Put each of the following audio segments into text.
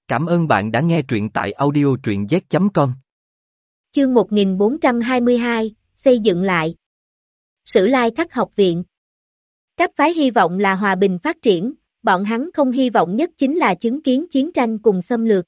Cảm ơn bạn đã nghe truyện tại audio truyện z.com. Chương 1422, xây dựng lại. Sử Lai Khắc học viện. Các phái hy vọng là hòa bình phát triển, bọn hắn không hy vọng nhất chính là chứng kiến chiến tranh cùng xâm lược.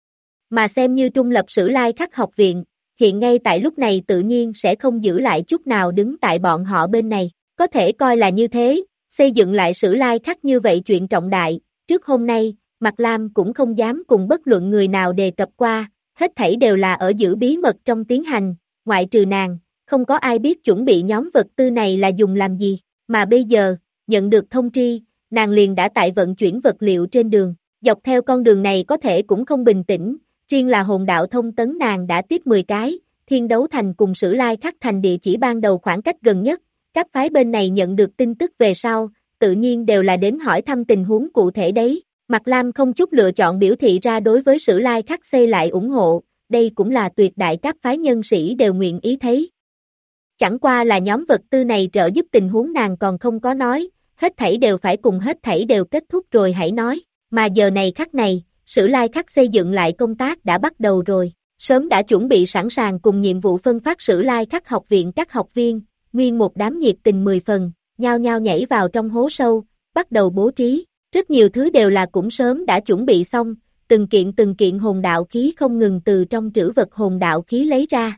Mà xem như trung lập Sử Lai Khắc học viện, hiện ngay tại lúc này tự nhiên sẽ không giữ lại chút nào đứng tại bọn họ bên này, có thể coi là như thế, xây dựng lại Sử Lai Khắc như vậy chuyện trọng đại, trước hôm nay, Mạc Lam cũng không dám cùng bất luận người nào đề cập qua, hết thảy đều là ở giữ bí mật trong tiến hành, ngoại trừ nàng, không có ai biết chuẩn bị nhóm vật tư này là dùng làm gì, mà bây giờ, nhận được thông tri, nàng liền đã tại vận chuyển vật liệu trên đường, dọc theo con đường này có thể cũng không bình tĩnh, riêng là hồn đạo thông tấn nàng đã tiếp 10 cái, Thiên Đấu Thành cùng Sử Lai Khắc thành địa chỉ ban đầu khoảng cách gần nhất, các phái bên này nhận được tin tức về sau, tự nhiên đều là đến hỏi thăm tình huống cụ thể đấy. Mạc Lam không chút lựa chọn biểu thị ra đối với Sử Lai Khắc xây lại ủng hộ, đây cũng là tuyệt đại các phái nhân sĩ đều nguyện ý thấy. Chẳng qua là nhóm vật tư này trợ giúp tình huống nàng còn không có nói, hết thảy đều phải cùng hết thảy đều kết thúc rồi hãy nói, mà giờ này khắc này, Sử Lai Khắc xây dựng lại công tác đã bắt đầu rồi, sớm đã chuẩn bị sẵn sàng cùng nhiệm vụ phân phát Sử Lai Khắc học viện các học viên, nguyên một đám nhiệt tình 10 phần, nhao nhao nhảy vào trong hố sâu, bắt đầu bố trí. Rất nhiều thứ đều là cũng sớm đã chuẩn bị xong, từng kiện hồn đạo khí không ngừng từ trong trữ vật hồn đạo khí lấy ra.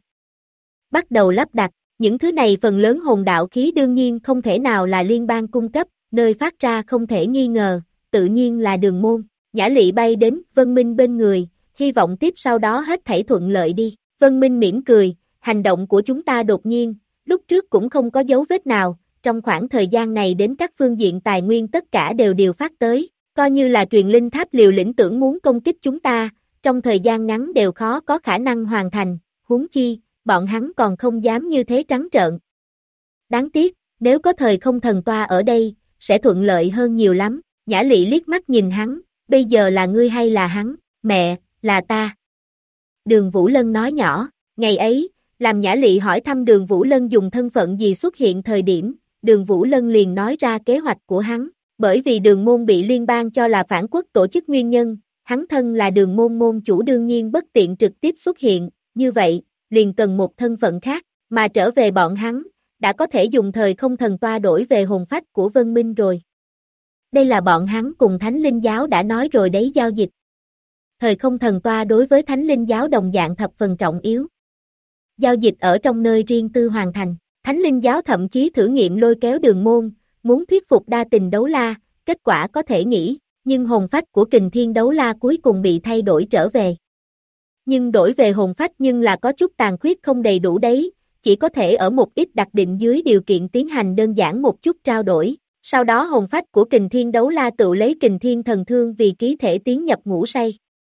Bắt đầu lắp đặt, những thứ này phần lớn hồn đạo khí đương nhiên không thể nào là liên bang cung cấp, nơi phát ra không thể nghi ngờ, tự nhiên là Đường Môn. Nhã Lị bay đến Vân Minh bên người, hy vọng tiếp sau đó hết thảy thuận lợi đi. Vân Minh mỉm cười, hành động của chúng ta đột nhiên, lúc trước cũng không có dấu vết nào. Trong khoảng thời gian này đến các phương diện tài nguyên tất cả đều phát tới, coi như là truyền linh tháp liều lĩnh tưởng muốn công kích chúng ta, trong thời gian ngắn đều khó có khả năng hoàn thành, huống chi, bọn hắn còn không dám như thế trắng trợn. Đáng tiếc, nếu có thời không thần toa ở đây, sẽ thuận lợi hơn nhiều lắm, Nhã Lị liếc mắt nhìn hắn, bây giờ là ngươi hay là hắn, mẹ, là ta. Đường Vũ Lân nói nhỏ, ngày ấy, làm Nhã Lị hỏi thăm Đường Vũ Lân dùng thân phận gì xuất hiện thời điểm, Đường Vũ Lân liền nói ra kế hoạch của hắn, bởi vì Đường Môn bị liên bang cho là phản quốc tổ chức nguyên nhân, hắn thân là Đường Môn môn chủ đương nhiên bất tiện trực tiếp xuất hiện, như vậy, liền cần một thân phận khác, mà trở về bọn hắn, đã có thể dùng thời không thần toa đổi về hồn phách của Vân Minh rồi. Đây là bọn hắn cùng Thánh Linh Giáo đã nói rồi đấy giao dịch. Thời không thần toa đối với Thánh Linh Giáo đồng dạng thập phần trọng yếu. Giao dịch ở trong nơi riêng tư hoàn thành. Thánh Linh Giáo thậm chí thử nghiệm lôi kéo Đường Môn, muốn thuyết phục Đa Tình Đấu La, kết quả có thể nghĩ, nhưng hồn phách của Kình Thiên Đấu La cuối cùng bị thay đổi trở về. Nhưng đổi về hồn phách nhưng là có chút tàn khuyết không đầy đủ đấy, chỉ có thể ở một ít đặc định dưới điều kiện tiến hành đơn giản một chút trao đổi, sau đó hồn phách của Kình Thiên Đấu La tự lấy Kình Thiên Thần Thương vì ký thể tiến nhập ngủ say.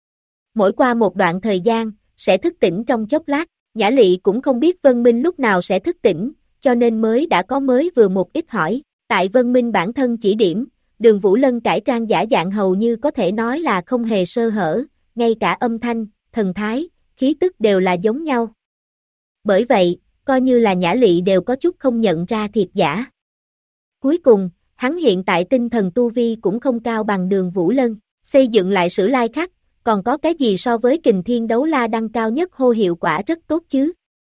Mỗi qua một đoạn thời gian, sẽ thức tỉnh trong chốc lát, Nhã Lị cũng không biết Vân Minh lúc nào sẽ thức tỉnh, cho nên mới đã có mới vừa một ít hỏi, tại Vân Minh bản thân chỉ điểm, Đường Vũ Lân cải trang giả dạng hầu như có thể nói là không hề sơ hở, ngay cả âm thanh, thần thái, khí tức đều là giống nhau. Bởi vậy, coi như là Nhã Lị đều có chút không nhận ra thiệt giả. Cuối cùng, hắn hiện tại tinh thần tu vi cũng không cao bằng Đường Vũ Lân, xây dựng lại Sử Lai Khắc, còn có cái gì so với Kình Thiên Đấu La đăng cao nhất hô hiệu quả rất tốt chứ?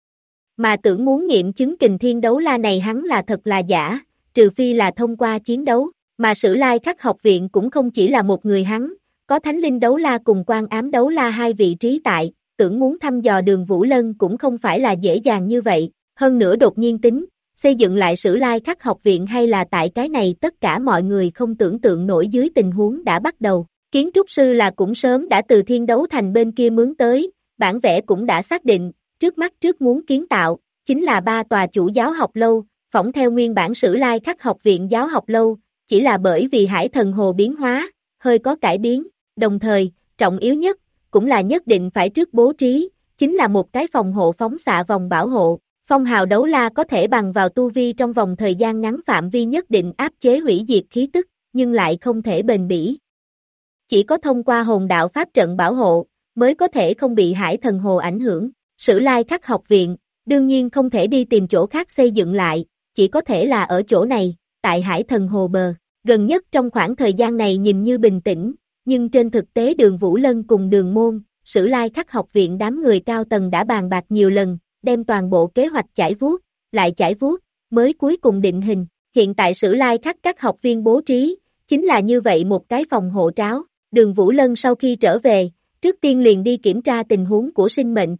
Mà tưởng muốn nghiệm chứng Kình Thiên Đấu La này hắn là thật là giả, trừ phi là thông qua chiến đấu, mà Sử Lai Khắc học viện cũng không chỉ là một người hắn, có Thánh Linh Đấu La cùng Quan Ám Đấu La hai vị trí tại, tưởng muốn thăm dò Đường Vũ Lân cũng không phải là dễ dàng như vậy, hơn nữa đột nhiên tính, xây dựng lại Sử Lai Khắc học viện hay là tại cái này tất cả mọi người không tưởng tượng nổi dưới tình huống đã bắt đầu. Kiến trúc sư là cũng sớm đã từ Thiên Đấu Thành bên kia mướn tới, bản vẽ cũng đã xác định, trước muốn kiến tạo, chính là 3 tòa chủ giáo học lâu, phỏng theo nguyên bản Sử Lai Khắc học viện giáo học lâu, chỉ là bởi vì Hải Thần Hồ biến hóa, hơi có cải biến, đồng thời, trọng yếu nhất, cũng là nhất định phải trước bố trí, chính là một cái phòng hộ phóng xạ vòng bảo hộ, phong hào đấu la có thể bằng vào tu vi trong vòng thời gian ngắn phạm vi nhất định áp chế hủy diệt khí tức, nhưng lại không thể bền bỉ. Chỉ có thông qua hồn đạo pháp trận bảo hộ, mới có thể không bị Hải Thần Hồ ảnh hưởng. Sử Lai Khắc học viện, đương nhiên không thể đi tìm chỗ khác xây dựng lại, chỉ có thể là ở chỗ này, tại Hải Thần Hồ bờ. Gần nhất trong khoảng thời gian này nhìn như bình tĩnh, nhưng trên thực tế Đường Vũ Lân cùng Đường Môn, Sử Lai Khắc học viện đám người cao tầng đã bàn bạc nhiều lần, đem toàn bộ kế hoạch chải vuốt, lại chải vuốt, mới cuối cùng định hình. Hiện tại Sử Lai Khắc các học viên bố trí, chính là như vậy một cái phòng hộ tráo. Đường Vũ Lân sau khi trở về, trước tiên liền đi kiểm tra tình huống của sinh mệnh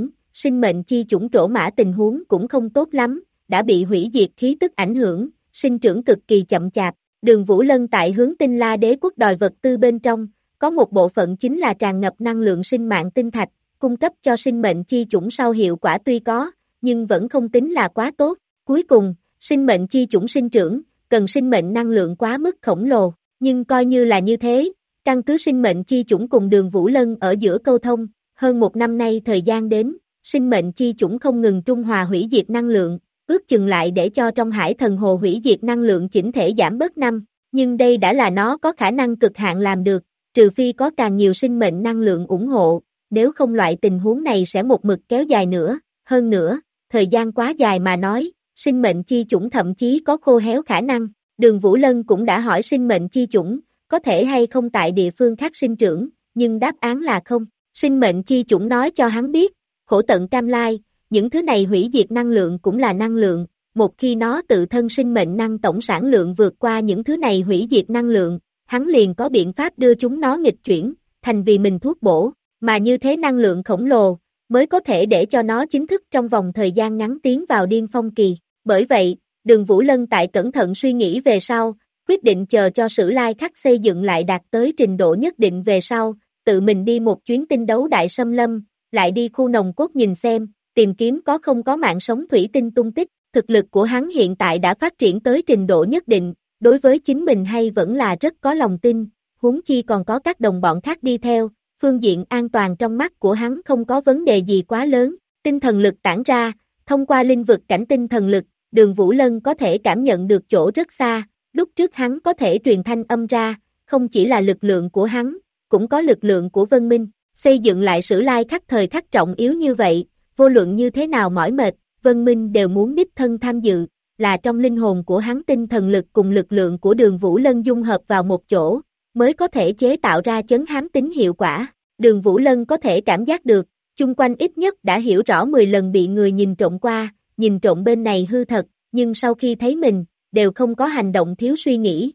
chi chủng trổ mã tình huống cũng không tốt lắm, đã bị hủy diệt khí tức ảnh hưởng, sinh trưởng cực kỳ chậm chạp. Đường Vũ Lân tại hướng Tinh La Đế quốc đòi vật tư bên trong, có một bộ phận chính là tràn ngập năng lượng sinh mạng tinh thạch, cung cấp cho sinh mệnh chi chủng sau hiệu quả tuy có, nhưng vẫn không tính là quá tốt. Cuối cùng, sinh mệnh chi chủng sinh trưởng, cần sinh mệnh năng lượng quá mức khổng lồ, nhưng coi như là như thế, căn cứ sinh mệnh chi chủng cùng Đường Vũ Lân ở giữa câu thông, hơn một năm nay thời gian đến, sinh mệnh chi chủng không ngừng trung hòa hủy diệt năng lượng, ước chừng lại để cho trong hải thần hồ hủy diệt năng lượng chỉnh thể giảm bớt năm, nhưng đây đã là nó có khả năng cực hạn làm được, trừ phi có càng nhiều sinh mệnh năng lượng ủng hộ, nếu không loại tình huống này sẽ một mực kéo dài nữa, hơn nữa, thời gian quá dài mà nói, sinh mệnh chi chủng thậm chí có khô héo khả năng. Đường Vũ Lân cũng đã hỏi sinh mệnh chi chủng, có thể hay không tại địa phương khác sinh trưởng, nhưng đáp án là không. Sinh mệnh chi chủng nói cho hắn biết, khổ tận cam lai, những thứ này hủy diệt năng lượng cũng là năng lượng, một khi nó tự thân sinh mệnh năng tổng sản lượng vượt qua những thứ này hủy diệt năng lượng, hắn liền có biện pháp đưa chúng nó nghịch chuyển, thành vì mình thuốc bổ, mà như thế năng lượng khổng lồ, mới có thể để cho nó chính thức trong vòng thời gian ngắn tiến vào điên phong kỳ. Bởi vậy, Đường Vũ Lân tại cẩn thận suy nghĩ về sau, quyết định chờ cho Sử Lai Khắc xây dựng lại đạt tới trình độ nhất định về sau, tự mình đi một chuyến tinh đấu đại xâm lâm, lại đi khu nồng cốt nhìn xem, tìm kiếm có không có mạng sống thủy tinh tung tích. Thực lực của hắn hiện tại đã phát triển tới trình độ nhất định, đối với chính mình hay vẫn là rất có lòng tin, huống chi còn có các đồng bọn khác đi theo, phương diện an toàn trong mắt của hắn không có vấn đề gì quá lớn. Tinh thần lực tản ra, thông qua linh vực cảnh tinh thần lực, Đường Vũ Lân có thể cảm nhận được chỗ rất xa, lúc trước hắn có thể truyền thanh âm ra, không chỉ là lực lượng của hắn, cũng có lực lượng của Vân Minh, xây dựng lại Sử Lai Khắc thời khắc trọng yếu như vậy, vô luận như thế nào mỏi mệt, Vân Minh đều muốn đích thân tham dự, là trong linh hồn của hắn tinh thần lực cùng lực lượng của Đường Vũ Lân dung hợp vào một chỗ, mới có thể chế tạo ra chấn hám tính hiệu quả. Đường Vũ Lân có thể cảm giác được, chung quanh ít nhất đã hiểu rõ 10 lần bị người nhìn trộm qua, nhìn trộm bên này hư thật, nhưng sau khi thấy mình, đều không có hành động thiếu suy nghĩ.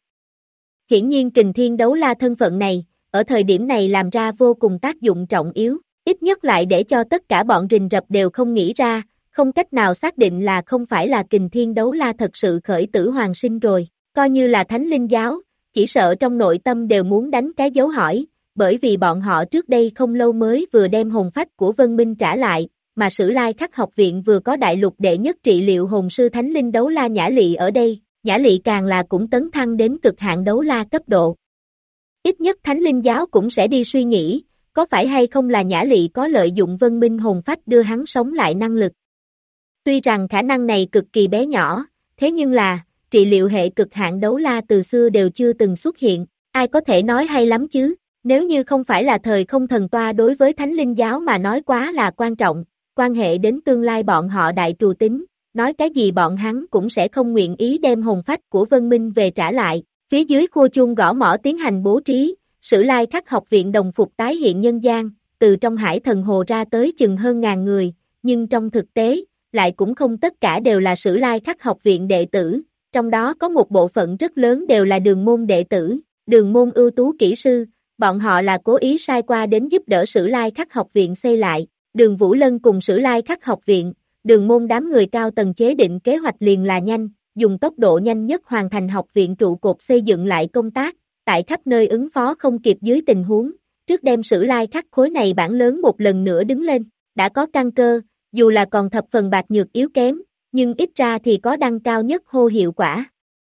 Hiển nhiên Kình Thiên Đấu La thân phận này, ở thời điểm này làm ra vô cùng tác dụng trọng yếu, ít nhất lại để cho tất cả bọn rình rập đều không nghĩ ra, không cách nào xác định là không phải là Kình Thiên Đấu La thật sự khởi tử hoàn sinh rồi, coi như là Thánh Linh Giáo, chỉ sợ trong nội tâm đều muốn đánh cái dấu hỏi, bởi vì bọn họ trước đây không lâu mới vừa đem hồn phách của Vân Minh trả lại, mà Sử Lai Khắc học viện vừa có đại lục đệ nhất trị liệu hồn sư Thánh Linh Đấu La Nhã Lị ở đây, Nhã Lị càng là cũng tấn thăng đến cực hạn đấu la cấp độ. Ít nhất Thánh Linh Giáo cũng sẽ đi suy nghĩ, có phải hay không là Nhã Lị có lợi dụng Vân Minh hồn phách đưa hắn sống lại năng lực. Tuy rằng khả năng này cực kỳ bé nhỏ, thế nhưng là, trị liệu hệ cực hạn đấu la từ xưa đều chưa từng xuất hiện, ai có thể nói hay lắm chứ, nếu như không phải là thời không thần toa đối với Thánh Linh Giáo mà nói quá là quan trọng, quan hệ đến tương lai bọn họ đại trù tính, nói cái gì bọn hắn cũng sẽ không nguyện ý đem hồn phách của Vân Minh về trả lại. Phía dưới khu chuông gõ mõ tiến hành bố trí, Sử Lai Khắc học viện đồng phục tái hiện nhân gian, từ trong hải thần hồ ra tới chừng hơn ngàn người, nhưng trong thực tế, lại cũng không tất cả đều là Sử Lai Khắc học viện đệ tử, trong đó có một bộ phận rất lớn đều là Đường môn đệ tử, Đường môn ưu tú kỹ sư, bọn họ là cố ý sai qua đến giúp đỡ Sử Lai Khắc học viện xây lại. Đường Vũ Lân cùng Sử Lai Khắc học viện, Đường môn đám người cao tầng chế định kế hoạch liền là nhanh, dùng tốc độ nhanh nhất hoàn thành học viện trụ cột xây dựng lại công tác, tại khắp nơi ứng phó không kịp dưới tình huống, trước đem Sử Lai Khắc khối này bản lớn một lần nữa đứng lên, đã có căn cơ, dù là còn thập phần bạc nhược yếu kém, nhưng ít ra thì có đăng cao nhất hô hiệu quả.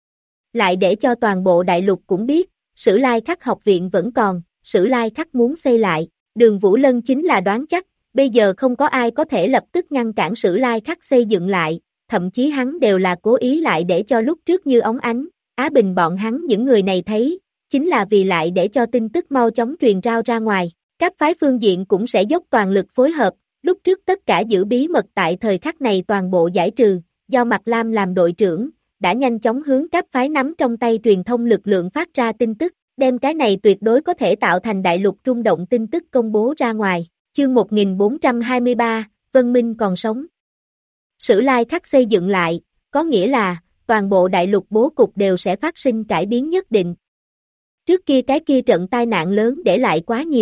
Lại để cho toàn bộ đại lục cũng biết, Sử Lai Khắc học viện vẫn còn, Sử Lai Khắc muốn xây lại, Đường Vũ Lân chính là đoán chắc, bây giờ không có ai có thể lập tức ngăn cản Sử Lai Khắc xây dựng lại, thậm chí hắn đều là cố ý lại để cho lúc trước như ống ánh, Á Bình bọn hắn những người này thấy, chính là vì lại để cho tin tức mau chóng truyền rao ra ngoài, các phái phương diện cũng sẽ dốc toàn lực phối hợp, lúc trước tất cả giữ bí mật tại thời khắc này toàn bộ giải trừ, do Mạc Lam làm đội trưởng, đã nhanh chóng hướng các phái nắm trong tay truyền thông lực lượng phát ra tin tức, đem cái này tuyệt đối có thể tạo thành đại lục rung động tin tức công bố ra ngoài. Chương 1423, Vân Minh còn sống. Sử lai khắc xây dựng lại, có nghĩa là, toàn bộ đại lục bố cục đều sẽ phát sinh cải biến nhất định. Trước kia cái kia trận tai nạn lớn để lại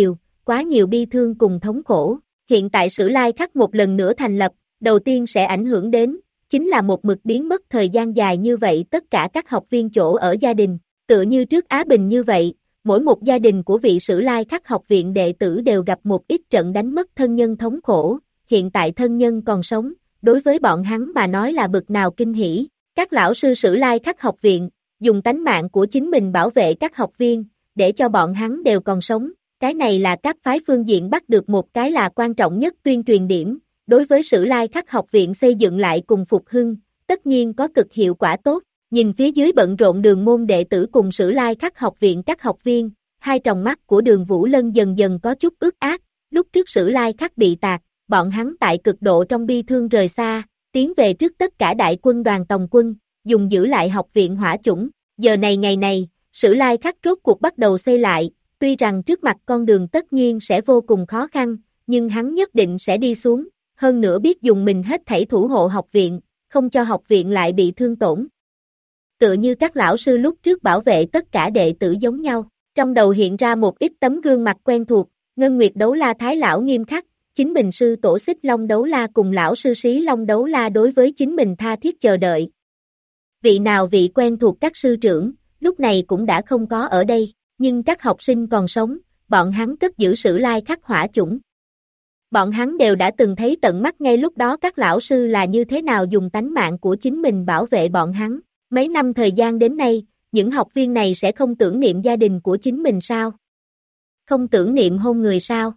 quá nhiều bi thương cùng thống khổ. Hiện tại Sử lai khắc một lần nữa thành lập, đầu tiên sẽ ảnh hưởng đến, chính là một mực biến mất thời gian dài như vậy tất cả các học viên chỗ ở gia đình. Tựa như trước Á Bình như vậy, mỗi một gia đình của vị Sử lai khắc học viện đệ tử đều gặp một ít trận đánh mất thân nhân thống khổ, hiện tại thân nhân còn sống, đối với bọn hắn mà nói là bực nào kinh hỉ. Các lão sư Sử lai khắc học viện, dùng tánh mạng của chính mình bảo vệ các học viên, để cho bọn hắn đều còn sống, cái này là các phái phương diện bắt được một cái là quan trọng nhất tuyên truyền điểm, đối với Sử lai khắc học viện xây dựng lại cùng phục hưng, tất nhiên có cực hiệu quả tốt. Nhìn phía dưới bận rộn Đường môn đệ tử cùng Sử lai khắc học viện các học viên, hai tròng mắt của Đường Vũ Lân dần dần có chút ướt át, lúc trước Sử lai khắc bị tạc, bọn hắn tại cực độ trong bi thương rời xa, tiến về trước tất cả đại quân đoàn tòng quân, dùng giữ lại học viện hỏa chủng. Giờ này ngày này, Sử lai khắc rốt cuộc bắt đầu xây lại, tuy rằng trước mặt con đường tất nhiên sẽ vô cùng khó khăn, nhưng hắn nhất định sẽ đi xuống, hơn nữa biết dùng mình hết thảy thủ hộ học viện, không cho học viện lại bị thương tổn. Tựa như các lão sư lúc trước bảo vệ tất cả đệ tử giống nhau, trong đầu hiện ra một ít tấm gương mặt quen thuộc, Ngân Nguyệt Đấu La Thái lão nghiêm khắc, chính mình sư tổ Xích Long Đấu La cùng lão sư Xí Long Đấu La đối với chính mình tha thiết chờ đợi. Vị nào vị quen thuộc các sư trưởng, lúc này cũng đã không có ở đây, nhưng các học sinh còn sống, bọn hắn cất giữ Sử lai khắc hỏa chủng. Bọn hắn đều đã từng thấy tận mắt ngay lúc đó các lão sư là như thế nào dùng tánh mạng của chính mình bảo vệ bọn hắn. Mấy năm thời gian đến nay, những học viên này sẽ không tưởng niệm gia đình của chính mình sao? Không tưởng niệm hôn người sao?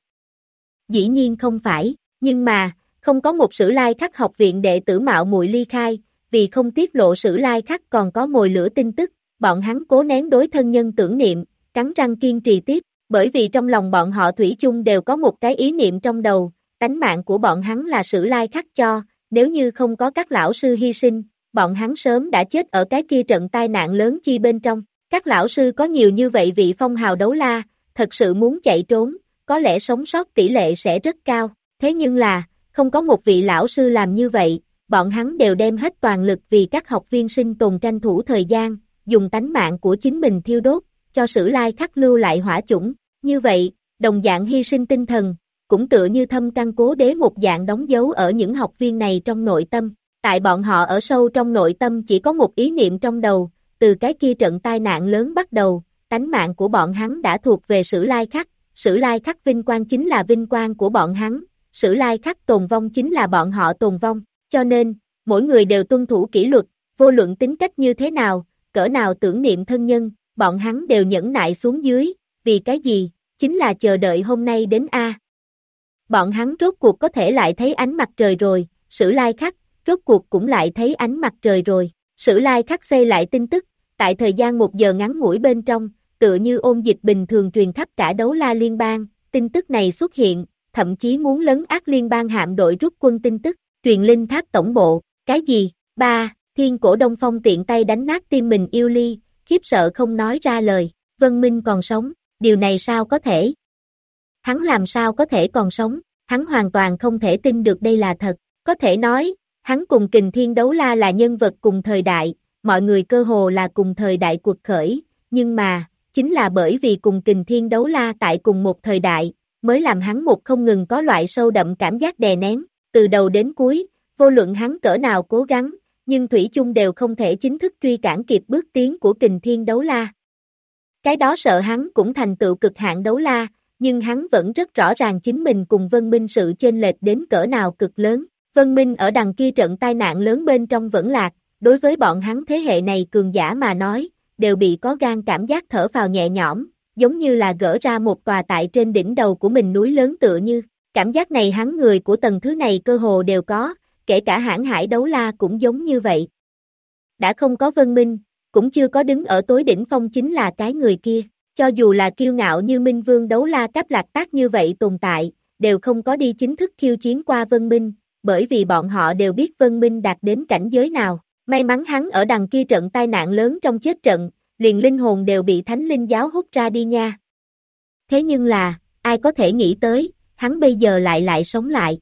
Dĩ nhiên không phải, nhưng mà, không có một Sử lai khắc học viện đệ tử mạo muội ly khai, vì không tiết lộ Sử lai khắc còn có mồi lửa tin tức, bọn hắn cố nén đối thân nhân tưởng niệm, cắn răng kiên trì tiếp, bởi vì trong lòng bọn họ thủy chung đều có một cái ý niệm trong đầu, tánh mạng của bọn hắn là Sử lai khắc cho, nếu như không có các lão sư hy sinh, bọn hắn sớm đã chết ở cái kia trận tai nạn lớn chi bên trong. Các lão sư có nhiều như vậy vị phong hào đấu la, thật sự muốn chạy trốn, có lẽ sống sót tỷ lệ sẽ rất cao, thế nhưng là, không có một vị lão sư làm như vậy, bọn hắn đều đem hết toàn lực vì các học viên sinh tồn tranh thủ thời gian, dùng tánh mạng của chính mình thiêu đốt, cho Sử lai khắc lưu lại hỏa chủng, như vậy, đồng dạng hy sinh tinh thần, cũng tựa như thâm căn cố đế một dạng đóng dấu ở những học viên này trong nội tâm. Tại bọn họ ở sâu trong nội tâm chỉ có một ý niệm trong đầu, từ cái kia trận tai nạn lớn bắt đầu, tánh mạng của bọn hắn đã thuộc về Sử lai khắc, Sử lai khắc vinh quang chính là vinh quang của bọn hắn, Sử lai khắc tồn vong chính là bọn họ tồn vong, cho nên, mỗi người đều tuân thủ kỷ luật, vô luận tính cách như thế nào, cỡ nào tưởng niệm thân nhân, bọn hắn đều nhẫn nại xuống dưới, vì cái gì, chính là chờ đợi hôm nay đến a. Bọn hắn rốt cuộc có thể lại thấy ánh mặt trời rồi, Sử lai khắc, rốt cuộc cũng lại thấy ánh mặt trời rồi. Sử lai khắc xây lại tin tức, tại thời gian 1 giờ ngắn ngủi bên trong, tựa như ôn dịch bình thường truyền khắp cả Đấu La Liên bang, tin tức này xuất hiện, thậm chí muốn lấn át liên bang hạm đội rút quân tin tức, truyền linh tháp tổng bộ, cái gì? Thiên Cổ Đông Phong tiện tay đánh nát tim mình yêu ly, khiếp sợ không nói ra lời, Vân Minh còn sống, điều này sao có thể? Hắn làm sao có thể còn sống, hắn hoàn toàn không thể tin được đây là thật, có thể nói, hắn cùng Kình Thiên Đấu La là nhân vật cùng thời đại, mọi người cơ hồ là cùng thời đại cuộc khởi, nhưng mà, chính là bởi vì cùng Kình Thiên Đấu La tại cùng một thời đại, mới làm hắn một không ngừng có loại sâu đậm cảm giác đè nén, từ đầu đến cuối, vô luận hắn cỡ nào cố gắng, nhưng thủy chung đều không thể chính thức truy cản kịp bước tiến của Kình Thiên Đấu La. Cái đó sợ hắn cũng thành tựu cực hạn đấu la, nhưng hắn vẫn rất rõ ràng chính mình cùng Vân Minh sự chênh lệch đến cỡ nào cực lớn. Vân Minh ở đằng kia trận tai nạn lớn bên trong vẫn lạc, đối với bọn hắn thế hệ này cường giả mà nói, đều bị có gan cảm giác thở phào nhẹ nhõm, giống như là gỡ ra một tòa tại trên đỉnh đầu của mình núi lớn tựa như. Cảm giác này hắn người của tầng thứ này cơ hồ đều có, kể cả hãn hải đấu la cũng giống như vậy. Đã không có Vân Minh, cũng chưa có đứng ở tối đỉnh phong chính là cái người kia, cho dù là kiêu ngạo như Minh Vương đấu la Cáp Lạc Tác như vậy tồn tại, đều không có đi chính thức khiêu chiến qua Vân Minh, bởi vì bọn họ đều biết Vân Minh đạt đến cảnh giới nào. May mắn hắn ở đằng kia trận tai nạn lớn trong chết trận, liền linh hồn đều bị thánh linh giáo hút ra đi nha. Thế nhưng là, ai có thể nghĩ tới, hắn bây giờ lại sống lại.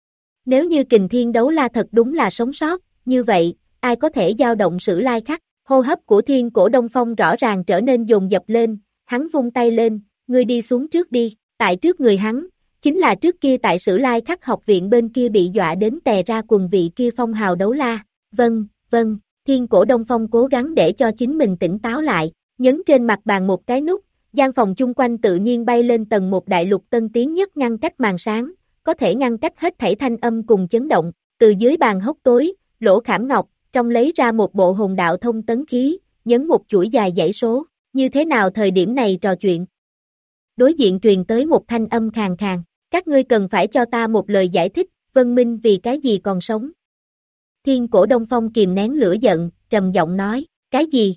Nếu như kình thiên đấu la thật đúng là sống sót, như vậy, ai có thể dao động Sử Lai Khắc? Hô hấp của Thiên Cổ Đông Phong rõ ràng trở nên dồn dập lên, hắn vung tay lên, ngươi đi xuống trước đi, tại trước người hắn, chính là trước kia tại Sử Lai Khắc học viện bên kia bị dọa đến tè ra quần vị kia phong hào đấu la. Vâng, Thiên Cổ Đông Phong cố gắng để cho chính mình tỉnh táo lại, nhấn trên mặt bàn một cái nút, gian phòng chung quanh tự nhiên bay lên tầng một đại lục tân tiến nhất ngăn cách màn sáng, có thể ngăn cách hết thảy thanh âm cùng chấn động, từ dưới bàn hốc tối, Lỗ Khảm Ngọc, trong lấy ra một bộ hồn đạo thông tấn khí, nhấn một chuỗi dài dãy số, như thế nào thời điểm này trò chuyện. Đối diện truyền tới một thanh âm khàn khàn, các ngươi cần phải cho ta một lời giải thích, Vân Minh vì cái gì còn sống. Thiên Cổ Đông Phong kìm nén lửa giận, trầm giọng nói, cái gì?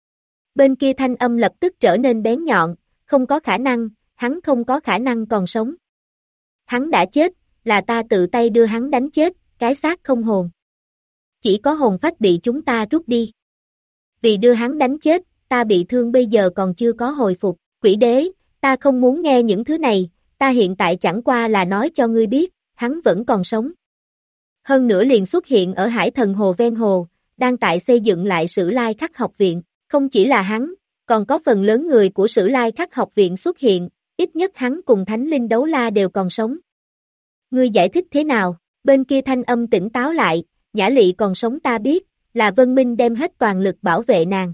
Bên kia thanh âm lập tức trở nên bén nhọn, không có khả năng, hắn không có khả năng còn sống. Hắn đã chết, là ta tự tay đưa hắn đánh chết, cái xác không hồn. Chỉ có hồn phách bị chúng ta rút đi. Vì đưa hắn đánh chết, ta bị thương bây giờ còn chưa có hồi phục, quỷ đế, ta không muốn nghe những thứ này, ta hiện tại chẳng qua là nói cho ngươi biết, hắn vẫn còn sống. Hơn nữa liền xuất hiện ở Hải Thần Hồ ven hồ, đang tại xây dựng lại Sử Lai Khắc học viện, không chỉ là hắn, còn có phần lớn người của Sử Lai Khắc học viện xuất hiện, ít nhất hắn cùng Thánh Linh Đấu La đều còn sống. Ngươi giải thích thế nào? Bên kia thanh âm tỉnh táo lại, Nhã Lị còn sống ta biết, là Vân Minh đem hết toàn lực bảo vệ nàng.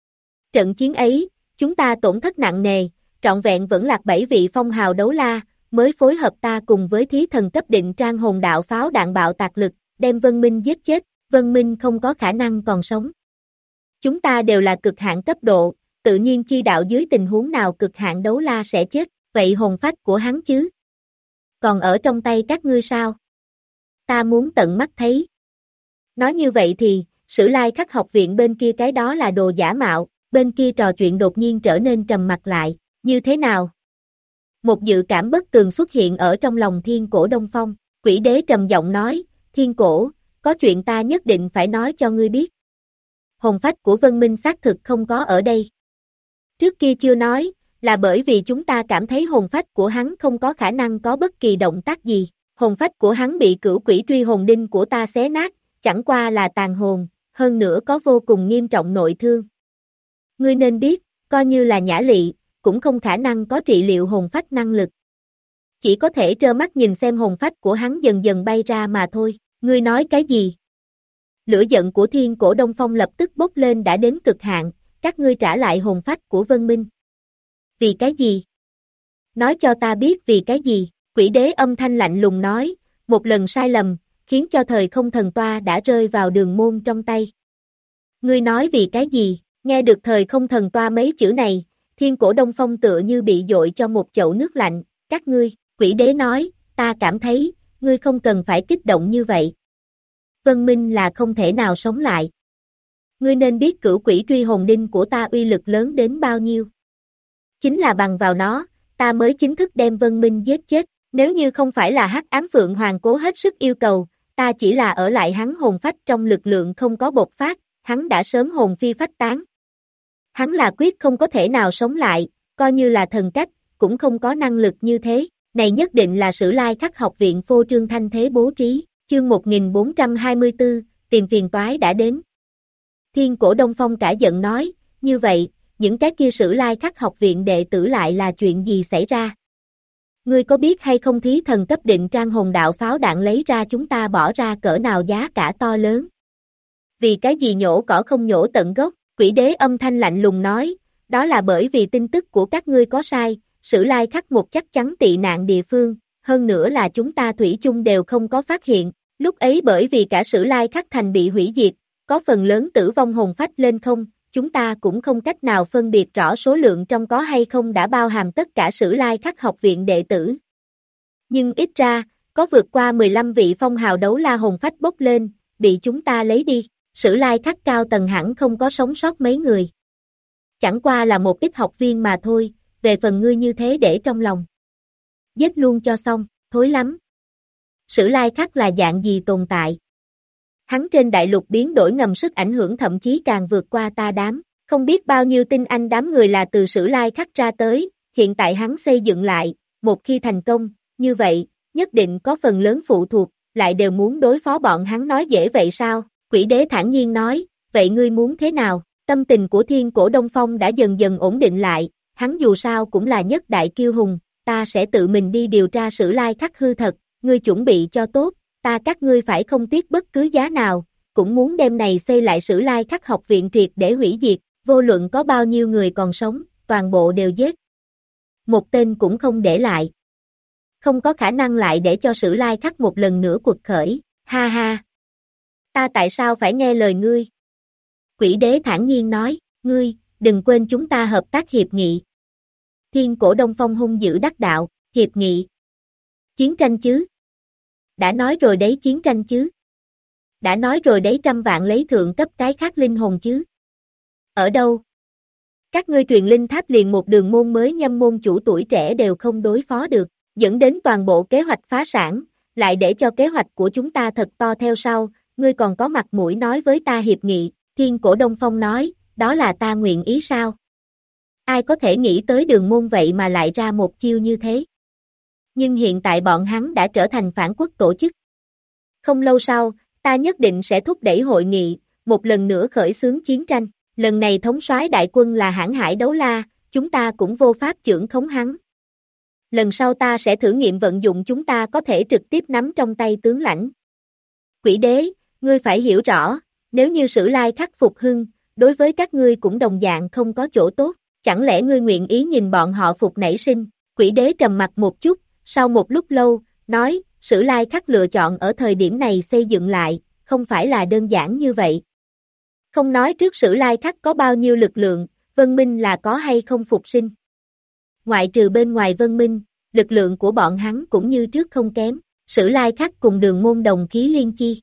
Trận chiến ấy, chúng ta tổn thất nặng nề, trọn vẹn vẫn lạc 7 vị phong hào đấu la, mới phối hợp ta cùng với thí thần cấp định trang hồn đạo pháo đạn bạo tạc lực, đem Vân Minh giết chết, Vân Minh không có khả năng còn sống. Chúng ta đều là cực hạn cấp độ, tự nhiên chi đạo dưới tình huống nào cực hạn đấu la sẽ chết, vậy hồn phách của hắn chứ? Còn ở trong tay các ngươi sao? Ta muốn tận mắt thấy. Nói như vậy thì, Sử Lai Khắc học viện bên kia cái đó là đồ giả mạo, bên kia trò chuyện đột nhiên trở nên trầm mặc lại, như thế nào? Một dự cảm bất tường xuất hiện ở trong lòng Thiên Cổ Đông Phong, quỷ đế trầm giọng nói, Thiên Cổ, có chuyện ta nhất định phải nói cho ngươi biết. Hồn phách của Vân Minh xác thực không có ở đây. Trước kia chưa nói, là bởi vì chúng ta cảm thấy hồn phách của hắn không có khả năng có bất kỳ động tác gì. Hồn phách của hắn bị cửu quỷ truy hồn đinh của ta xé nát, chẳng qua là tàn hồn, hơn nữa có vô cùng nghiêm trọng nội thương. Ngươi nên biết, coi như là Nhã Lị, cũng không khả năng có trị liệu hồn phách năng lực. Chỉ có thể trơ mắt nhìn xem hồn phách của hắn dần dần bay ra mà thôi. Ngươi nói cái gì? Lửa giận của Thiên Cổ Đông Phong lập tức bốc lên đã đến cực hạn, các ngươi trả lại hồn phách của Vân Minh. Vì cái gì? Nói cho ta biết vì cái gì? Quỷ đế âm thanh lạnh lùng nói, một lần sai lầm, khiến cho thời không thần toa đã rơi vào đường môn trong tay. Ngươi nói vì cái gì? Nghe được thời không thần toa mấy chữ này, Thiên Cổ Đông Phong tựa như bị dội cho một chậu nước lạnh, các ngươi, quỷ đế nói, ta cảm thấy, ngươi không cần phải kích động như vậy. Vân Minh là không thể nào sống lại. Ngươi nên biết cửu quỷ truy hồn đinh của ta uy lực lớn đến bao nhiêu. Chính là bằng vào nó, ta mới chính thức đem Vân Minh giết chết, nếu như không phải là Hắc Ám Phượng Hoàng cố hết sức yêu cầu, ta chỉ là ở lại hắn hồn phách trong lực lượng không có bộc phát, hắn đã sớm hồn phi phách tán. Hắn là quyết không có thể nào sống lại, coi như là thần cách, cũng không có năng lực như thế, này nhất định là Sử Lai Khắc học viện phô trương thanh thế bố trí, chương 1424, tìm phiền toái đã đến. Thiên Cổ Đông Phong cả giận nói, như vậy, những cái kia Sử Lai Khắc học viện đệ tử lại là chuyện gì xảy ra? Ngươi có biết hay không thí thần cấp định trang hồn đạo pháo đạn lấy ra chúng ta bỏ ra cỡ nào giá cả to lớn? Vì cái gì nhổ cỏ không nhổ tận gốc? Quỷ đế âm thanh lạnh lùng nói, đó là bởi vì tin tức của các ngươi có sai, Sử Lai Khắc một chắc chắn tị nạn địa phương, hơn nữa là chúng ta thủy chung đều không có phát hiện, lúc ấy bởi vì cả Sử Lai Khắc thành bị hủy diệt, có phần lớn tử vong hồn phách lên không, chúng ta cũng không cách nào phân biệt rõ số lượng trong có hay không đã bao hàm tất cả Sử Lai Khắc học viện đệ tử. Nhưng ít ra, có vượt qua 15 vị phong hào đấu la hồn phách bốc lên, bị chúng ta lấy đi, Sử Lai Khắc cao tầng hẳn không có sống sót mấy người. Chẳng qua là một ít học viên mà thôi, về phần ngươi như thế để trong lòng. Giết luôn cho xong, thối lắm. Sử Lai Khắc là dạng gì tồn tại? Hắn trên đại lục biến đổi ngầm sức ảnh hưởng thậm chí càng vượt qua ta đám, Không biết bao nhiêu tinh anh đám người là từ Sử Lai Khắc ra tới, hiện tại hắn xây dựng lại, một khi thành công, như vậy, nhất định có phần lớn phụ thuộc, lại đều muốn đối phó bọn hắn nói dễ vậy sao? Quỷ đế thản nhiên nói, vậy ngươi muốn thế nào? Tâm tình của Thiên Cổ Đông Phong đã dần dần ổn định lại, hắn dù sao cũng là nhất đại kiêu hùng, ta sẽ tự mình đi điều tra Sử Lai Khắc hư thật, ngươi chuẩn bị cho tốt, ta các ngươi phải không tiếc bất cứ giá nào, cũng muốn đem này xây lại Sử Lai Khắc học viện triệt để hủy diệt, vô luận có bao nhiêu người còn sống, toàn bộ đều giết. Một tên cũng không để lại. Không có khả năng lại để cho Sử Lai Khắc một lần nữa cuộc khởi, ha ha. Ta tại sao phải nghe lời ngươi? Quỷ đế thản nhiên nói, ngươi, đừng quên chúng ta hợp tác hiệp nghị. Thiên Cổ Đông Phong hung dữ đắc đạo, hiệp nghị. Chiến tranh chứ? Đã nói rồi đấy chiến tranh chứ? Đã nói rồi đấy trăm vạn lấy thượng cấp cái khác linh hồn chứ? Ở đâu? Các ngươi truyền linh tháp liền một đường môn mới nhâm môn chủ tuổi trẻ đều không đối phó được, dẫn đến toàn bộ kế hoạch phá sản, lại để cho kế hoạch của chúng ta thật to theo sau, ngươi còn có mặt mũi nói với ta hiệp nghị, Thiên Cổ Đông Phong nói, đó là ta nguyện ý sao? Ai có thể nghĩ tới đường môn vậy mà lại ra một chiêu như thế? Nhưng hiện tại bọn hắn đã trở thành phản quốc tổ chức. Không lâu sau, ta nhất định sẽ thúc đẩy hội nghị, một lần nữa khởi xướng chiến tranh. Lần này thống soái đại quân là Hãn Hải Đấu La, chúng ta cũng vô pháp chưởng khống hắn. Lần sau ta sẽ thử nghiệm vận dụng chúng ta có thể trực tiếp nắm trong tay tướng lãnh. Quỷ đế, ngươi phải hiểu rõ, nếu như Sử Lai Khắc phục hưng, đối với các ngươi cũng đồng dạng không có chỗ tốt, chẳng lẽ ngươi nguyện ý nhìn bọn họ phục nảy sinh? Quỷ đế trầm mặt một chút, sau một lúc lâu, nói, Sử Lai Khắc lựa chọn ở thời điểm này xây dựng lại, không phải là đơn giản như vậy. Không nói trước Sử Lai Khắc có bao nhiêu lực lượng, Vân Minh là có hay không phục sinh. Ngoại trừ bên ngoài Vân Minh, lực lượng của bọn hắn cũng như trước không kém, Sử Lai Khắc cùng Đường Môn đồng khí liên chi.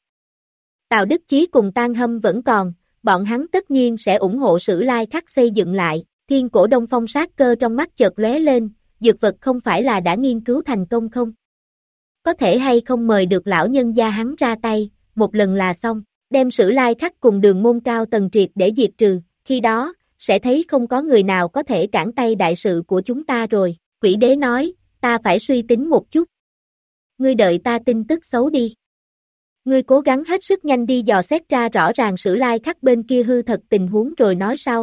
Tào Đức Chí cùng Tang Hâm vẫn còn, bọn hắn tất nhiên sẽ ủng hộ Sử Lai Khắc xây dựng lại, Thiên Cổ Đông Phong sát cơ trong mắt chợt lóe lên, dược vật không phải là đã nghiên cứu thành công không? Có thể hay không mời được lão nhân gia hắn ra tay, một lần là xong. Đem Sử Lai Khắc cùng Đường Môn cao tầng triệt để diệt trừ, khi đó, sẽ thấy không có người nào có thể cản tay đại sự của chúng ta rồi, quỷ đế nói, ta phải suy tính một chút. Ngươi đợi ta tin tức xấu đi. Ngươi cố gắng hết sức nhanh đi dò xét ra rõ ràng Sử Lai Khắc bên kia hư thật tình huống rồi nói sau.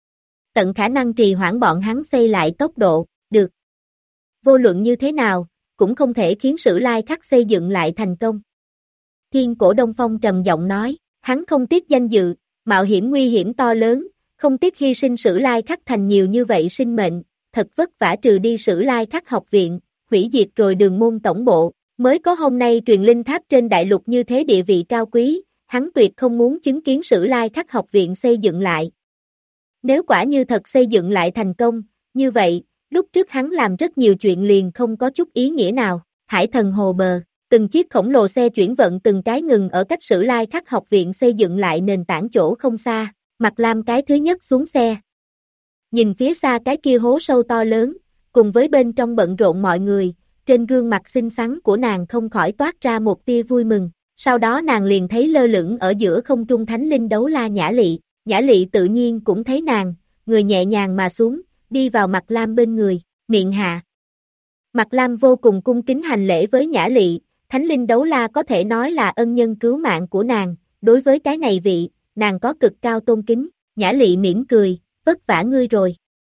Tận khả năng trì hoãn bọn hắn xây lại tốc độ, được. Vô luận như thế nào, cũng không thể khiến Sử Lai Khắc xây dựng lại thành công. Thiên Cổ Đông Phong trầm giọng nói, hắn không tiếc danh dự, mạo hiểm nguy hiểm to lớn, không tiếc hy sinh Sử Lai Khắc thành nhiều như vậy sinh mệnh, thật vất vả trừ đi Sử Lai Khắc học viện, hủy diệt rồi Đường Môn tổng bộ, mới có hôm nay truyền linh tháp trên đại lục như thế địa vị cao quý, hắn tuyệt không muốn chứng kiến Sử Lai Khắc học viện xây dựng lại. Nếu quả như thật xây dựng lại thành công, như vậy, lúc trước hắn làm rất nhiều chuyện liền không có chút ý nghĩa nào, Hải Thần Hồ bờ. Từng chiếc khổng lồ xe chuyển vận từng cái ngừng ở cách Sử Lai Khắc học viện xây dựng lại nền tảng chỗ không xa, Mạc Lam cái thứ nhất xuống xe. Nhìn phía xa cái kia hố sâu to lớn, cùng với bên trong bận rộn mọi người, trên gương mặt xinh xắn của nàng không khỏi toát ra một tia vui mừng, sau đó nàng liền thấy lơ lửng ở giữa không trung thánh linh đấu la Nhã Lị tự nhiên cũng thấy nàng, người nhẹ nhàng mà xuống, đi vào Mạc Lam bên người, miệng hạ. Mạc Lam vô cùng cung kính hành lễ với Nhã Lị. Thánh linh đấu la có thể nói là ân nhân cứu mạng của nàng, đối với cái này vị, nàng có cực cao tôn kính, Nhã Lị mỉm cười, vất vả ngươi rồi.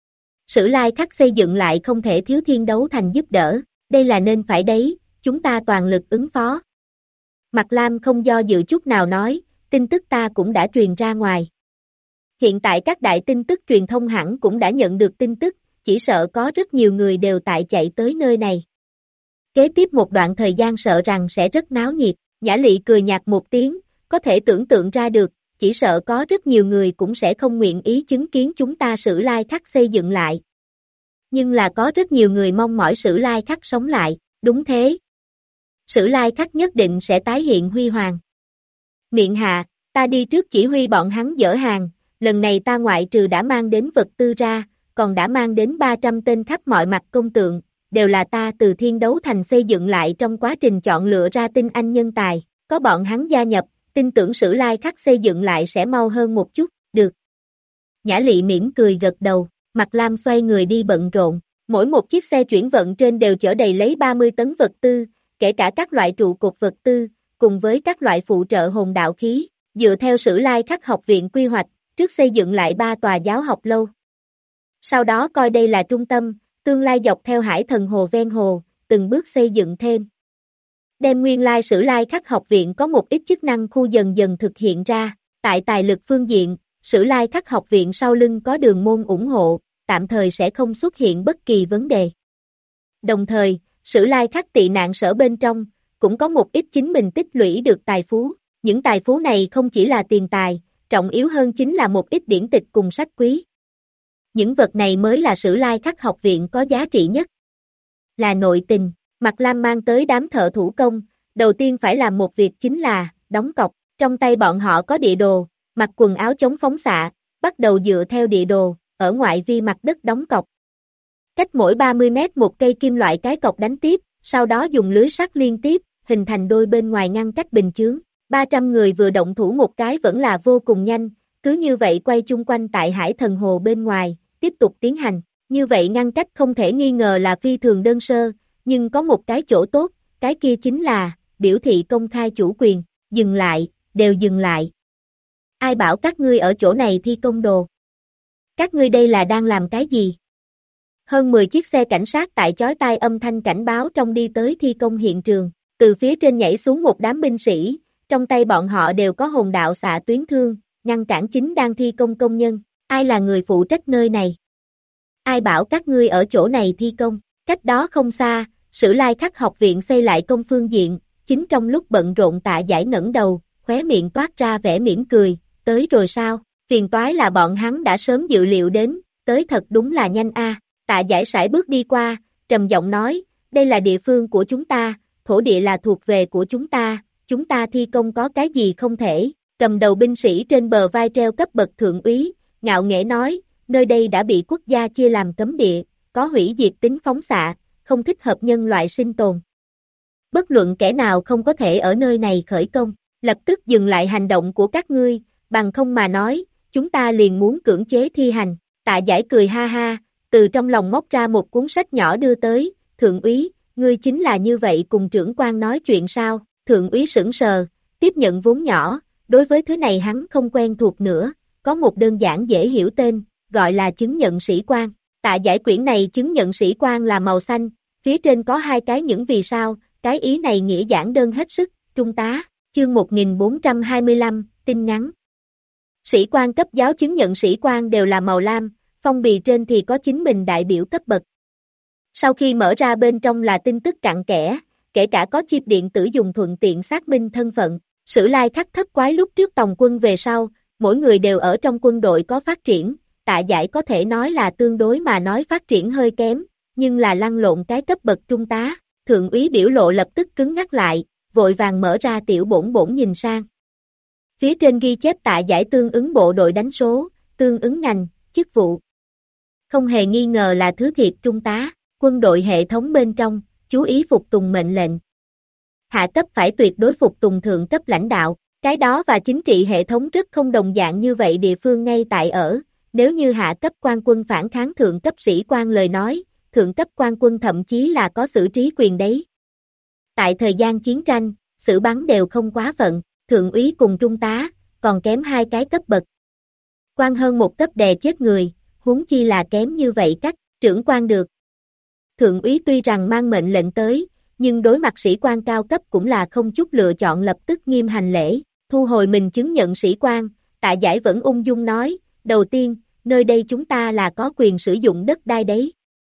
Sử Lai Khắc xây dựng lại không thể thiếu Thiên Đấu Thành giúp đỡ, đây là nên phải đấy, chúng ta toàn lực ứng phó. Mạc Lam không do dự chút nào nói, tin tức ta cũng đã truyền ra ngoài. Hiện tại các đại tin tức truyền thông hẳn cũng đã nhận được tin tức, chỉ sợ có rất nhiều người đều tại chạy tới nơi này. Kế tiếp một đoạn thời gian sợ rằng sẽ rất náo nhiệt, Nhã Lị cười nhạt một tiếng, có thể tưởng tượng ra được, chỉ sợ có rất nhiều người cũng sẽ không nguyện ý chứng kiến chúng ta Sử Lai Khắc xây dựng lại. Nhưng là có rất nhiều người mong mỏi Sử Lai Khắc sống lại, đúng thế. Sử Lai Khắc nhất định sẽ tái hiện huy hoàng. Miệng hạ, ta đi trước chỉ huy bọn hắn dỡ hàng, lần này ta ngoại trừ đã mang đến vật tư ra, còn đã mang đến 300 tên khắp mọi mặt công tượng, đều là ta từ Thiên Đấu Thành xây dựng lại trong quá trình chọn lựa ra tinh anh nhân tài, có bọn hắn gia nhập, tin tưởng Sử Lai Khắc xây dựng lại sẽ mau hơn một chút, được. Nhã Lị mỉm cười gật đầu, Mạc Lam xoay người đi bận rộn. Mỗi một chiếc xe chuyển vận trên đều chở đầy lấy 30 tấn vật tư, kể cả các loại trụ cột vật tư, cùng với các loại phụ trợ hồn đạo khí. Dựa theo Sử Lai Khắc học viện quy hoạch, trước xây dựng lại 3 tòa giáo học lâu. Sau đó coi đây là trung tâm, tương lai dọc theo Hải Thần Hồ ven hồ, từng bước xây dựng thêm. Đem nguyên lai Sử Lai Khắc học viện có một ít chức năng khu dần dần thực hiện ra, tại tài lực phương diện, Sử Lai Khắc học viện sau lưng có đường môn ủng hộ, tạm thời sẽ không xuất hiện bất kỳ vấn đề. Đồng thời, Sử Lai Khắc tị nạn sở bên trong, cũng có một ít chính mình tích lũy được tài phú. Những tài phú này không chỉ là tiền tài, trọng yếu hơn chính là một ít điển tịch cùng sách quý. Những vật này mới là Sử Lai Khắc học viện có giá trị nhất. Là nội tình, Mạc Lam mang tới đám thợ thủ công, đầu tiên phải làm một việc chính là đóng cọc. Trong tay bọn họ có địa đồ, mặc quần áo chống phóng xạ, bắt đầu dựa theo địa đồ, ở ngoại vi mặt đất đóng cọc. Cách mỗi 30 mét một cây kim loại cái cọc đánh tiếp, sau đó dùng lưới sắt liên tiếp, hình thành đôi bên ngoài ngăn cách bình chướng. 300 người vừa động thủ một cái vẫn là vô cùng nhanh, cứ như vậy quay chung quanh tại Hải Thần Hồ bên ngoài, tiếp tục tiến hành. Như vậy ngăn cách không thể nghi ngờ là phi thường đơn sơ, nhưng có một cái chỗ tốt, cái kia chính là, biểu thị công khai chủ quyền, dừng lại, đều dừng lại. Ai bảo các ngươi ở chỗ này thi công đồ? Các ngươi đây là đang làm cái gì? Hơn 10 chiếc xe cảnh sát tại chói tai âm thanh cảnh báo trong đi tới thi công hiện trường, từ phía trên nhảy xuống một đám binh sĩ, trong tay bọn họ đều có hồn đạo xạ tuyến thương, ngăn cản chính đang thi công công nhân. Ai là người phụ trách nơi này? Ai bảo các ngươi ở chỗ này thi công? Cách đó không xa, Sử Lai Khắc học viện xây lại công phương diện, chính trong lúc bận rộn Tạ Giải ngẩng đầu, khóe miệng toát ra vẻ mỉm cười, tới rồi sao? Phiền toái là bọn hắn đã sớm dự liệu đến, tới thật đúng là nhanh a. Tạ Giải sải bước đi qua, trầm giọng nói, đây là địa phương của chúng ta, thổ địa là thuộc về của chúng ta thi công có cái gì không thể. Cầm đầu binh sĩ trên bờ vai treo cấp bậc thượng úy, ngạo nghễ nói, nơi đây đã bị quốc gia chia làm cấm địa, có hủy diệt tính phóng xạ, không thích hợp nhân loại sinh tồn. Bất luận kẻ nào không có thể ở nơi này khởi công, lập tức dừng lại hành động của các ngươi, bằng không mà nói, chúng ta liền muốn cưỡng chế thi hành. Tạ Giải cười ha ha, từ trong lòng móc ra một cuốn sách nhỏ đưa tới, thượng úy, ngươi chính là như vậy cùng trưởng quan nói chuyện sao? Thượng úy sững sờ, tiếp nhận vốn nhỏ, đối với thứ này hắn không quen thuộc nữa, có một đơn giản dễ hiểu tên, gọi là chứng nhận sĩ quan. Tạ Giải quyển này chứng nhận sĩ quan là màu xanh, phía trên có hai cái những vì sao, cái ý này nghĩa giản đơn hết sức, trung tá, chương 1425, tin ngắn. Sĩ quan cấp giáo chứng nhận sĩ quan đều là màu lam, phong bì trên thì có chính mình đại biểu cấp bậc. Sau khi mở ra bên trong là tin tức cặn kẽ, kể cả có chip điện tử dùng thuận tiện xác minh thân phận. Sử Lai Khắc thất quái lúc trước tòng quân về sau, mỗi người đều ở trong quân đội có phát triển, Tạ Giải có thể nói là tương đối mà nói phát triển hơi kém, nhưng là lăn lộn cái cấp bậc trung tá. Thượng úy biểu lộ lập tức cứng ngắc lại, vội vàng mở ra tiểu bổn bổn nhìn sang. Phía trên ghi chép Tạ Giải tương ứng bộ đội đánh số, tương ứng ngành, chức vụ. Không hề nghi ngờ là thứ thiệt trung tá, quân đội hệ thống bên trong, chú ý phục tùng mệnh lệnh. Hạ cấp phải tuyệt đối phục tùng thượng cấp lãnh đạo, cái đó và chính trị hệ thống rất không đồng dạng như vậy địa phương ngay tại ở, nếu như hạ cấp quan quân phản kháng thượng cấp sĩ quan lời nói, thượng cấp quan quân thậm chí là có xử trí quyền đấy. Tại thời gian chiến tranh, xử bắn đều không quá phận, thượng úy cùng trung tá, còn kém hai cái cấp bậc. Quan hơn một cấp đè chết người, huống chi là kém như vậy cách, trưởng quan được. Thượng úy tuy rằng mang mệnh lệnh tới, nhưng đối mặt sĩ quan cao cấp cũng là không chút lựa chọn lập tức nghiêm hành lễ, thu hồi mình chứng nhận sĩ quan, Tạ Giải vẫn ung dung nói, đầu tiên, nơi đây chúng ta là có quyền sử dụng đất đai đấy.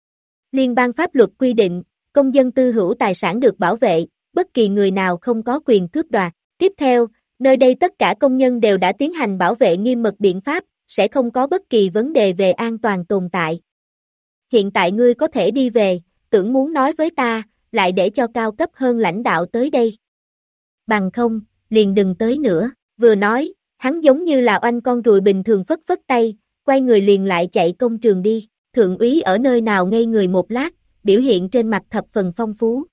Liên bang pháp luật quy định, công dân tư hữu tài sản được bảo vệ, bất kỳ người nào không có quyền cướp đoạt. Tiếp theo, nơi đây tất cả công nhân đều đã tiến hành bảo vệ nghiêm mật biện pháp, sẽ không có bất kỳ vấn đề về an toàn tồn tại. Hiện tại ngươi có thể đi về, tưởng muốn nói với ta, lại để cho cao cấp hơn lãnh đạo tới đây. Bằng không, liền đừng tới nữa, vừa nói, hắn giống như là oanh con ruồi bình thường phất phất tay, quay người liền lại chạy công trường đi, thượng úy ở nơi nào ngây người một lát, biểu hiện trên mặt thập phần phong phú.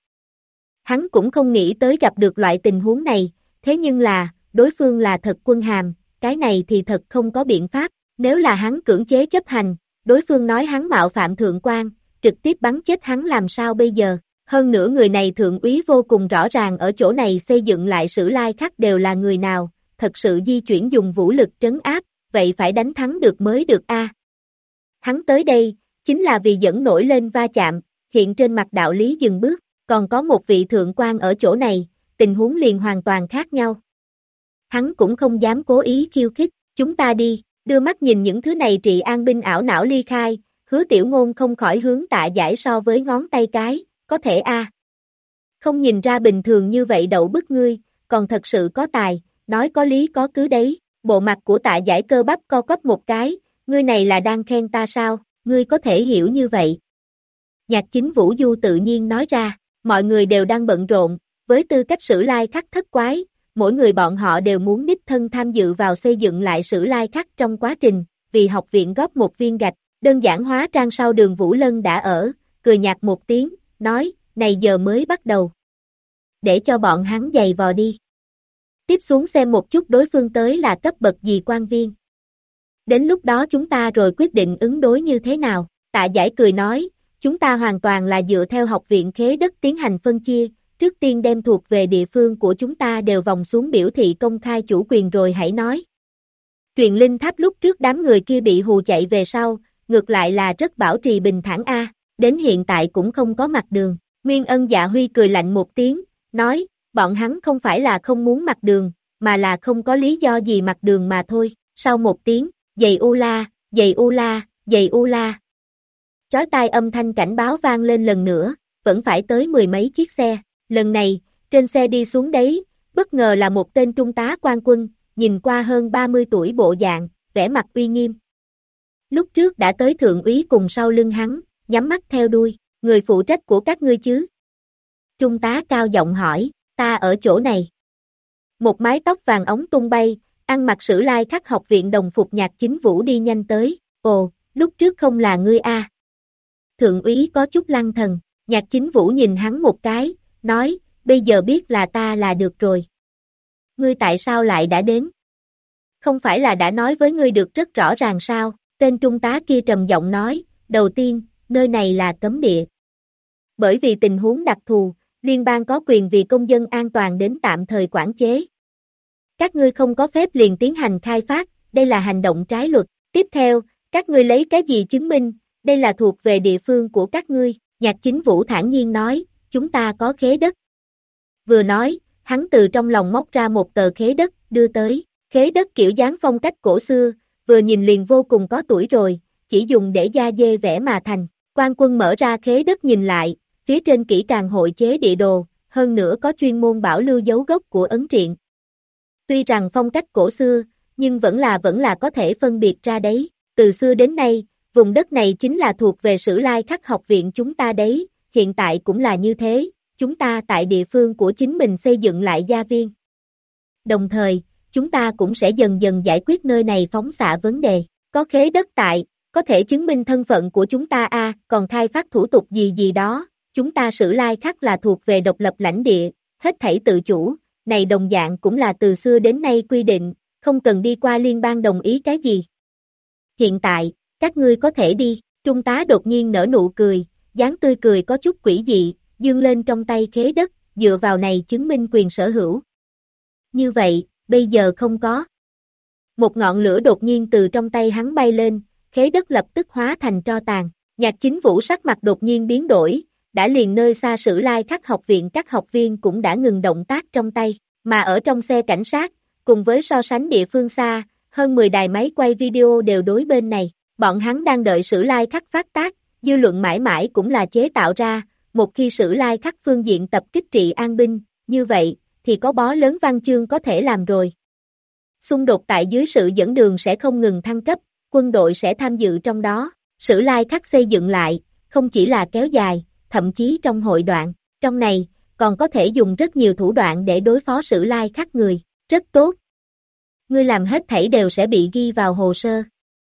Hắn cũng không nghĩ tới gặp được loại tình huống này, thế nhưng là, đối phương là thật quân hàm, cái này thì thật không có biện pháp, Nếu là hắn cưỡng chế chấp hành, đối phương nói hắn mạo phạm thượng quan, trực tiếp bắn chết hắn làm sao bây giờ? Hơn nữa người này thượng úy vô cùng rõ ràng ở chỗ này xây dựng lại Sử Lai Khắc đều là người nào, thật sự di chuyển dùng vũ lực trấn áp, vậy phải đánh thắng được mới được a. Hắn tới đây, chính là vì dẫn nổi lên va chạm, hiện trên mặt đạo lý dừng bước, còn có một vị thượng quan ở chỗ này, tình huống liền hoàn toàn khác nhau. Hắn cũng không dám cố ý khiêu khích, chúng ta đi, đưa mắt nhìn những thứ này Trị An binh ảo não ly khai, Hứa Tiểu Ngôn không khỏi hướng Tạ Giải so với ngón tay cái, có thể a. Không nhìn ra bình thường như vậy đậu bức ngươi, còn thật sự có tài, nói có lý có cứ đấy, bộ mặt của Tạ Giải cơ bắp co quắp một cái, ngươi này là đang khen ta sao, ngươi có thể hiểu như vậy. Nhạc Chính Vũ Du tự nhiên nói ra, mọi người đều đang bận rộn, với tư cách Sử Lai Khắc thất quái, mỗi người bọn họ đều muốn đích thân tham dự vào xây dựng lại Sử Lai Khắc trong quá trình, vì học viện góp một viên gạch, đơn giản hóa trang sau Đường Vũ Lân đã ở, cười nhạt một tiếng, nói, này giờ mới bắt đầu. Để cho bọn hắn giày vò đi. Tiếp xuống xem một chút đối phương tới là cấp bậc gì quan viên. Đến lúc đó chúng ta rồi quyết định ứng đối như thế nào, Tạ Giải cười nói, chúng ta hoàn toàn là dựa theo học viện khế đất tiến hành phân chia, trước tiên đem thuộc về địa phương của chúng ta đều vòng xuống biểu thị công khai chủ quyền rồi hãy nói. Truyền linh tháp lúc trước đám người kia bị hù chạy về sau, ngược lại là rất bảo trì bình thản a, đến hiện tại cũng không có mặt đường. Nguyên Ân Dạ Huy cười lạnh một tiếng, nói, bọn hắn không phải là không muốn mặt đường, mà là không có lý do gì mặt đường mà thôi. Sau một tiếng, giày u la, giày u la, giày u la. Chói tai âm thanh cảnh báo vang lên lần nữa, vẫn phải tới mười mấy chiếc xe. Lần này, trên xe đi xuống đấy, bất ngờ là một tên trung tá quan quân, nhìn qua hơn 30 tuổi bộ dạng, vẻ mặt uy nghiêm. Lúc trước đã tới thượng úy cùng sau lưng hắn, nhắm mắt theo đuôi, người phụ trách của các ngươi chứ? Trung tá cao giọng hỏi, ta ở chỗ này. Một mái tóc vàng óng tung bay, ăn mặc Sử Lai Khắc học viện đồng phục Nhạc Chính Vũ đi nhanh tới, ồ, lúc trước không là ngươi a. Thượng úy có chút lăng thần, Nhạc Chính Vũ nhìn hắn một cái, nói, bây giờ biết là ta là được rồi. Ngươi tại sao lại đã đến? Không phải là đã nói với ngươi được rất rõ ràng sao? Tên trung tá kia trầm giọng nói, đầu tiên, nơi này là cấm địa. Bởi vì tình huống đặc thù, liên bang có quyền vì công dân an toàn đến tạm thời quản chế. Các ngươi không có phép liền tiến hành khai phát, đây là hành động trái luật. Tiếp theo, các ngươi lấy cái gì chứng minh, đây là thuộc về địa phương của các ngươi. Nhạc Chính Vũ thản nhiên nói, chúng ta có khế đất. Vừa nói, hắn từ trong lòng móc ra một tờ khế đất, đưa tới. Khế đất kiểu dáng phong cách cổ xưa, vừa nhìn liền vô cùng có tuổi rồi, chỉ dùng để da dê vẽ mà thành. Quan quân mở ra khế đất nhìn lại, phía trên kỹ càng hội chế địa đồ, hơn nữa có chuyên môn bảo lưu dấu gốc của ấn triện. Tuy rằng phong cách cổ xưa, nhưng vẫn là có thể phân biệt ra đấy. Từ xưa đến nay, vùng đất này chính là thuộc về Sử Lai Khắc học viện chúng ta đấy, hiện tại cũng là như thế, chúng ta tại địa phương của chính mình xây dựng lại gia viên. Đồng thời, chúng ta cũng sẽ dần dần giải quyết nơi này phóng xạ vấn đề. Có khế đất tại, có thể chứng minh thân phận của chúng ta a, còn khai phát thủ tục gì gì đó, chúng ta Sử Lai Khắc là thuộc về độc lập lãnh địa, hết thảy tự chủ, này đồng dạng cũng là từ xưa đến nay quy định, không cần đi qua liên bang đồng ý cái gì. Hiện tại, các ngươi có thể đi, trung tá đột nhiên nở nụ cười, dáng tươi cười có chút quỷ dị, dương lên trong tay khế đất, dựa vào này chứng minh quyền sở hữu. Như vậy, bây giờ không có. Một ngọn lửa đột nhiên từ trong tay hắn bay lên, khế đất lập tức hóa thành tro tàn. Nhạc Chính Vũ sắc mặt đột nhiên biến đổi, đã liền nơi xa Sử Lai Khắc học viện các học viên cũng đã ngừng động tác trong tay, mà ở trong xe cảnh sát, cùng với so sánh địa phương xa, hơn 10 đài máy quay video đều đối bên này, bọn hắn đang đợi Sử Lai Khắc phát tác, dư luận mãi mãi cũng là chế tạo ra, một khi Sử Lai Khắc phương diện tập kích Trị An binh, như vậy, thì có bó lớn văn chương có thể làm rồi. Xung đột tại dưới sự dẫn đường sẽ không ngừng thăng cấp, quân đội sẽ tham dự trong đó, Sử Lai Khắc xây dựng lại, không chỉ là kéo dài, thậm chí trong hội đoạn, trong này, còn có thể dùng rất nhiều thủ đoạn để đối phó Sử Lai Khắc người, rất tốt. Ngươi làm hết thảy đều sẽ bị ghi vào hồ sơ.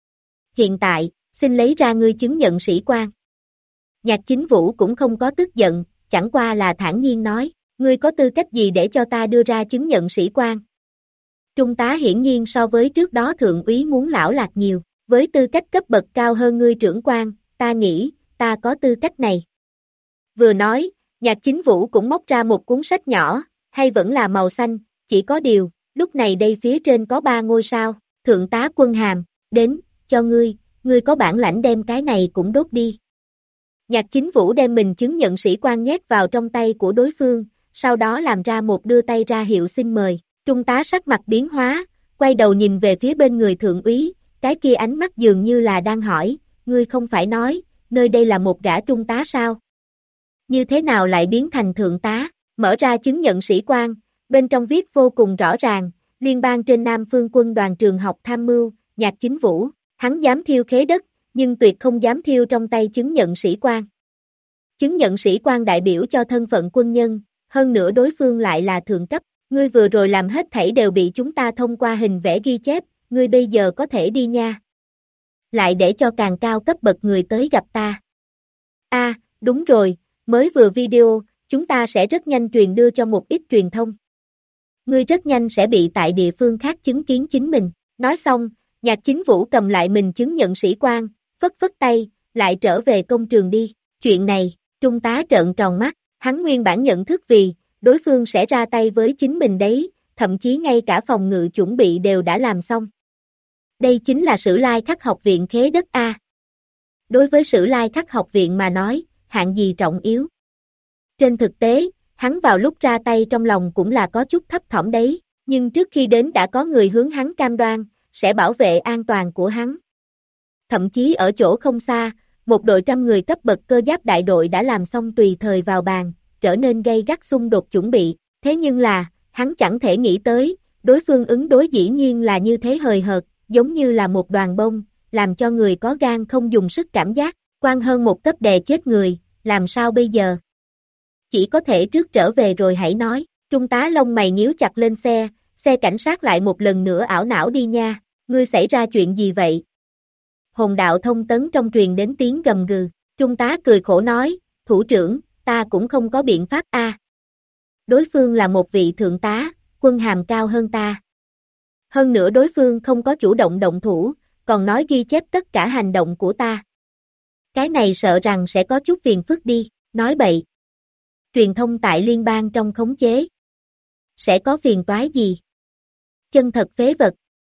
Hiện tại, xin lấy ra ngươi chứng nhận sĩ quan. Nhạc Chính Vũ cũng không có tức giận, chẳng qua là thản nhiên nói, ngươi có tư cách gì để cho ta đưa ra chứng nhận sĩ quan? Trung tá hiển nhiên so với trước đó thượng úy muốn lão lạc nhiều, Với tư cách cấp bậc cao hơn ngươi trưởng quan, ta nghĩ, ta có tư cách này. Vừa nói, Nhạc Chính Vũ cũng móc ra một cuốn sách nhỏ, hay vẫn là màu xanh, chỉ có điều, lúc này đây phía trên có 3 ngôi sao, thượng tá quân hàm, đến, cho ngươi có bản lãnh đem cái này cũng đốt đi. Nhạc Chính Vũ đem mình chứng nhận sĩ quan nhét vào trong tay của đối phương, sau đó làm ra một đưa tay ra hiệu xin mời, trung tá sắc mặt biến hóa, quay đầu nhìn về phía bên người thượng úy, cái kia ánh mắt dường như là đang hỏi, ngươi không phải nói, nơi đây là một gã trung tá sao? Như thế nào lại biến thành thượng tá? Mở ra chứng nhận sĩ quan, bên trong viết vô cùng rõ ràng, liên bang trên Nam Phương quân đoàn trường học tham mưu, Nhạc Chính Vũ, hắn dám thiêu khế đất, nhưng tuyệt không dám thiêu trong tay chứng nhận sĩ quan. Chứng nhận sĩ quan đại biểu cho thân phận quân nhân, hơn nữa đối phương lại là thượng cấp, ngươi vừa rồi làm hết thảy đều bị chúng ta thông qua hình vẽ ghi chép, ngươi bây giờ có thể đi nha. Lại để cho càng cao cấp bậc người tới gặp ta. Đúng rồi, mới vừa video, chúng ta sẽ rất nhanh truyền đưa cho một ít truyền thông. Ngươi rất nhanh sẽ bị tại địa phương khác chứng kiến chính mình. Nói xong, Nhạc Chính Vũ cầm lại mình chứng nhận sĩ quan, phất phất tay, lại trở về công trường đi. Chuyện này, trung tá trợn tròn mắt, hắn nguyên bản nhận thức vì, đối phương sẽ ra tay với chính mình đấy, thậm chí ngay cả phòng ngự chuẩn bị đều đã làm xong. Đây chính là Sử Lai Khắc học viện khế đất A. Đối với Sử Lai Khắc học viện mà nói, hạng gì trọng yếu. Trên thực tế, hắn vào lúc ra tay trong lòng cũng là có chút thấp thỏm đấy, nhưng trước khi đến đã có người hướng hắn cam đoan, sẽ bảo vệ an toàn của hắn. Thậm chí ở chỗ không xa, một đội 100 người cấp bậc cơ giáp đại đội đã làm xong tùy thời vào bàn, trở nên gay gắt xung đột chuẩn bị, thế nhưng là, hắn chẳng thể nghĩ tới, đối phương ứng đối dĩ nhiên là như thế hời hợt, giống như là một đoàn bông, làm cho người có gan không dùng sức cảm giác, quan hơn một cấp đè chết người, làm sao bây giờ? Chỉ có thể trước trở về rồi hãy nói, trung tá lông mày nhíu chặt lên xe cảnh sát lại một lần nữa ảo não đi nha, ngươi xảy ra chuyện gì vậy? Hồn đạo thông tấn trong truyền đến tiếng gầm gừ, trung tá cười khổ nói, thủ trưởng, ta cũng không có biện pháp a. Đối phương là một vị thượng tá, quân hàm cao hơn ta. Hơn nữa đối phương không có chủ động động thủ, còn nói ghi chép tất cả hành động của ta. Cái này sợ rằng sẽ có chút phiền phức đi, nói bậy. Truyền thông tại liên bang trong khống chế. Sẽ có phiền toái gì? Chân thật phế vật.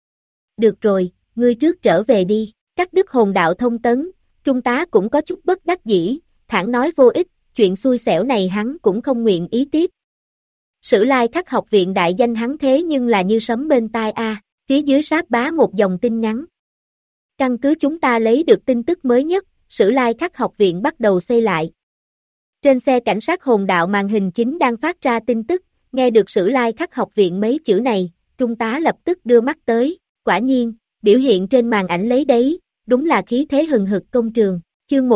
Được rồi, ngươi trước trở về đi, cắt đứt hồn đạo thông tấn, trung tá cũng có chút bất đắc dĩ, thẳng nói vô ích, chuyện xui xẻo này hắn cũng không nguyện ý tiếp. Sử Lai Khắc học viện đại danh hắn thế nhưng là như sấm bên tai a, phía dưới sát bá một dòng tin ngắn. Căn cứ chúng ta lấy được tin tức mới nhất, Sử Lai Khắc học viện bắt đầu xây lại. Trên xe cảnh sát hồn đạo màn hình chính đang phát ra tin tức, nghe được Sử Lai Khắc học viện mấy chữ này, trung tá lập tức đưa mắt tới, quả nhiên, biểu hiện trên màn ảnh lấy đấy, đúng là khí thế hừng hực công trường, chương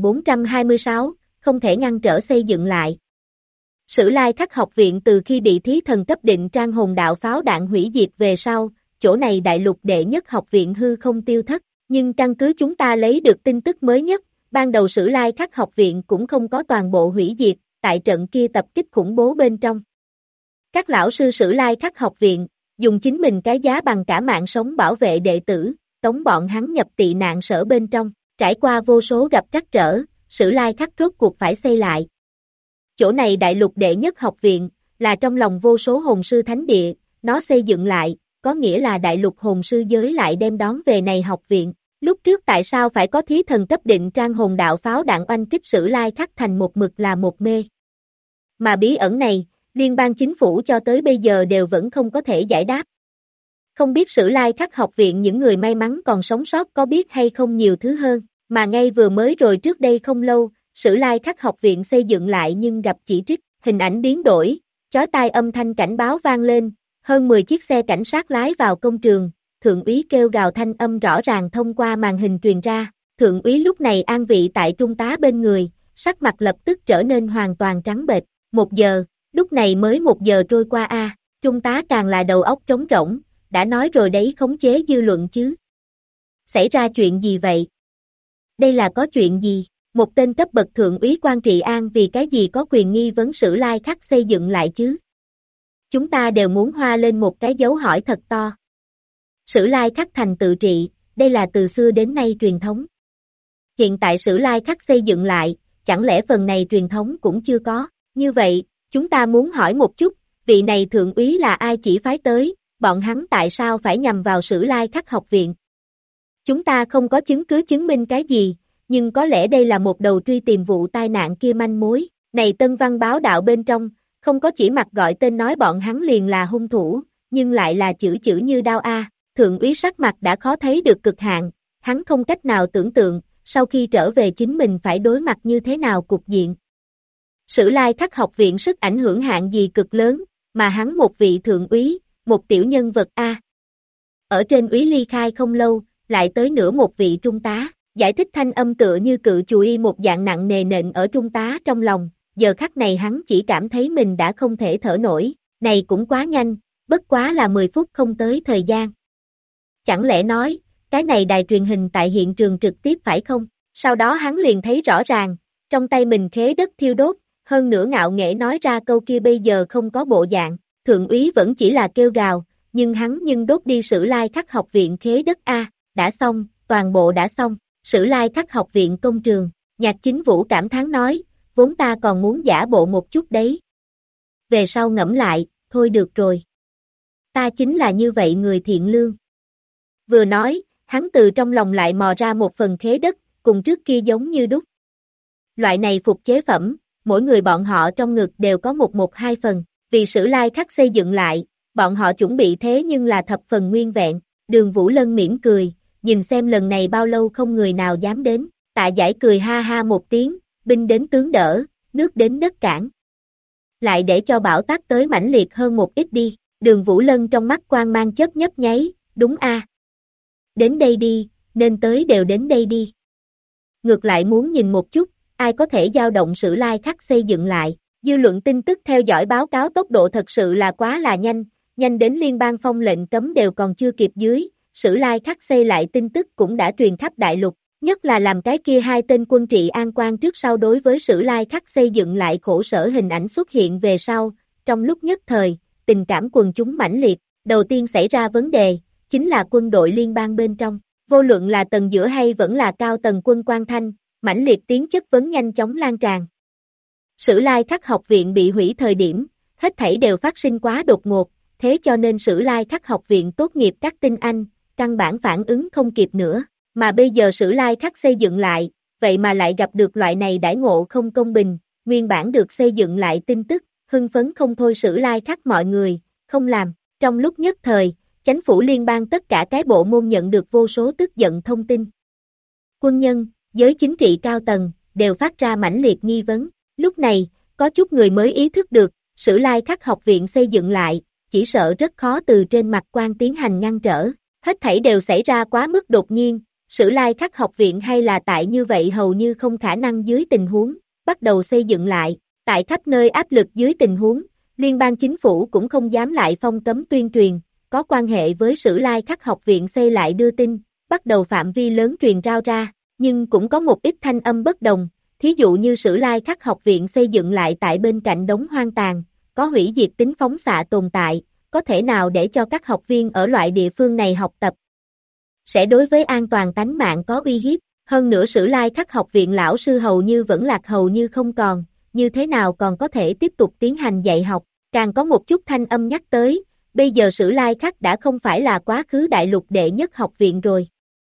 1426, không thể ngăn trở xây dựng lại. Sử Lai Khắc học viện từ khi bị thí thần cấp định trang hồn đạo pháo đạn hủy diệt về sau, chỗ này đại lục đệ nhất học viện hư không tiêu thất, nhưng căn cứ chúng ta lấy được tin tức mới nhất, ban đầu Sử Lai Khắc học viện cũng không có toàn bộ hủy diệt, tại trận kia tập kích khủng bố bên trong. Các lão sư Sử Lai Khắc học viện, dùng chính mình cái giá bằng cả mạng sống bảo vệ đệ tử, tống bọn hắn nhập tị nạn sở bên trong, trải qua vô số gặp trắc trở, Sử Lai Khắc rốt cuộc phải xây lại. Chỗ này đại lục đệ nhất học viện, là trong lòng vô số hồn sư thánh địa, nó xây dựng lại, có nghĩa là đại lục hồn sư giới lại đem đón về này học viện. Lúc trước tại sao phải có thí thần cấp định trang hồn đạo pháo đạn oanh kích Sử Lai Khắc thành một mực là một mê. Mà bí ẩn này, liên bang chính phủ cho tới bây giờ đều vẫn không có thể giải đáp. Không biết Sử Lai Khắc học viện những người may mắn còn sống sót có biết hay không nhiều thứ hơn, mà ngay vừa mới rồi trước đây không lâu, Sử Lai Khắc học viện xây dựng lại nhưng gặp chỉ trích, hình ảnh biến đổi, chói tai âm thanh cảnh báo vang lên, hơn 10 chiếc xe cảnh sát lái vào công trường, thượng úy kêu gào thanh âm rõ ràng thông qua màn hình truyền ra, thượng úy lúc này an vị tại trung tá bên người, sắc mặt lập tức trở nên hoàn toàn trắng bệch, 1 giờ, lúc này mới 1 giờ trôi qua a, trung tá càng là đầu óc trống rỗng, đã nói rồi đấy khống chế dư luận chứ. Xảy ra chuyện gì vậy? Đây là có chuyện gì? Một tên cấp bậc thượng úy quan trị an vì cái gì có quyền nghi vấn Sử Lai Khắc xây dựng lại chứ? Chúng ta đều muốn hoa lên một cái dấu hỏi thật to. Sử Lai Khắc thành tự trị, đây là từ xưa đến nay truyền thống. Hiện tại Sử Lai Khắc xây dựng lại, chẳng lẽ phần này truyền thống cũng chưa có, như vậy, chúng ta muốn hỏi một chút, vị này thượng úy là ai chỉ phái tới, bọn hắn tại sao phải nhằm vào Sử Lai Khắc học viện? Chúng ta không có chứng cứ chứng minh cái gì, nhưng có lẽ đây là một đầu truy tìm vụ tai nạn kia manh mối, này Tân Văn báo đạo bên trong, không có chỉ mặt gọi tên nói bọn hắn liền là hung thủ, nhưng lại là chữ chữ như đao a. Thượng úy sắc mặt đã khó thấy được cực hạn, hắn không cách nào tưởng tượng, sau khi trở về chính mình phải đối mặt như thế nào cục diện. Sử Lai Khắc học viện sức ảnh hưởng hạng gì cực lớn, mà hắn một vị thượng úy, một tiểu nhân vật a. Ở trên úy ly khai không lâu, lại tới nữa một vị trung tá, giải thích thanh âm tựa như cự chùy một dạng nặng nề nện ở trung tá trong lòng, giờ khắc này hắn chỉ cảm thấy mình đã không thể thở nổi, này cũng quá nhanh, bất quá là 10 phút không tới thời gian. Chẳng lẽ nói, cái này đài truyền hình tại hiện trường trực tiếp phải không? Sau đó hắn liền thấy rõ ràng, trong tay mình khế đất thiêu đốt, hơn nữa ngạo nghễ nói ra câu kia bây giờ không có bộ dạng, thượng úy vẫn chỉ là kêu gào, nhưng hắn đốt đi Sử Lai Khắc học viện khế đất a, đã xong, toàn bộ đã xong, Sử Lai Khắc học viện công trường, Nhạc Chính Vũ cảm thán nói, vốn ta còn muốn giả bộ một chút đấy. Về sau ngẫm lại, thôi được rồi. Ta chính là như vậy người thiện lương. Vừa nói, hắn từ trong lòng lại mò ra một phần khế đất, cùng trước kia giống như đúc. Loại này phục chế phẩm, mỗi người bọn họ trong ngực đều có một hai phần, vì Sử Lai Khắc xây dựng lại, bọn họ chuẩn bị thế nhưng là thập phần nguyên vẹn, Đường Vũ Lân mỉm cười, nhìn xem lần này bao lâu không người nào dám đến, Tạ Giải cười ha ha một tiếng, binh đến tướng đỡ, nước đến đất cản. Lại để cho bão táp tới mãnh liệt hơn một ít đi, Đường Vũ Lân trong mắt quang mang chớp nhấp nháy, đúng a. Đến đây đi, nên tới đều đến đây đi. Ngược lại muốn nhìn một chút, ai có thể dao động Sử Lai Khắc xây dựng lại, dư luận tin tức theo dõi báo cáo tốc độ thật sự là quá là nhanh, nhanh đến liên bang phong lệnh cấm đều còn chưa kịp dưới, Sử Lai Khắc xây lại tin tức cũng đã truyền khắp đại lục, nhất là làm cái kia hai tên quân trị an quan trước sau đối với Sử Lai Khắc xây dựng lại khổ sở hình ảnh xuất hiện về sau, trong lúc nhất thời, tình cảm quần chúng mãnh liệt, đầu tiên xảy ra vấn đề, chính là quân đội liên bang bên trong, vô luận là tầng giữa hay vẫn là cao tầng quân quan thanh, mãnh liệt tiếng chất vấn nhanh chóng lan tràn. Sử Lai Khắc học viện bị hủy thời điểm, hết thảy đều phát sinh quá đột ngột, thế cho nên Sử Lai Khắc học viện tốt nghiệp các tinh anh, căn bản phản ứng không kịp nữa, mà bây giờ Sử Lai Khắc xây dựng lại, vậy mà lại gặp được loại này đãi ngộ không công bình, nguyên bản được xây dựng lại tin tức, hưng phấn không thôi Sử Lai Khắc mọi người, không làm, trong lúc nhất thời, Chánh phủ liên bang tất cả cái bộ môn nhận được vô số tức giận thông tin. Quân nhân, giới chính trị cao tầng, đều phát ra mãnh liệt nghi vấn, lúc này, có chút người mới ý thức được, Sử Lai Khắc học viện xây dựng lại, chỉ sợ rất khó từ trên mặt quan tiến hành ngăn trở, hết thảy đều xảy ra quá mức đột nhiên, Sử Lai Khắc học viện hay là tại như vậy hầu như không khả năng dưới tình huống, bắt đầu xây dựng lại, tại khắp nơi áp lực dưới tình huống, liên bang chính phủ cũng không dám lại phong cấm tuyên truyền, có quan hệ với Sử Lai Khắc học viện xây lại đưa tin, bắt đầu phạm vi lớn truyền rao ra, nhưng cũng có một ít thanh âm bất đồng, thí dụ như Sử Lai Khắc học viện xây dựng lại tại bên cạnh đống hoang tàn, có hủy diệt tính phóng xạ tồn tại, có thể nào để cho các học viên ở loại địa phương này học tập, sẽ đối với an toàn tánh mạng có uy hiếp, hơn nữa Sử Lai Khắc học viện lão sư hầu như vẫn lạc hầu như không còn, như thế nào còn có thể tiếp tục tiến hành dạy học, càng có một chút thanh âm nhắc tới, bây giờ Sử Lai Khắc đã không phải là quá khứ đại lục đệ nhất học viện rồi.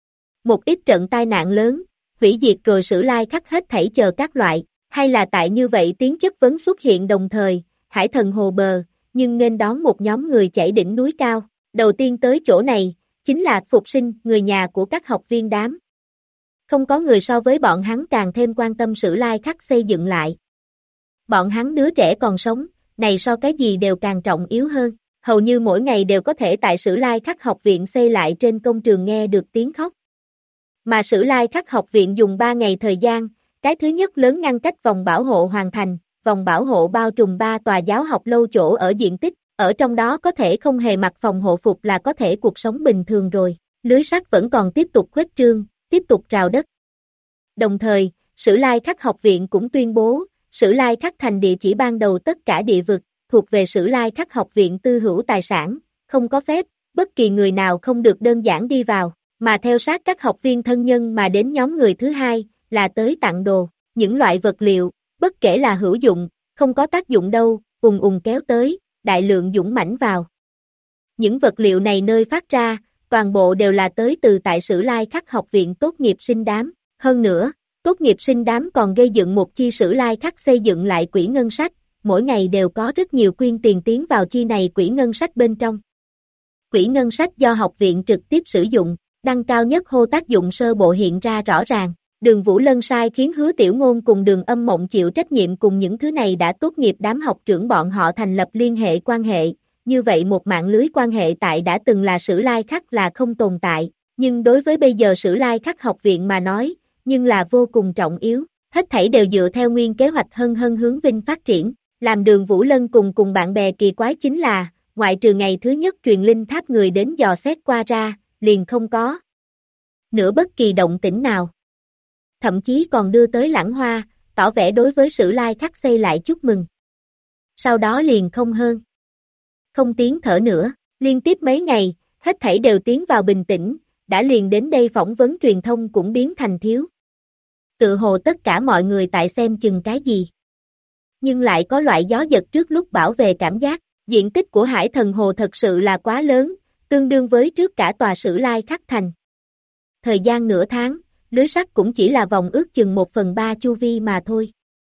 Một ít trận tai nạn lớn, hủy diệt rồi Sử Lai Khắc hết thảy chờ các loại, hay là tại như vậy tiếng chất vấn xuất hiện đồng thời, hải thần hồ bờ, nhưng nên đón một nhóm người chảy đỉnh núi cao, đầu tiên tới chỗ này, chính là Phục Sinh, người nhà của các học viên đám. Không có người so với bọn hắn càng thêm quan tâm Sử Lai Khắc xây dựng lại. Bọn hắn đứa trẻ còn sống, này so cái gì đều càng trọng yếu hơn, hầu như mỗi ngày đều có thể tại Sử Lai Khắc học viện xây lại trên công trường nghe được tiếng khóc. Mà Sử Lai Khắc học viện dùng 3 ngày thời gian, cái thứ nhất lớn ngăn cách vòng bảo hộ hoàn thành, vòng bảo hộ bao trùm 3 tòa giáo học lâu chỗ ở diện tích, ở trong đó có thể không hề mặc phòng hộ phục là có thể cuộc sống bình thường rồi, lưới sắt vẫn còn tiếp tục khuếch trương, tiếp tục rào đất. Đồng thời, Sử Lai Khắc học viện cũng tuyên bố, Sử Lai Khắc thành địa chỉ ban đầu tất cả địa vực, thuộc về Sử Lai Khắc học viện tư hữu tài sản, không có phép, bất kỳ người nào không được đơn giản đi vào, Mà theo sát các học viên thân nhân mà đến nhóm người thứ hai, là tới tặng đồ, những loại vật liệu, bất kể là hữu dụng, không có tác dụng đâu, kéo tới, đại lượng dũng mãnh vào. Những vật liệu này nơi phát ra, toàn bộ đều là tới từ tại Sử Lai Khắc học viện tốt nghiệp sinh đám, hơn nữa, tốt nghiệp sinh đám còn gây dựng một chi Sử Lai Khắc xây dựng lại quỹ ngân sách, mỗi ngày đều có rất nhiều quyên tiền tiến vào chi này quỹ ngân sách bên trong. Quỹ ngân sách do học viện trực tiếp sử dụng, đăng cao nhất hô tác dụng sơ bộ hiện ra rõ ràng. Đường Vũ Lân sai khiến Hứa Tiểu Ngôn cùng Đường Âm Mộng chịu trách nhiệm cùng những thứ này đã tốt nghiệp đám học trưởng bọn họ thành lập liên hệ quan hệ, như vậy một mạng lưới quan hệ tại đã từng là Sử Lai Khắc là không tồn tại, nhưng đối với bây giờ Sử Lai Khắc học viện mà nói, nhưng là vô cùng trọng yếu, hết thảy đều dựa theo nguyên kế hoạch hân hướng vinh phát triển, làm Đường Vũ Lân cùng bạn bè kỳ quái chính là, ngoại trừ ngày thứ nhất truyền linh tháp người đến dò xét qua ra, liền không có nữa bất kỳ động tĩnh nào. Thậm chí còn đưa tới lãng hoa, tỏ vẻ đối với Sử Lai Khắc xây lại chúc mừng. Sau đó liền không hơn. Không tiếng thở nữa, liên tiếp mấy ngày, hết thảy đều tiến vào bình tĩnh, đã liền đến đây phỏng vấn truyền thông cũng biến thành thiếu. Tự hồ tất cả mọi người tại xem chừng cái gì. Nhưng lại có loại gió giật trước lúc bão về cảm giác, diện tích của Hải Thần Hồ thật sự là quá lớn, tương đương với trước cả tòa Sử Lai Khắc thành. Thời gian nửa tháng, lưới sắt cũng chỉ là vòng ước chừng 1/3 chu vi mà thôi.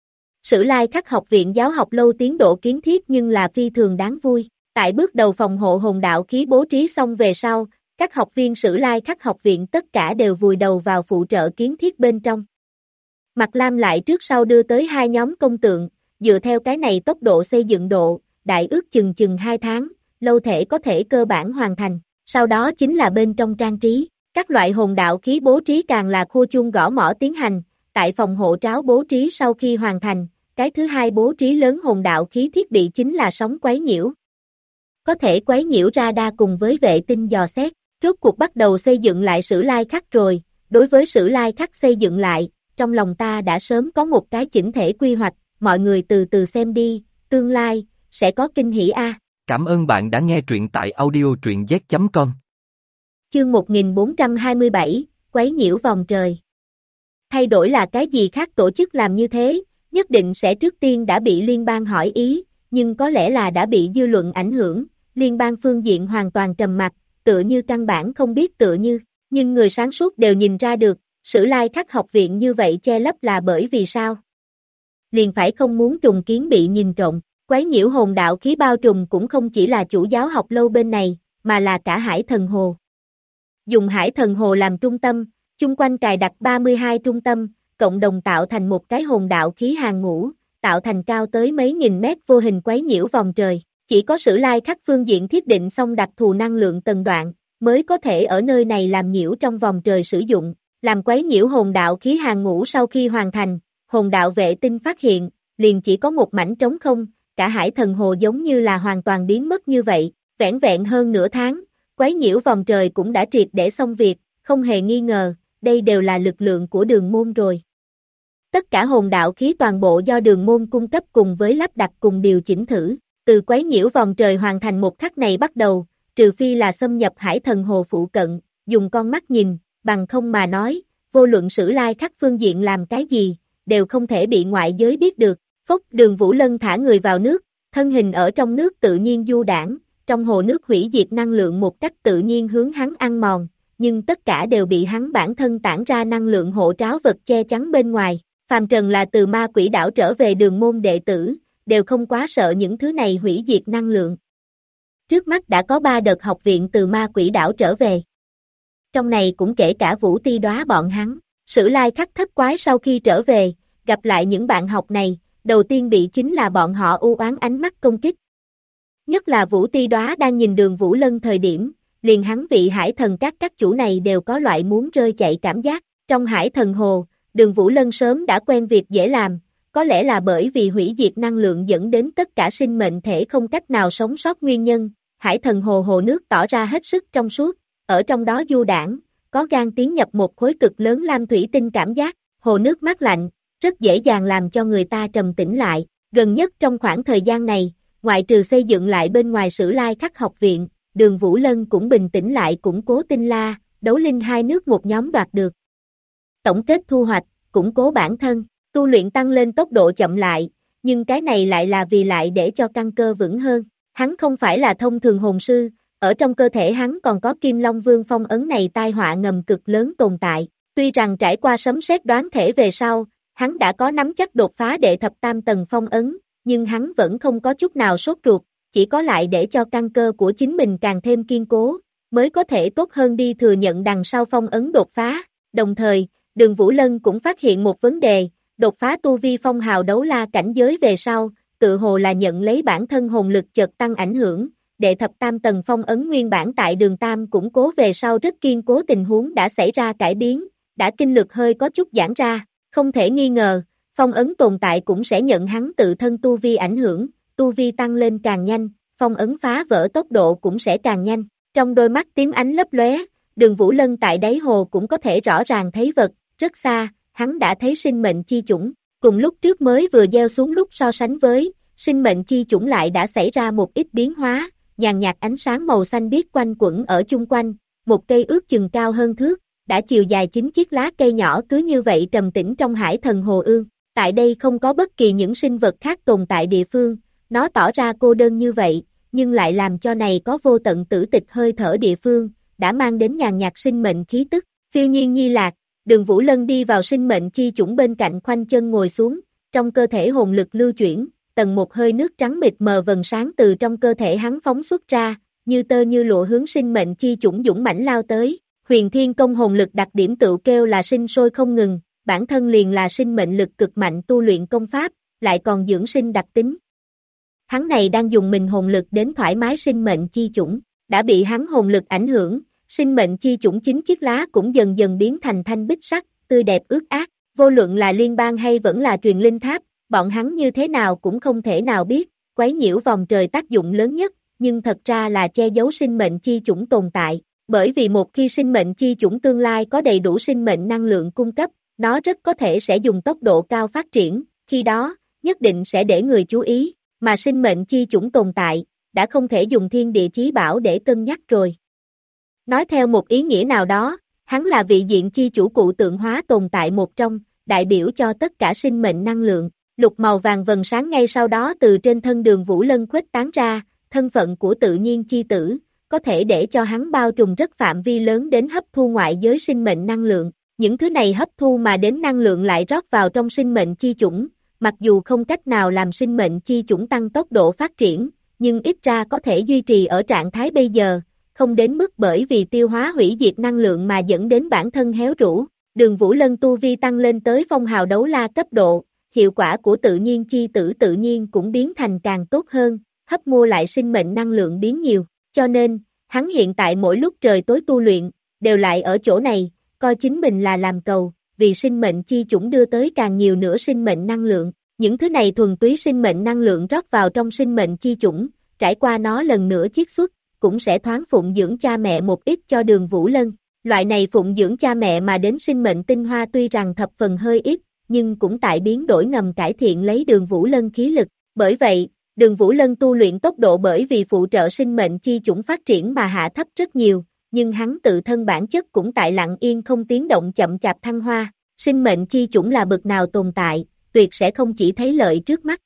Sử Lai Khắc học viện giáo học lâu tiến độ kiến thiết nhưng là phi thường đáng vui. Tại bước đầu phòng hộ hồn đạo khí bố trí xong về sau, các học viên Sử Lai Khắc học viện tất cả đều vùi đầu vào phụ trợ kiến thiết bên trong. Mạc Lam lại trước sau đưa tới 2 nhóm công tượng, dựa theo cái này tốc độ xây dựng độ, đại ước chừng 2 tháng, lâu thể có thể cơ bản hoàn thành, sau đó chính là bên trong trang trí. Các loại hồn đạo khí bố trí càng là khua chuông gõ mõ tiến hành, tại phòng hộ tráo bố trí sau khi hoàn thành, cái thứ hai bố trí lớn hồn đạo khí thiết bị chính là sóng quấy nhiễu. Có thể quấy nhiễu radar cùng với vệ tinh dò xét, rốt cuộc bắt đầu xây dựng lại Sử Lai Khắc rồi, đối với Sử Lai Khắc xây dựng lại, trong lòng ta đã sớm có một cái chỉnh thể quy hoạch, mọi người từ từ xem đi, tương lai, sẽ có kinh hỉ a. Cảm ơn bạn đã nghe truyện tại audiotruyenz.com. Chương 1427, quấy nhiễu vòng trời. Thay đổi là cái gì khác tổ chức làm như thế, nhất định sẽ trước tiên đã bị liên bang hỏi ý, nhưng có lẽ là đã bị dư luận ảnh hưởng, liên bang phương diện hoàn toàn trầm mặc, tựa như căn bản không biết tựa như, nhưng người sáng suốt đều nhìn ra được, Sử Lai Khắc học viện như vậy che lấp là bởi vì sao? Liền phải không muốn trùng kiến bị nhìn trộm, quấy nhiễu hồn đạo khí bao trùm cũng không chỉ là chủ giáo học lâu bên này, mà là cả Hải Thần Hồ. Dùng Hải Thần Hồ làm trung tâm, chung quanh cài đặt 32 trung tâm, cộng đồng tạo thành một cái hồn đạo khí hàng ngũ, tạo thành cao tới mấy nghìn mét vô hình quấy nhiễu vòng trời. Chỉ có Sử Lai Khắc phương diện thiết định xong đặc thù năng lượng tầng đoạn, mới có thể ở nơi này làm nhiễu trong vòng trời sử dụng, làm quấy nhiễu hồn đạo khí hàng ngũ sau khi hoàn thành, hồn đạo vệ tinh phát hiện, liền chỉ có một mảnh trống không, cả Hải Thần Hồ giống như là hoàn toàn biến mất như vậy, vẻn vẹn hơn nửa tháng, quấy nhiễu vòng trời cũng đã triệt để xong việc, không hề nghi ngờ, đây đều là lực lượng của Đường Môn rồi. Tất cả hồn đạo khí toàn bộ do Đường Môn cung cấp cùng với lắp đặt cùng điều chỉnh thử, từ quấy nhiễu vòng trời hoàn thành một khắc này bắt đầu, trừ phi là xâm nhập Hải Thần Hồ phụ cận, dùng con mắt nhìn, bằng không mà nói, vô luận Sử Lai Khắc phương diện làm cái gì, đều không thể bị ngoại giới biết được. Phốc Đường Vũ Lân thả người vào nước, thân hình ở trong nước tự nhiên du đãng, trong hồ nước hủy diệt năng lượng một cách tự nhiên hướng hắn ăn mòn, nhưng tất cả đều bị hắn bản thân tản ra năng lượng hộ tráo vật che chắn bên ngoài. Phàm trần là từ ma quỷ đảo trở về Đường môn đệ tử, đều không quá sợ những thứ này hủy diệt năng lượng. Trước mắt đã có 3 đợt học viện từ ma quỷ đảo trở về. Trong này cũng kể cả Vũ Ti Đóa bọn hắn, Sử Lai Khắc thất quái sau khi trở về, gặp lại những bạn học này, đầu tiên bị chính là bọn họ u oán ánh mắt công kích. Nhất là Vũ Ti Đóa đang nhìn Đường Vũ Lân thời điểm, liền hắn vị Hải Thần các chủ này đều có loại muốn rơi chạy cảm giác. Trong Hải Thần Hồ, Đường Vũ Lân sớm đã quen việc dễ làm, có lẽ là bởi vì hủy diệt năng lượng dẫn đến tất cả sinh mệnh thể không cách nào sống sót nguyên nhân. Hải Thần Hồ hồ nước tỏ ra hết sức trong suốt, ở trong đó du đãng, có gan tiến nhập một khối cực lớn lam thủy tinh cảm giác, hồ nước mát lạnh, rất dễ dàng làm cho người ta trầm tĩnh lại. Gần nhất trong khoảng thời gian này, ngoại trừ xây dựng lại bên ngoài Sử Lai Khắc học viện, Đường Vũ Lân cũng bình tĩnh lại củng cố Tinh La, đấu linh hai nước một nhóm đoạt được. Tổng kết thu hoạch, củng cố bản thân, tu luyện tăng lên tốc độ chậm lại, nhưng cái này lại là vì lại để cho căn cơ vững hơn. Hắn không phải là thông thường hồn sư, ở trong cơ thể hắn còn có Kim Long Vương phong ấn này tai họa ngầm cực lớn tồn tại. Tuy rằng trải qua sấm sét đoán thể về sau, hắn đã có nắm chắc đột phá đệ thập tam tầng phong ấn, nhưng hắn vẫn không có chút nào sốt ruột, chỉ có lại để cho căn cơ của chính mình càng thêm kiên cố, mới có thể tốt hơn đi thừa nhận đằng sau phong ấn đột phá. Đồng thời, Đường Vũ Lân cũng phát hiện một vấn đề, đột phá tu vi phong hào đấu la cảnh giới về sau, tự hồ là nhận lấy bản thân hồn lực chợt tăng ảnh hưởng, đệ thập tam tầng phong ấn nguyên bản tại đường tam củng cố về sau rất kiên cố tình huống đã xảy ra cải biến, đã kinh lực hơi có chút giãn ra, không thể nghi ngờ, phong ấn tồn tại cũng sẽ nhận hắn tự thân tu vi ảnh hưởng, tu vi tăng lên càng nhanh, phong ấn phá vỡ tốc độ cũng sẽ càng nhanh. Trong đôi mắt tím ánh lấp lóe, Đường Vũ Lân tại đáy hồ cũng có thể rõ ràng thấy vật, rất xa, hắn đã thấy sinh mệnh chi chủng, cùng lúc trước mới vừa gieo xuống lúc so sánh với, sinh mệnh chi chủng lại đã xảy ra một ít biến hóa, nhàn nhạt ánh sáng màu xanh biếc quanh quẩn ở chung quanh, một cây ước chừng cao hơn thước, đã chiều dài 9 chiếc lá cây nhỏ cứ như vậy trầm tĩnh trong hải thần hồ ương. Tại đây không có bất kỳ những sinh vật khác tồn tại địa phương, nó tỏ ra cô đơn như vậy, nhưng lại làm cho này có vô tận tử tịch hơi thở địa phương, đã mang đến nhàn nhạt sinh mệnh khí tức. Phiêu nhiên nhi lạc, Đường Vũ Lân đi vào sinh mệnh chi chủng bên cạnh khoanh chân ngồi xuống, trong cơ thể hồn lực lưu chuyển, tầng một hơi nước trắng mịt mờ vầng sáng từ trong cơ thể hắn phóng xuất ra, như tơ như lụa hướng sinh mệnh chi chủng dũng mãnh lao tới. Huyền Thiên Công hồn lực đặc điểm tựu kêu là sinh sôi không ngừng, bản thân liền là sinh mệnh lực cực mạnh tu luyện công pháp, lại còn dưỡng sinh đặc tính. Hắn này đang dùng mình hồn lực đến thoải mái sinh mệnh chi chủng, đã bị hắn hồn lực ảnh hưởng, sinh mệnh chi chủng 9 chiếc lá cũng dần dần biến thành thanh bích sắc, tươi đẹp ướt át, vô luận là liên bang hay vẫn là truyền linh tháp, bọn hắn như thế nào cũng không thể nào biết, quấy nhiễu vòng trời tác dụng lớn nhất, nhưng thật ra là che giấu sinh mệnh chi chủng tồn tại, bởi vì một khi sinh mệnh chi chủng tương lai có đầy đủ sinh mệnh năng lượng cung cấp, nó rất có thể sẽ dùng tốc độ cao phát triển, khi đó, nhất định sẽ để người chú ý, mà sinh mệnh chi chủng tồn tại, đã không thể dùng thiên địa chí bảo để cân nhắc rồi. Nói theo một ý nghĩa nào đó, hắn là vị diện chi chủ cụ tượng hóa tồn tại một trong, đại biểu cho tất cả sinh mệnh năng lượng, lục màu vàng vầng sáng ngay sau đó từ trên thân Đường Vũ Lân khuếch tán ra, thân phận của tự nhiên chi tử, có thể để cho hắn bao trùm rất phạm vi lớn đến hấp thu ngoại giới sinh mệnh năng lượng, những thứ này hấp thu mà đến năng lượng lại rót vào trong sinh mệnh chi chủng, mặc dù không cách nào làm sinh mệnh chi chủng tăng tốc độ phát triển, nhưng ít ra có thể duy trì ở trạng thái bây giờ, không đến mức bởi vì tiêu hóa hủy diệt năng lượng mà dẫn đến bản thân héo rũ. Đường Vũ Lân tu vi tăng lên tới phong hào đấu la cấp độ, hiệu quả của tự nhiên chi tử tự nhiên cũng biến thành càng tốt hơn, hấp mua lại sinh mệnh năng lượng biến nhiều, cho nên, hắn hiện tại mỗi lúc trời tối tu luyện, đều lại ở chỗ này, coi chính mình là làm cầu, vì sinh mệnh chi chủng đưa tới càng nhiều nữa sinh mệnh năng lượng, những thứ này thuần túy sinh mệnh năng lượng rót vào trong sinh mệnh chi chủng, trải qua nó lần nữa chiết xuất, cũng sẽ thoáng phụng dưỡng cha mẹ một ít cho Đường Vũ Lân. Loại này phụng dưỡng cha mẹ mà đến sinh mệnh tinh hoa tuy rằng thập phần hơi ít, nhưng cũng tại biến đổi ngầm cải thiện lấy Đường Vũ Lân khí lực. Bởi vậy, Đường Vũ Lân tu luyện tốc độ bởi vì phụ trợ sinh mệnh chi chủng phát triển mà hạ thấp rất nhiều, nhưng hắn tự thân bản chất cũng tại lặng yên không tiếng động chậm chạp thăng hoa. Sinh mệnh chi chủng là bậc nào tồn tại, tuyệt sẽ không chỉ thấy lợi trước mắt.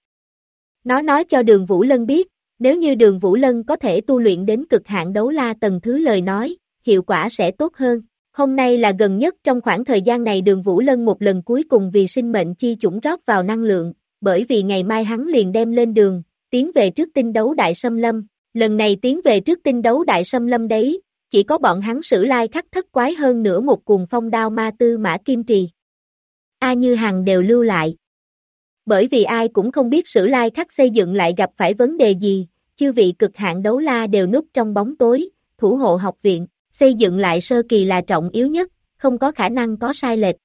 Nó nói cho Đường Vũ Lân biết, nếu như Đường Vũ Lân có thể tu luyện đến cực hạn đấu la tầng thứ lời nói, hiệu quả sẽ tốt hơn. Hôm nay là gần nhất trong khoảng thời gian này Đường Vũ Lân một lần cuối cùng vì sinh mệnh chi chủng rót vào năng lượng, bởi vì ngày mai hắn liền đem lên đường, tiến về trước tinh đấu đại xâm lâm. Lần này tiến về trước tinh đấu đại xâm lâm đấy, chỉ có bọn hắn Sử Lai Khắc thất quái hơn nữa một cuồng phong đao ma tư mã kim trì. A Như Hằng đều lưu lại. Bởi vì ai cũng không biết Sử Lai Khắc xây dựng lại gặp phải vấn đề gì, chư vị cực hạn đấu la đều núp trong bóng tối, thủ hộ học viện, xây dựng lại sơ kỳ là trọng yếu nhất, không có khả năng có sai lệch.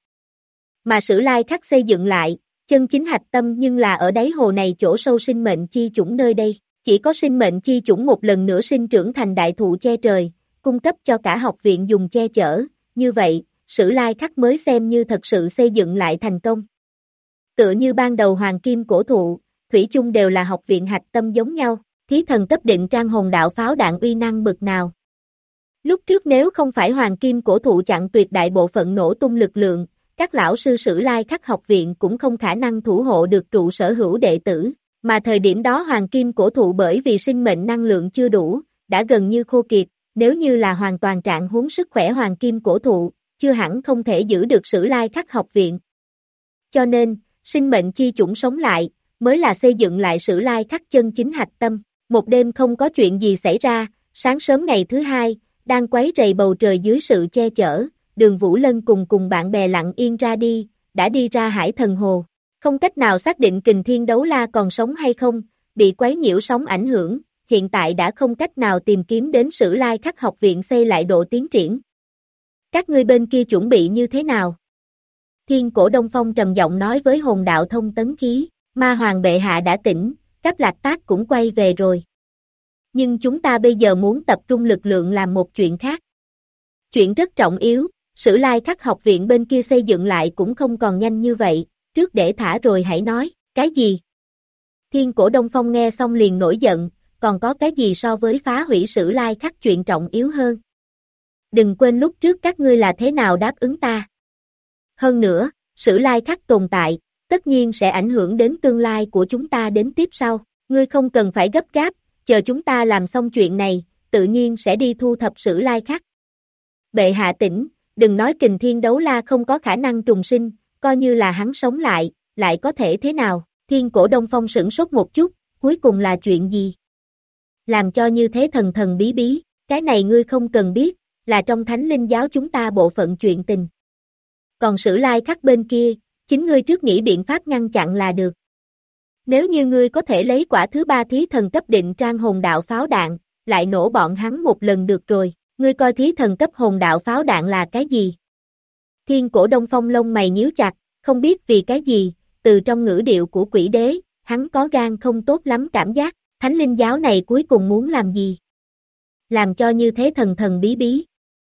Mà Sử Lai Khắc xây dựng lại, chân chính hạch tâm nhưng là ở đáy hồ này chỗ sâu sinh mệnh chi chủng nơi đây, chỉ có sinh mệnh chi chủng một lần nữa sinh trưởng thành đại thụ che trời, cung cấp cho cả học viện dùng che chở, như vậy, Sử Lai Khắc mới xem như thật sự xây dựng lại thành công. Tựa như ban đầu hoàng kim cổ thụ, thủy chung đều là học viện hạch tâm giống nhau, thí thần cấp định trang hồn đạo pháo đạn uy năng bực nào. Lúc trước nếu không phải hoàng kim cổ thụ chặn tuyệt đại bộ phận nổ tung lực lượng, các lão sư Sử Lai Khắc học viện cũng không khả năng thủ hộ được trụ sở hữu đệ tử, mà thời điểm đó hoàng kim cổ thụ bởi vì sinh mệnh năng lượng chưa đủ, đã gần như khô kiệt, nếu như là hoàn toàn trạng huống sức khỏe hoàng kim cổ thụ, chưa hẳn không thể giữ được Sử Lai Khắc học viện. Cho nên, sinh mệnh chi chủng sống lại, mới là xây dựng lại Sử Lai Khắc chân chính hạch tâm. Một đêm không có chuyện gì xảy ra, sáng sớm ngày thứ hai, đang quấy rầy bầu trời dưới sự che chở, Đường Vũ Lân cùng bạn bè lặng yên ra đi, đã đi ra Hải Thần Hồ. Không cách nào xác định Kình Thiên Đấu La còn sống hay không, bị quấy nhiễu sóng ảnh hưởng, hiện tại đã không cách nào tìm kiếm đến Sử Lai Khắc học viện xây lại độ tiến triển. Các ngươi bên kia chuẩn bị như thế nào? Thiên Cổ Đông Phong trầm giọng nói với hồn đạo thông tấn khí, Ma Hoàng bệ hạ đã tỉnh, Cáp Lạc Tác cũng quay về rồi. Nhưng chúng ta bây giờ muốn tập trung lực lượng làm một chuyện khác. Chuyện rất trọng yếu, Sử Lai Khắc học viện bên kia xây dựng lại cũng không còn nhanh như vậy, trước để thả rồi hãy nói, cái gì? Thiên Cổ Đông Phong nghe xong liền nổi giận, còn có cái gì so với phá hủy Sử Lai Khắc chuyện trọng yếu hơn? Đừng quên lúc trước các ngươi là thế nào đáp ứng ta. Hơn nữa, Sử Lai Khắc tồn tại, tất nhiên sẽ ảnh hưởng đến tương lai của chúng ta đến tiếp sau, ngươi không cần phải gấp gáp, chờ chúng ta làm xong chuyện này, tự nhiên sẽ đi thu thập Sử Lai Khắc. Bệ hạ tỉnh, đừng nói Kình Thiên Đấu La không có khả năng trùng sinh, coi như là hắn sống lại có thể thế nào? Thiên Cổ Đông Phong sửng sốt một chút, cuối cùng là chuyện gì? Làm cho như thế thần thần bí bí, cái này ngươi không cần biết, là trong Thánh Linh giáo chúng ta bộ phận chuyện tình. Còn Sử Lai Khắc bên kia, chính ngươi trước nghĩ biện pháp ngăn chặn là được. Nếu như ngươi có thể lấy quả thứ 3 thí thần cấp định trang hồn đạo pháo đạn, lại nổ bọn hắn một lần được rồi, ngươi coi thí thần cấp hồn đạo pháo đạn là cái gì? Thiên Cổ Đông Phong lông mày nhíu chặt, không biết vì cái gì, từ trong ngữ điệu của quỷ đế, hắn có gan không tốt lắm cảm giác, Thánh Linh giáo này cuối cùng muốn làm gì? Làm cho như thế thần thần bí bí.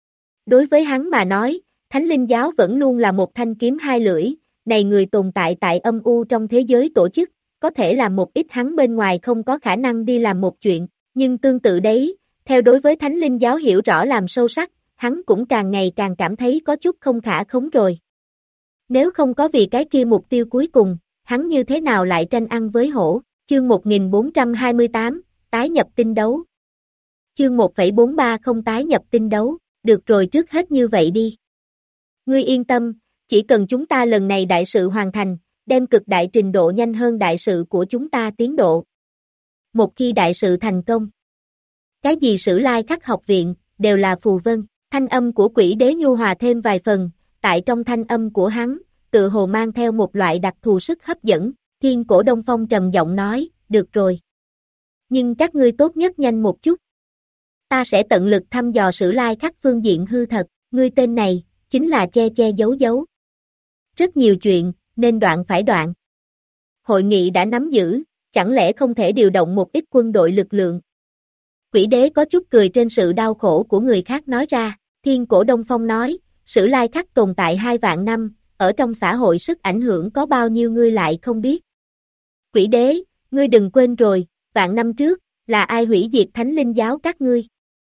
Đối với hắn mà nói, Thánh Linh giáo vẫn luôn là một thanh kiếm hai lưỡi, này người tồn tại tại âm u trong thế giới tổ chức, có thể làm một ít hắn bên ngoài không có khả năng đi làm một chuyện, nhưng tương tự đấy, theo đối với Thánh Linh giáo hiểu rõ làm sâu sắc, hắn cũng càng ngày càng cảm thấy có chút không khả khống rồi. Nếu không có vì cái kia mục tiêu cuối cùng, hắn như thế nào lại tranh ăn với hổ? Chương 1428, tái nhập tinh đấu. Chương 1,430 tái nhập tinh đấu, được rồi trước hết như vậy đi. Ngươi yên tâm, chỉ cần chúng ta lần này đại sự hoàn thành, đem cực đại trình độ nhanh hơn đại sự của chúng ta tiến độ. Một khi đại sự thành công, cái gì Sử Lai Khắc học viện, đều là phù vân, thanh âm của quỷ đế nhu hòa thêm vài phần, tại trong thanh âm của hắn, tự hồ mang theo một loại đặc thù sức hấp dẫn, Thiên Cổ Đông Phong trầm giọng nói, được rồi. Nhưng các ngươi tốt nhất nhanh một chút. Ta sẽ tận lực thăm dò Sử Lai Khắc phương diện hư thật, ngươi tên này, chính là che che giấu giấu. Rất nhiều chuyện, nên đoạn phải đoạn. Hội nghị đã nắm giữ, chẳng lẽ không thể điều động một ít quân đội lực lượng? Quỷ đế có chút cười trên sự đau khổ của người khác nói ra, Thiên Cổ Đông Phong nói, Sử Lai Khắc tồn tại 2 vạn năm, ở trong xã hội sức ảnh hưởng có bao nhiêu ngươi lại không biết. Quỷ đế, ngươi đừng quên rồi, vạn năm trước, là ai hủy diệt Thánh Linh giáo các ngươi?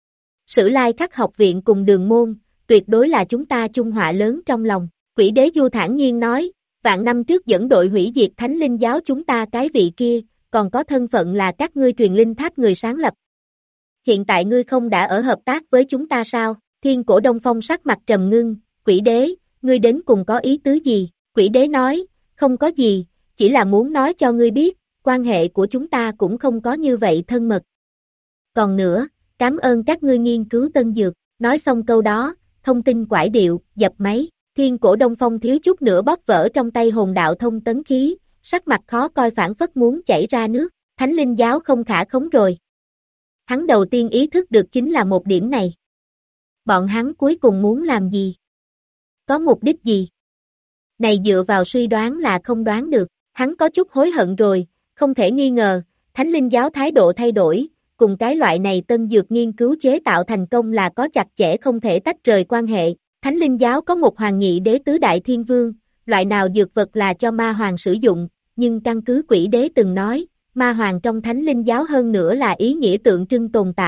Sử Lai Khắc học viện cùng Đường môn, tuyệt đối là chúng ta chung họa lớn trong lòng. Quỷ đế Du thản nhiên nói, vạn năm trước dẫn đội hủy diệt Thánh Linh giáo chúng ta cái vị kia, còn có thân phận là các ngươi truyền linh tháp người sáng lập. Hiện tại ngươi không đã ở hợp tác với chúng ta sao? Thiên Cổ Đông Phong sắc mặt trầm ngưng, quỷ đế, ngươi đến cùng có ý tứ gì? Quỷ đế nói, không có gì, chỉ là muốn nói cho ngươi biết, quan hệ của chúng ta cũng không có như vậy thân mật. Còn nữa, cảm ơn các ngươi nghiên cứu tân dược, nói xong câu đó, thông tin quải điệu, dập máy, Thiên Cổ Đông Phong thiếu chút nữa bóp vỡ trong tay hồn đạo thông tấn khí, sắc mặt khó coi phản phất muốn chảy ra nước, Thánh Linh giáo không khả khống rồi. Hắn đầu tiên ý thức được chính là một điểm này. Bọn hắn cuối cùng muốn làm gì? Có mục đích gì? Này dựa vào suy đoán là không đoán được, hắn có chút hối hận rồi, không thể nghi ngờ, Thánh Linh giáo thái độ thay đổi, cùng cái loại này tân dược nghiên cứu chế tạo thành công là có chặt chẽ không thể tách rời quan hệ. Thánh Linh giáo có một hoàng nhị đế tứ đại thiên vương, loại nào dược vật là cho ma hoàng sử dụng, nhưng căn cứ quỷ đế từng nói, ma hoàng trong Thánh Linh giáo hơn nữa là ý nghĩa tượng trưng tồn tại,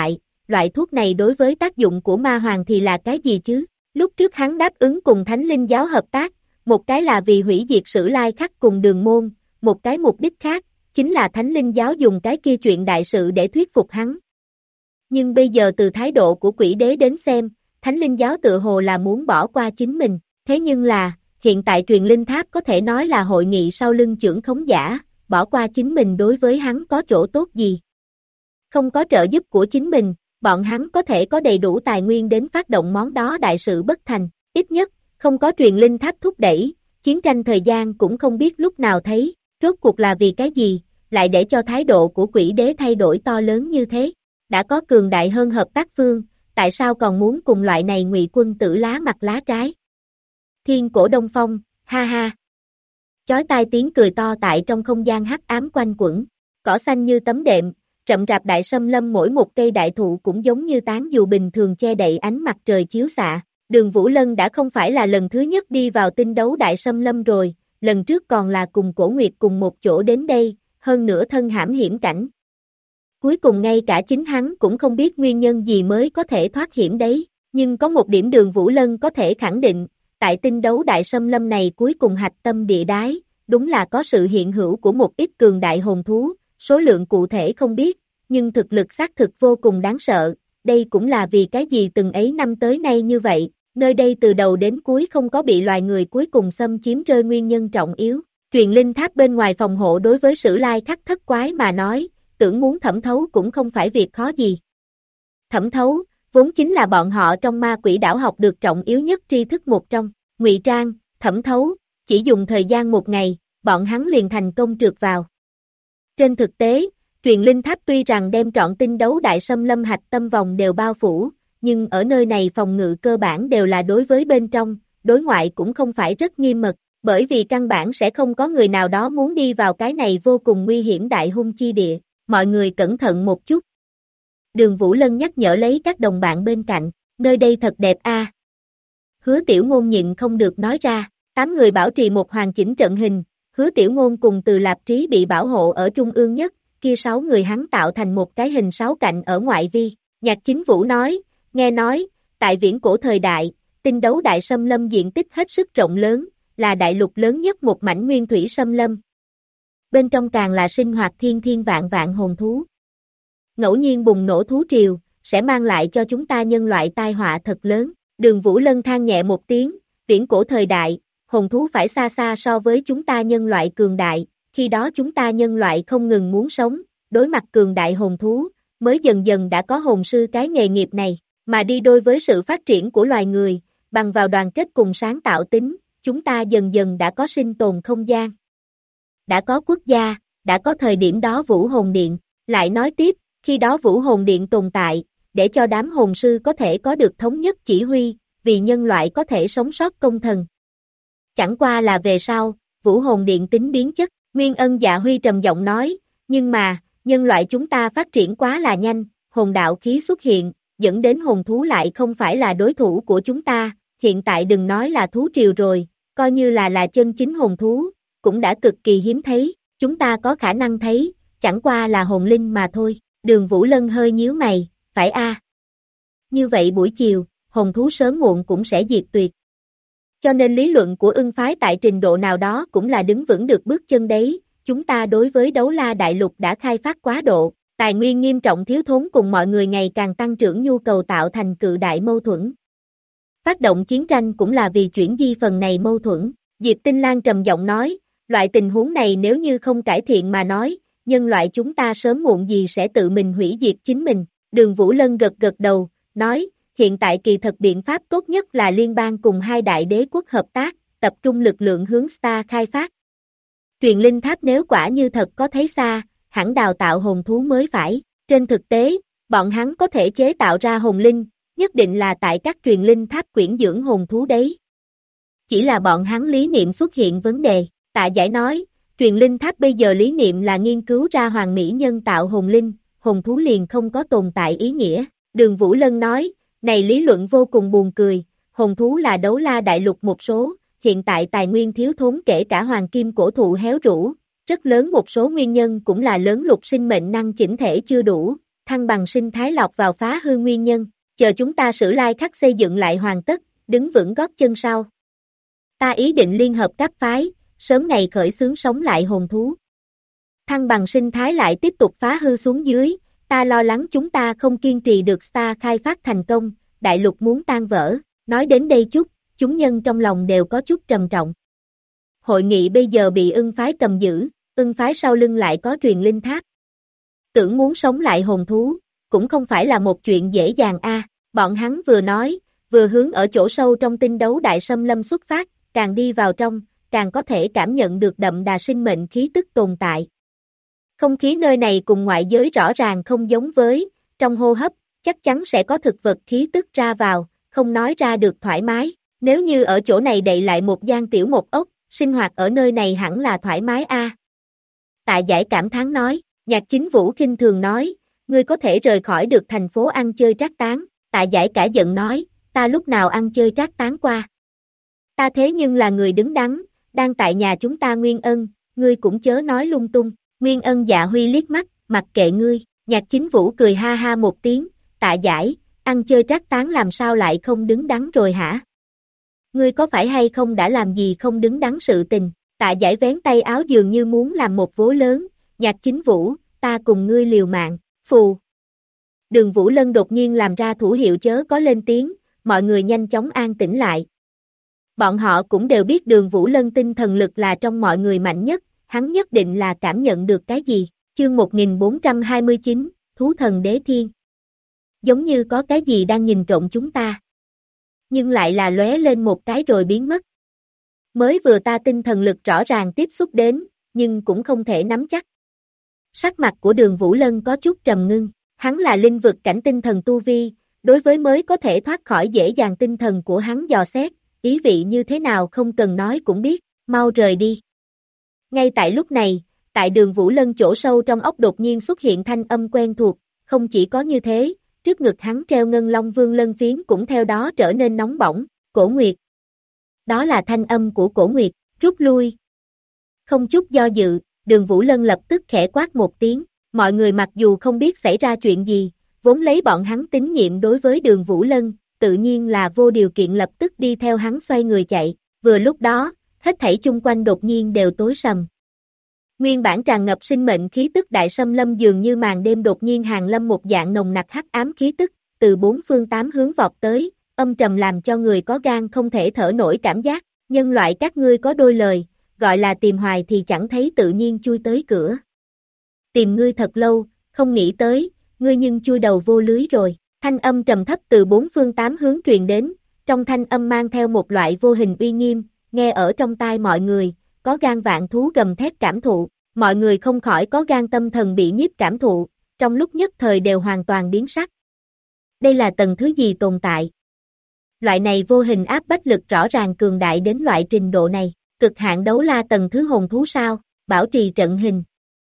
loại thuốc này đối với tác dụng của ma hoàng thì là cái gì chứ? Lúc trước hắn đáp ứng cùng Thánh Linh giáo hợp tác, một cái là vì hủy diệt Sử Lai Khắc cùng Đường Môn, một cái mục đích khác, chính là Thánh Linh giáo dùng cái kia chuyện đại sự để thuyết phục hắn. Nhưng bây giờ từ thái độ của Quỷ Đế đến xem, Thánh Linh giáo tự hồ là muốn bỏ qua chính mình, thế nhưng là, hiện tại truyền linh tháp có thể nói là hội nghị sau lưng chưởng khống giả, bỏ qua chính mình đối với hắn có chỗ tốt gì. Không có trợ giúp của chính mình, bọn hắn có thể có đầy đủ tài nguyên đến phát động món đó đại sự bất thành, ít nhất, không có truyền linh tháp thúc đẩy, chiến tranh thời gian cũng không biết lúc nào thấy, rốt cuộc là vì cái gì, lại để cho thái độ của Quỷ Đế thay đổi to lớn như thế. Đã có cường đại hơn hợp tác phương, tại sao còn muốn cùng loại này Ngụy quân tử lá mặt lá trái? Thiên cổ Đông Phong, ha ha. Chói tai tiếng cười to tại trong không gian hắc ám quanh quẩn, cỏ xanh như tấm đệm, rậm rạp đại sâm lâm mỗi một cây đại thụ cũng giống như tán dù bình thường che đậy ánh mặt trời chiếu xạ. Đường Vũ Lân đã không phải là lần thứ nhất đi vào tinh đấu đại sâm lâm rồi, lần trước còn là cùng Cổ Nguyệt cùng một chỗ đến đây, hơn nữa thân hãm hiểm cảnh. Cuối cùng ngay cả chính hắn cũng không biết nguyên nhân gì mới có thể thoát hiểm đấy, nhưng có một điểm Đường Vũ Lân có thể khẳng định, tại tinh đấu đại sâm lâm này cuối cùng hạch tâm địa đái, đúng là có sự hiện hữu của một ít cường đại hồn thú, số lượng cụ thể không biết, nhưng thực lực xác thực vô cùng đáng sợ, đây cũng là vì cái gì từng ấy năm tới nay như vậy, nơi đây từ đầu đến cuối không có bị loài người cuối cùng xâm chiếm rơi nguyên nhân trọng yếu. Truyền linh tháp bên ngoài phòng hộ đối với Sử Lai Khắc thất quái mà nói, tưởng muốn thẩm thấu cũng không phải việc khó gì. Thẩm thấu, vốn chính là bọn họ trong ma quỷ đảo học được trọng yếu nhất tri thức một trong, ngụy trang, thẩm thấu, chỉ dùng thời gian một ngày, bọn hắn liền thành công trượt vào. Trên thực tế, truyền linh tháp tuy rằng đem trọn tinh đấu đại sâm lâm hạch tâm vòng đều bao phủ, nhưng ở nơi này phòng ngự cơ bản đều là đối với bên trong, đối ngoại cũng không phải rất nghiêm mật, bởi vì căn bản sẽ không có người nào đó muốn đi vào cái này vô cùng nguy hiểm đại hung chi địa, mọi người cẩn thận một chút. Đường Vũ Lân nhắc nhở lấy các đồng bạn bên cạnh, nơi đây thật đẹp a. Hứa Tiểu Ngôn nhịn không được nói ra, 8 người bảo trì một hoàn chỉnh trận hình, Hứa Tiểu Ngôn cùng Từ Lạp Trí bị bảo hộ ở trung ương nhất, kia 6 người hắn tạo thành một cái hình 6 cạnh ở ngoại vi. Nhạc Chính Vũ nói, nghe nói, tại viễn cổ thời đại, tinh đấu đại sâm lâm diện tích hết sức rộng lớn, là đại lục lớn nhất một mảnh nguyên thủy sâm lâm. Bên trong càng là sinh hoạt thiên thiên vạn vạn hồn thú. Ngẫu nhiên bùng nổ thú triều, sẽ mang lại cho chúng ta nhân loại tai họa thật lớn. Đường Vũ Lân than nhẹ một tiếng, viễn cổ thời đại, hồn thú phải xa xa so với chúng ta nhân loại cường đại, khi đó chúng ta nhân loại không ngừng muốn sống, đối mặt cường đại hồn thú, mới dần dần đã có hồn sư cái nghề nghiệp này, mà đi đôi với sự phát triển của loài người, bằng vào đoàn kết cùng sáng tạo tính, chúng ta dần dần đã có sinh tồn không gian. Đã có quốc gia, đã có thời điểm đó Vũ Hồn Điện, lại nói tiếp, khi đó Vũ Hồn Điện tồn tại, để cho đám hồn sư có thể có được thống nhất chỉ huy, vì nhân loại có thể sống sót công thần. Chẳng qua là về sau, Vũ Hồn Điện tính biến chất, Nguyên Ân Dạ Huy trầm giọng nói, nhưng mà, nhân loại chúng ta phát triển quá là nhanh, hồn đạo khí xuất hiện, dẫn đến hồn thú lại không phải là đối thủ của chúng ta, hiện tại đừng nói là thú triều rồi, coi như là chân chính hồn thú, cũng đã cực kỳ hiếm thấy, chúng ta có khả năng thấy, chẳng qua là hồn linh mà thôi. Đường Vũ Lân hơi nhíu mày, phải a? Như vậy buổi chiều, hồn thú sớm muộn cũng sẽ diệt tuyệt. Cho nên lý luận của Ưng phái tại trình độ nào đó cũng là đứng vững được bước chân đấy, chúng ta đối với Đấu La Đại Lục đã khai phát quá độ, tài nguyên nghiêm trọng thiếu thốn cùng mọi người ngày càng tăng trưởng nhu cầu tạo thành cự đại mâu thuẫn. Phát động chiến tranh cũng là vì chuyển di phần này mâu thuẫn, Diệp Tinh Lan trầm giọng nói, loại tình huống này nếu như không cải thiện mà nói, nhân loại chúng ta sớm muộn gì sẽ tự mình hủy diệt chính mình. Đường Vũ Lân gật gật đầu, nói, hiện tại kỳ thật biện pháp tốt nhất là liên bang cùng hai đại đế quốc hợp tác, tập trung lực lượng hướng Star khai phát. Truyền linh tháp nếu quả như thật có thấy xa, hẳn đào tạo hồn thú mới phải. Trên thực tế, bọn hắn có thể chế tạo ra hồn linh, nhất định là tại các truyền linh tháp quyển dưỡng hồn thú đấy. Chỉ là bọn hắn lý niệm xuất hiện vấn đề, Tạ Giải nói, truyền linh tháp bây giờ lý niệm là nghiên cứu ra hoàn mỹ nhân tạo hồn linh, hồn thú liền không có tồn tại ý nghĩa. Đường Vũ Lân nói, này lý luận vô cùng buồn cười, hồn thú là Đấu La Đại Lục một số, hiện tại tài nguyên thiếu thốn kể cả hoàng kim cổ thụ héo rũ, rất lớn một số nguyên nhân cũng là lớn lục sinh mệnh năng chỉnh thể chưa đủ, thăng bằng sinh thái lọc vào phá hư nguyên nhân, chờ chúng ta Sử Lai Khắc xây dựng lại hoàn tất, đứng vững gót chân sau. Ta ý định liên hợp các phái, sớm ngày khởi xướng sống lại hồn thú. Thăng bằng sinh thái lại tiếp tục phá hư xuống dưới, ta lo lắng chúng ta không kiên trì được Star khai phát thành công, đại lục muốn tan vỡ. Nói đến đây chút, chúng nhân trong lòng đều có chút trầm trọng. Hội nghị bây giờ bị ưng phái cầm giữ, ưng phái sau lưng lại có truyền linh tháp. Tưởng muốn sống lại hồn thú, cũng không phải là một chuyện dễ dàng a. Bọn hắn vừa nói, vừa hướng ở chỗ sâu trong tinh đấu đại xâm lâm xuất phát, càng đi vào trong, càng có thể cảm nhận được đậm đà sinh mệnh khí tức tồn tại. Không khí nơi này cùng ngoại giới rõ ràng không giống với, trong hô hấp, chắc chắn sẽ có thực vật khí tức ra vào, không nói ra được thoải mái. Nếu như ở chỗ này đậy lại một gian tiểu một ốc, sinh hoạt ở nơi này hẳn là thoải mái a. Tạ Giải cảm thán nói, Nhạc Chính Vũ khinh thường nói, ngươi có thể rời khỏi được thành phố ăn chơi trác tán. Tạ Giải cả giận nói, ta lúc nào ăn chơi trác tán qua. Ta thế nhưng là người đứng đắn, đang tại nhà chúng ta Nguyên Ân, ngươi cũng chớ nói lung tung. Nguyên Ân Dạ Huy liếc mắt, mặc kệ ngươi. Nhạc Chính Vũ cười ha ha một tiếng, Tạ Giải, ăn chơi trác tán làm sao lại không đứng đắn rồi hả? Ngươi có phải hay không đã làm gì không đứng đắn sự tình? Tạ Giải vén tay áo dường như muốn làm một vố lớn, Nhạc Chính Vũ, ta cùng ngươi liều mạng, phù. Đường Vũ Lân đột nhiên làm ra thủ hiệu chớ có lên tiếng, mọi người nhanh chóng an tĩnh lại. Bọn họ cũng đều biết Đường Vũ Lân tinh thần lực là trong mọi người mạnh nhất, hắn nhất định là cảm nhận được cái gì. Chương 1429, Thú Thần Đế Thiên. Giống như có cái gì đang nhìn trộm chúng ta. Nhưng lại là lóe lên một cái rồi biến mất. Mới vừa ta tinh thần lực rõ ràng tiếp xúc đến, nhưng cũng không thể nắm chắc. Sắc mặt của Đường Vũ Lân có chút trầm ngưng, hắn là linh vực cảnh tinh thần tu vi, đối với mới có thể thoát khỏi dễ dàng tinh thần của hắn dò xét, ý vị như thế nào không cần nói cũng biết, mau rời đi. Ngay tại lúc này, tại Đường Vũ Lân chỗ sâu trong ốc đột nhiên xuất hiện thanh âm quen thuộc, không chỉ có như thế, trước ngực hắn treo ngân long vương lân phiến cũng theo đó trở nên nóng bỏng, Cổ Nguyệt. Đó là thanh âm của Cổ Nguyệt, rút lui. Không chút do dự, Đường Vũ Lân lập tức khẽ quát một tiếng, mọi người mặc dù không biết xảy ra chuyện gì, vốn lấy bọn hắn tín nhiệm đối với Đường Vũ Lân, tự nhiên là vô điều kiện lập tức đi theo hắn xoay người chạy, vừa lúc đó, hết thảy chung quanh đột nhiên đều tối sầm. Nguyên bản tràn ngập sinh mệnh khí tức đại xâm lâm dường như màn đêm đột nhiên hàng lâm một dạng nồng nặc hắc ám khí tức, từ bốn phương tám hướng vọt tới, âm trầm làm cho người có gan không thể thở nổi cảm giác, nhân loại các ngươi có đôi lời, gọi là tìm hoài thì chẳng thấy tự nhiên chui tới cửa. Tìm ngươi thật lâu, không nghĩ tới, ngươi nhưng chui đầu vô lưới rồi, thanh âm trầm thấp từ bốn phương tám hướng truyền đến, trong thanh âm mang theo một loại vô hình uy nghiêm, nghe ở trong tai mọi người, có gan vạn thú gầm thét cảm thụ, mọi người không khỏi có gan tâm thần bị nhiếp cảm thụ, trong lúc nhất thời đều hoàn toàn biến sắc. Đây là tầng thứ gì tồn tại? Loại này vô hình áp bách lực rõ ràng cường đại đến loại trình độ này, cực hạn đấu la tầng thứ hồn thú sao, bảo trì trận hình.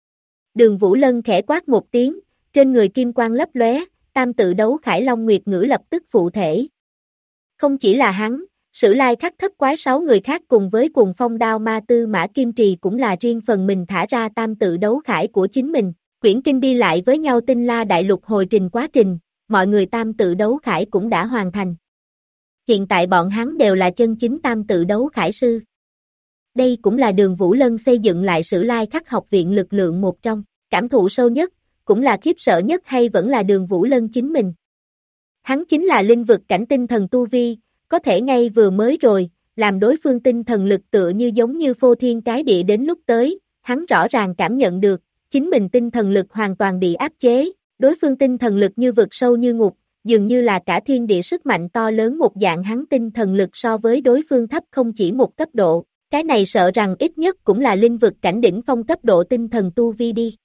Đường Vũ Lân khẽ quát một tiếng, trên người kim quang lấp lóe, tam tự đấu Khải Long Nguyệt Ngữ lập tức phụ thể. Không chỉ là hắn, Sử Lai Khắc thất quái 6 người khác cùng với Cuồng Phong Đao Ma Tư Mã Kim Trì cũng là riêng phần mình thả ra tam tự đấu khải của chính mình, quyển kinh đi lại với nhau tinh la đại lục hồi trình quá trình, mọi người tam tự đấu khải cũng đã hoàn thành. Hiện tại bọn hắn đều là chân chính tam tự đấu khải sư. Đây cũng là Đường Vũ Lân xây dựng lại Sử Lai Khắc học viện lực lượng một trong, cảm thụ sâu nhất, cũng là khiếp sợ nhất hay vẫn là Đường Vũ Lân chính mình. Hắn chính là linh vực cảnh tinh thần tu vi, có thể ngay vừa mới rồi, làm đối phương tinh thần lực tựa như giống như phô thiên cái địa đến lúc tới, hắn rõ ràng cảm nhận được, chính mình tinh thần lực hoàn toàn bị áp chế, đối phương tinh thần lực như vực sâu như ngục, dường như là cả thiên địa sức mạnh to lớn một dạng hắn tinh thần lực so với đối phương thấp không chỉ một cấp độ, cái này sợ rằng ít nhất cũng là linh vực cảnh đỉnh phong cấp độ tinh thần tu vi đi.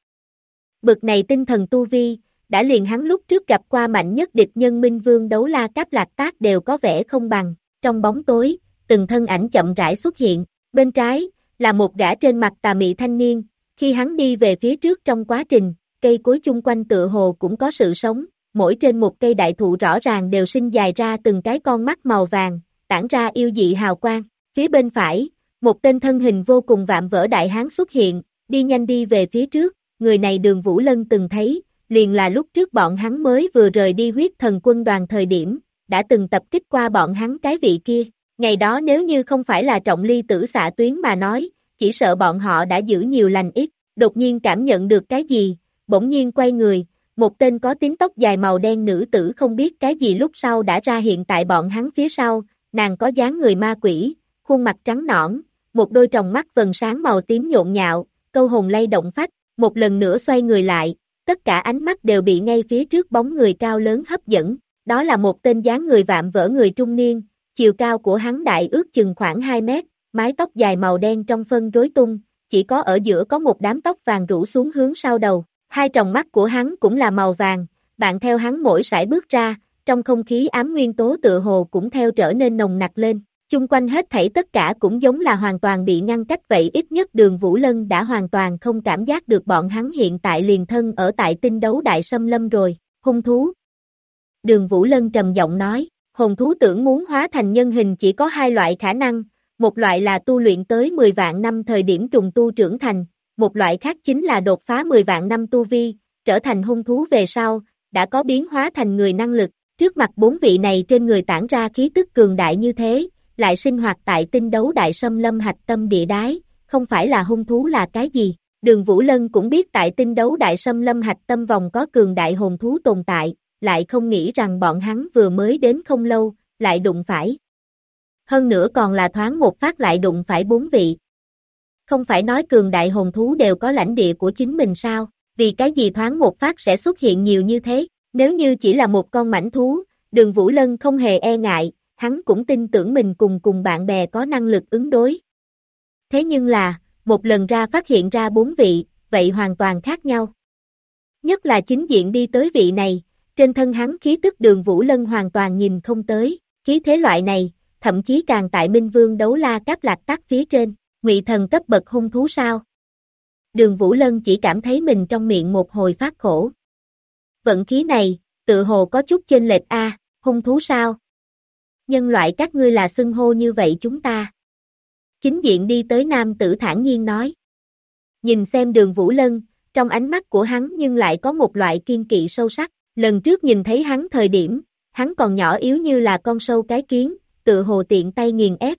Bực này tinh thần tu vi, đã liền hắn lúc trước gặp qua mạnh nhất địch nhân Minh Vương Đấu La Cáp Lạc Tác đều có vẻ không bằng, trong bóng tối, từng thân ảnh chậm rãi xuất hiện, bên trái, là một gã trên mặt tà mị thanh niên, khi hắn đi về phía trước trong quá trình, cây cối chung quanh tựa hồ cũng có sự sống, mỗi trên một cây đại thụ rõ ràng đều sinh dài ra từng cái con mắt màu vàng, tản ra yêu dị hào quang, phía bên phải, một tên thân hình vô cùng vạm vỡ đại hán xuất hiện, đi nhanh đi về phía trước, người này Đường Vũ Lân từng thấy, liền là lúc trước bọn hắn mới vừa rời đi huyết thần quân đoàn thời điểm, đã từng tập kích qua bọn hắn cái vị kia. Ngày đó nếu như không phải là trọng ly tử xạ tuyến mà nói, chỉ sợ bọn họ đã giữ nhiều lành ít, đột nhiên cảm nhận được cái gì, bỗng nhiên quay người, một tên có tím tóc dài màu đen nữ tử không biết cái gì lúc sau đã ra hiện tại bọn hắn phía sau, nàng có dáng người ma quỷ, khuôn mặt trắng nõn, một đôi tròng mắt vầng sáng màu tím nhộn nhạo, câu hồn lay động phách, một lần nữa xoay người lại, tất cả ánh mắt đều bị ngay phía trước bóng người cao lớn hấp dẫn, đó là một tên dáng người vạm vỡ người trung niên, chiều cao của hắn đại ước chừng khoảng 2 mét, mái tóc dài màu đen trong phân rối tung, chỉ có ở giữa có một đám tóc vàng rủ xuống hướng sau đầu, hai tròng mắt của hắn cũng là màu vàng, bạn theo hắn mỗi sải bước ra, trong không khí ám nguyên tố tựa hồ cũng theo trở nên nồng nặc lên, chung quanh hết thảy tất cả cũng giống là hoàn toàn bị ngăn cách vậy, ít nhất Đường Vũ Lân đã hoàn toàn không cảm giác được bọn hắn hiện tại liền thân ở tại tinh đấu đại xâm lâm rồi, hung thú. Đường Vũ Lân trầm giọng nói, hồn thú tưởng muốn hóa thành nhân hình chỉ có hai loại khả năng, một loại là tu luyện tới 10 vạn năm thời điểm trùng tu trưởng thành, một loại khác chính là đột phá 10 vạn năm tu vi, trở thành hung thú về sau, đã có biến hóa thành người năng lực, trước mặt bốn vị này trên người tản ra khí tức cường đại như thế, lại sinh hoạt tại tinh đấu đại xâm lâm hạch tâm địa đái, không phải là hung thú là cái gì. Đường Vũ Lân cũng biết tại tinh đấu đại xâm lâm hạch tâm vòng có cường đại hồn thú tồn tại, lại không nghĩ rằng bọn hắn vừa mới đến không lâu, lại đụng phải. Hơn nữa còn là thoáng một phát lại đụng phải bốn vị. Không phải nói cường đại hồn thú đều có lãnh địa của chính mình sao, vì cái gì thoáng một phát sẽ xuất hiện nhiều như thế, nếu như chỉ là một con mãnh thú, Đường Vũ Lân không hề e ngại, hắn cũng tin tưởng mình cùng bạn bè có năng lực ứng đối. Thế nhưng là, một lần ra phát hiện ra bốn vị, vậy hoàn toàn khác nhau. Nhất là chính diện đi tới vị này, trên thân hắn khí tức Đường Vũ Lân hoàn toàn nhìn không tới, khí thế loại này, thậm chí càng tại Minh Vương đấu la cáp lạc tắc phía trên, ngụy thần cấp bậc hung thú sao. Đường Vũ Lân chỉ cảm thấy mình trong miệng một hồi phát khổ. Vận khí này, tự hồ có chút chênh lệch a, hung thú sao? Nhân loại các ngươi là xưng hô như vậy chúng ta. Chính diện đi tới nam tử thản nhiên nói. Nhìn xem Đường Vũ Lân, trong ánh mắt của hắn nhưng lại có một loại kiên kỵ sâu sắc, lần trước nhìn thấy hắn thời điểm, hắn còn nhỏ yếu như là con sâu cái kiến, tự hồ tiện tay nghiền ép.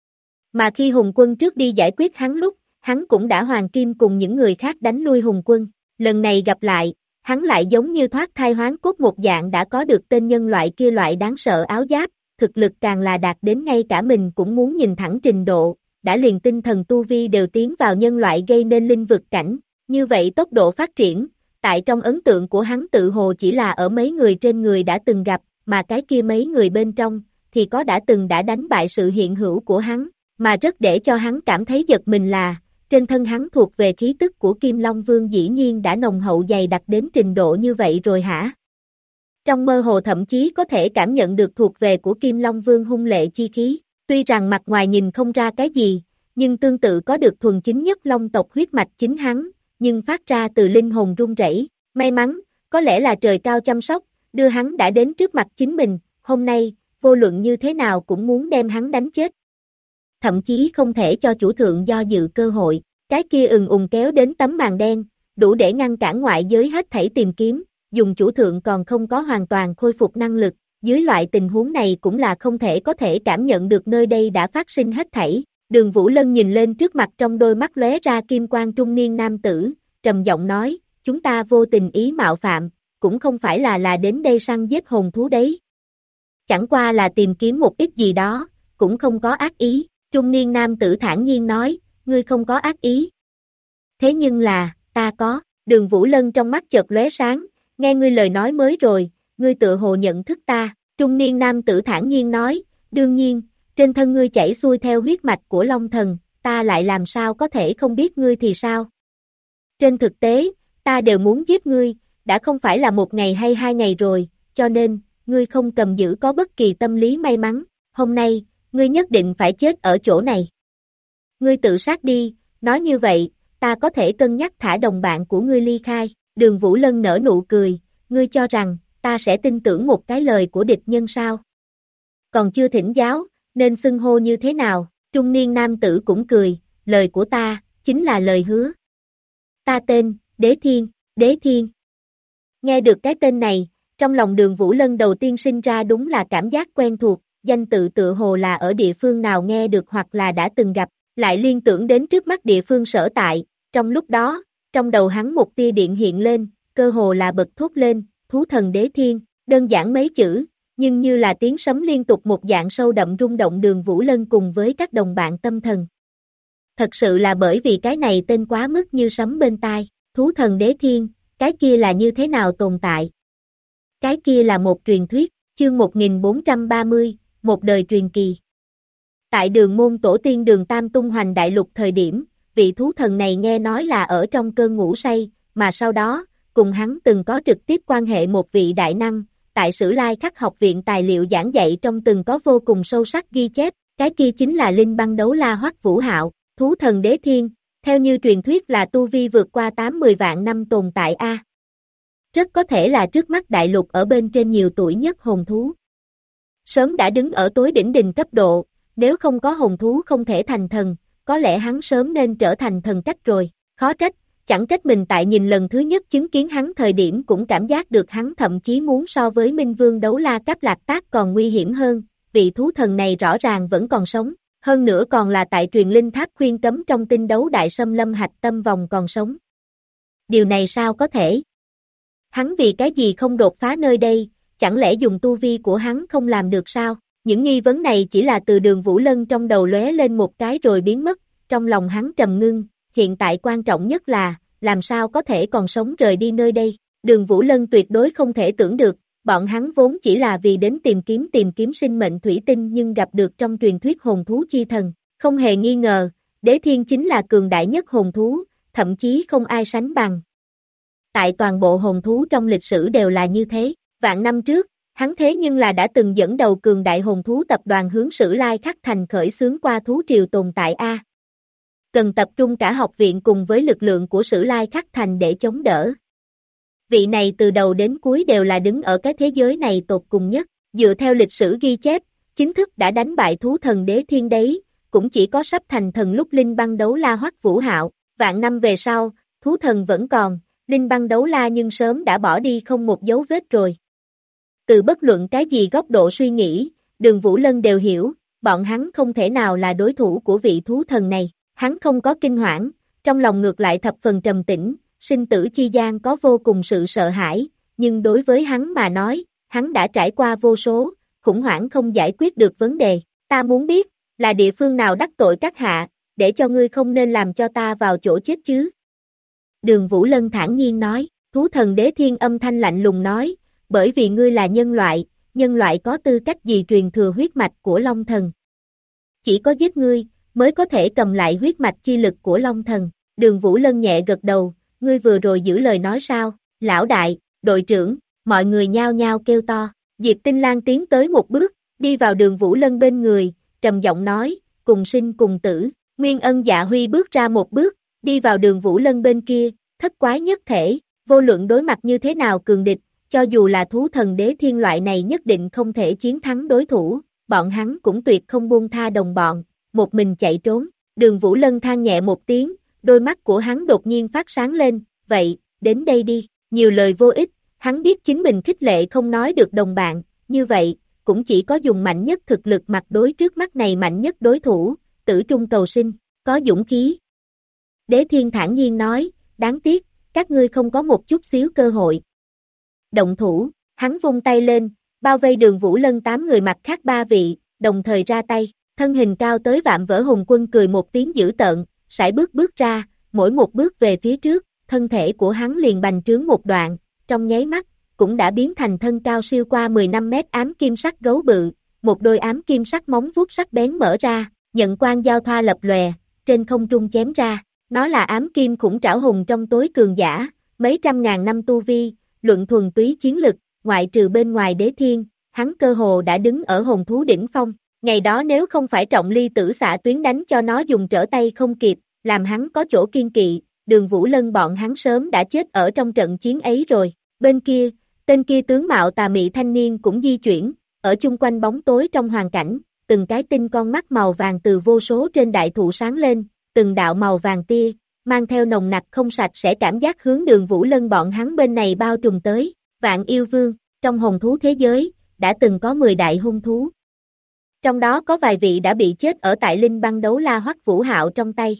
Mà khi Hùng Quân trước đi giải quyết hắn lúc, hắn cũng đã hoàng kim cùng những người khác đánh lui Hùng Quân, lần này gặp lại, hắn lại giống như thoát thai hoán cốt một dạng đã có được tên nhân loại kia loại đáng sợ áo giáp, thực lực càng là đạt đến ngay cả mình cũng muốn nhìn thẳng trình độ, đã liền tinh thần tu vi đều tiến vào nhân loại gây nên linh vực cảnh, như vậy tốc độ phát triển, tại trong ấn tượng của hắn tự hồ chỉ là ở mấy người trên người đã từng gặp, mà cái kia mấy người bên trong, thì có đã từng đã đánh bại sự hiện hữu của hắn, mà rất để cho hắn cảm thấy giật mình là, trên thân hắn thuộc về khí tức của Kim Long Vương dĩ nhiên đã nồng hậu dày đặc đến trình độ như vậy rồi hả? Trong mơ hồ thậm chí có thể cảm nhận được thuộc về của Kim Long Vương hung lệ chi khí, tuy rằng mặt ngoài nhìn không ra cái gì, nhưng tương tự có được thuần chính nhất Long tộc huyết mạch chính hắn, nhưng phát ra từ linh hồn run rẩy. May mắn, có lẽ là trời cao chăm sóc, đưa hắn đã đến trước mặt chính mình, hôm nay, vô luận như thế nào cũng muốn đem hắn đánh chết. Thậm chí không thể cho chủ thượng do dự cơ hội, cái kia kéo đến tấm màn đen, đủ để ngăn cản ngoại giới hết thảy tìm kiếm, dùng chủ thượng còn không có hoàn toàn khôi phục năng lực, dưới loại tình huống này cũng là không thể có thể cảm nhận được nơi đây đã phát sinh hết thảy. Đường Vũ Lân nhìn lên trước mặt trong đôi mắt lóe ra kim quang trung niên nam tử, trầm giọng nói, chúng ta vô tình ý mạo phạm, cũng không phải là đến đây săn giết hồn thú đấy. Chẳng qua là tìm kiếm một ít gì đó, cũng không có ác ý, trung niên nam tử thản nhiên nói, ngươi không có ác ý. Thế nhưng là, ta có, Đường Vũ Lân trong mắt chợt lóe sáng, nghe ngươi lời nói mới rồi, ngươi tự hồ nhận thức ta, trung niên nam tử thản nhiên nói, đương nhiên, trên thân ngươi chảy xuôi theo huyết mạch của Long Thần, ta lại làm sao có thể không biết ngươi thì sao? Trên thực tế, ta đều muốn giết ngươi, đã không phải là một ngày hay 2 ngày rồi, cho nên, ngươi không cầm giữ có bất kỳ tâm lý may mắn, hôm nay, ngươi nhất định phải chết ở chỗ này. Ngươi tự sát đi, nói như vậy, ta có thể cân nhắc thả đồng bạn của ngươi ly khai, Đường Vũ Lân nở nụ cười, ngươi cho rằng, ta sẽ tin tưởng một cái lời của địch nhân sao? Còn chưa thỉnh giáo, nên xưng hô như thế nào, trung niên nam tử cũng cười, lời của ta, chính là lời hứa. Ta tên, Đế Thiên, Đế Thiên. Nghe được cái tên này, trong lòng Đường Vũ Lân đầu tiên sinh ra đúng là cảm giác quen thuộc, danh tự tựa hồ là ở địa phương nào nghe được hoặc là đã từng gặp, lại liên tưởng đến trước mắt địa phương sở tại, trong lúc đó, trong đầu hắn một tia điện hiện lên, cơ hồ là bật thốt lên, thú thần đế thiên, đơn giản mấy chữ, nhưng như là tiếng sấm liên tục một dạng sâu đậm rung động Đường Vũ Lân cùng với các đồng bạn tâm thần. Thật sự là bởi vì cái này tên quá mức như sấm bên tai, thú thần đế thiên, cái kia là như thế nào tồn tại? Cái kia là một truyền thuyết, chương 1430, một đời truyền kỳ. Tại Đường môn tổ tiên Đường Tam tung hoành đại lục thời điểm, vị thú thần này nghe nói là ở trong cơn ngủ say, mà sau đó, cùng hắn từng có trực tiếp quan hệ một vị đại năng, tại Sử Lai Khắc học viện tài liệu giảng dạy trong từng có vô cùng sâu sắc ghi chép, cái kia chính là Linh Băng Đấu La Hoắc Vũ Hạo, thú thần đế thiên, theo như truyền thuyết là tu vi vượt qua 80 vạn năm tồn tại a. Rất có thể là trước mắt đại lục ở bên trên nhiều tuổi nhất hồn thú. Sớm đã đứng ở tối đỉnh đình cấp độ, nếu không có hồn thú không thể thành thần, có lẽ hắn sớm nên trở thành thần cách rồi, khó trách, chẳng trách mình tại nhìn lần thứ nhất chứng kiến hắn thời điểm cũng cảm giác được hắn thậm chí muốn so với Minh Vương Đấu La Cáp Lạc Tác còn nguy hiểm hơn, vị thú thần này rõ ràng vẫn còn sống, hơn nữa còn là tại truyền linh tháp khuyên cấm trong tinh đấu đại xâm lâm hạch tâm vòng còn sống. Điều này sao có thể? Hắn vì cái gì không đột phá nơi đây, chẳng lẽ dùng tu vi của hắn không làm được sao? Những nghi vấn này chỉ là từ Đường Vũ Lân trong đầu lóe lên một cái rồi biến mất, trong lòng hắn trầm ngưng, hiện tại quan trọng nhất là, làm sao có thể còn sống rời đi nơi đây? Đường Vũ Lân tuyệt đối không thể tưởng được, bọn hắn vốn chỉ là vì đến tìm kiếm sinh mệnh thủy tinh nhưng gặp được trong truyền thuyết hồn thú chi thần, không hề nghi ngờ, đế thiên chính là cường đại nhất hồn thú, thậm chí không ai sánh bằng. Tại toàn bộ hồn thú trong lịch sử đều là như thế, vạn năm trước, hắn thế nhưng là đã từng dẫn đầu cường đại hồn thú tập đoàn hướng Sử Lai Khắc thành khởi xướng qua thú triều tồn tại a. Cần tập trung cả học viện cùng với lực lượng của Sử Lai Khắc thành để chống đỡ. Vị này từ đầu đến cuối đều là đứng ở cái thế giới này tột cùng nhất, dựa theo lịch sử ghi chép, chính thức đã đánh bại thú thần đế thiên đấy, cũng chỉ có sắp thành thần lúc Linh Băng Đấu La Hoắc Vũ Hạo, vạn năm về sau, thú thần vẫn còn, Linh Băng Đấu La nhưng sớm đã bỏ đi không một dấu vết rồi. Từ bất luận cái gì góc độ suy nghĩ, Đường Vũ Lân đều hiểu, bọn hắn không thể nào là đối thủ của vị thú thần này, hắn không có kinh hoảng, trong lòng ngược lại thập phần trầm tĩnh, sinh tử chi gian có vô cùng sự sợ hãi, nhưng đối với hắn mà nói, hắn đã trải qua vô số, khủng hoảng không giải quyết được vấn đề, ta muốn biết, là địa phương nào đắc tội các hạ, để cho ngươi không nên làm cho ta vào chỗ chết chứ. Đường Vũ Lân thản nhiên nói, thú thần đế thiên âm thanh lạnh lùng nói, bởi vì ngươi là nhân loại có tư cách gì truyền thừa huyết mạch của Long Thần. Chỉ có giết ngươi, mới có thể cầm lại huyết mạch chi lực của Long Thần. Đường Vũ Lân nhẹ gật đầu, ngươi vừa rồi giữ lời nói sao, lão đại, đội trưởng, mọi người nhao nhao kêu to, Diệp Tinh Lan tiến tới một bước, đi vào Đường Vũ Lân bên người, trầm giọng nói, cùng sinh cùng tử, Nguyên Ân Dạ Huy bước ra một bước, đi vào Đường Vũ Lân bên kia, thất quái nhất thể, vô luận đối mặt như thế nào cường địch, cho dù là thú thần đế thiên loại này nhất định không thể chiến thắng đối thủ, bọn hắn cũng tuyệt không buông tha đồng bọn, một mình chạy trốn, Đường Vũ Lân than nhẹ một tiếng, đôi mắt của hắn đột nhiên phát sáng lên, vậy, đến đây đi, nhiều lời vô ích, hắn biết chính mình khích lệ không nói được đồng bạn, như vậy, cũng chỉ có dùng mạnh nhất thực lực mặt đối trước mắt này mạnh nhất đối thủ, tử trung cầu sinh, có dũng khí. Đế thiên thản nhiên nói, đáng tiếc, các ngươi không có một chút xíu cơ hội. Động thủ, hắn vung tay lên, bao vây Đường Vũ Lân 8 người mặt khác 3 vị, đồng thời ra tay, thân hình cao tới vạm vỡ hùng quân cười một tiếng dữ tợn, sải bước ra, mỗi một bước về phía trước, thân thể của hắn liền bành trướng một đoạn, trong nháy mắt, cũng đã biến thành thân cao siêu qua 15 mét ám kim sắc gấu bự, một đôi ám kim sắc móng vuốt sắc bén mở ra, nhận quang giao thoa lập lòe, trên không trung chém ra, nó là ám kim khủng trảo hùng trong tối cường giả, mấy trăm ngàn năm tu vi, luận thuần túy chiến lực, ngoại trừ bên ngoài đế thiên, hắn cơ hồ đã đứng ở hồn thú đỉnh phong, ngày đó nếu không phải Trọng Ly tử xạ tuyến đánh cho nó dùng trở tay không kịp, làm hắn có chỗ kiên kỵ, Đường Vũ Lân bọn hắn sớm đã chết ở trong trận chiến ấy rồi, bên kia, tên kia tướng mạo tà mị thanh niên cũng di chuyển, ở chung quanh bóng tối trong hoàn cảnh, từng cái tinh con mắt màu vàng từ vô số trên đại thụ sáng lên, từng đạo màu vàng tia, mang theo nồng nặc không sạch sẽ cảm giác hướng Đường Vũ Lân bọn hắn bên này bao trùm tới. Vạn Yêu Vương, trong hồn thú thế giới, đã từng có 10 đại hung thú. Trong đó có vài vị đã bị chết ở tại Linh Băng Đấu La Hoắc Vũ Hạo trong tay.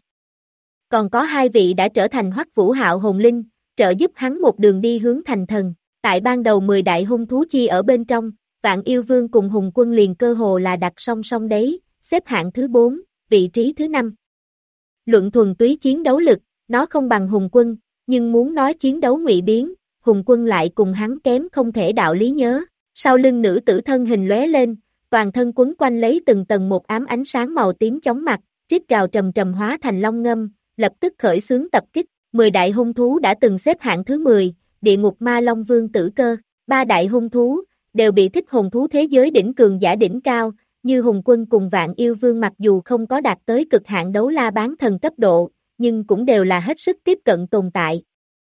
Còn có 2 vị đã trở thành Hoắc Vũ Hạo hồn linh, trợ giúp hắn một đường đi hướng thành thần. Tại ban đầu 10 đại hung thú chi ở bên trong, Vạn Yêu Vương cùng Hùng Quân liền cơ hồ là đặt song song đấy, xếp hạng thứ 4, vị trí thứ 5. Luận thuần túy chiến đấu lực, nó không bằng Hùng Quân, nhưng muốn nói chiến đấu ngụy biến, Hùng Quân lại cùng hắn kém không thể đạo lý nhớ. Sau lưng nữ tử thân hình lóe lên, toàn thân quấn quanh lấy từng tầng một ám ánh sáng màu tím chóng mặt, rít gào trầm trầm hóa thành long ngâm, lập tức khởi xướng tập kích. 10 đại hung thú đã từng xếp hạng thứ 10, Địa Ngục Ma Long Vương Tử Cơ. 3 đại hung thú đều bị thích hồn thú thế giới đỉnh cường giả đỉnh cao, như Hùng Quân cùng Vạn Yêu Vương mặc dù không có đạt tới cực hạn đấu la bán thần cấp độ, nhưng cũng đều là hết sức tiếp cận tồn tại.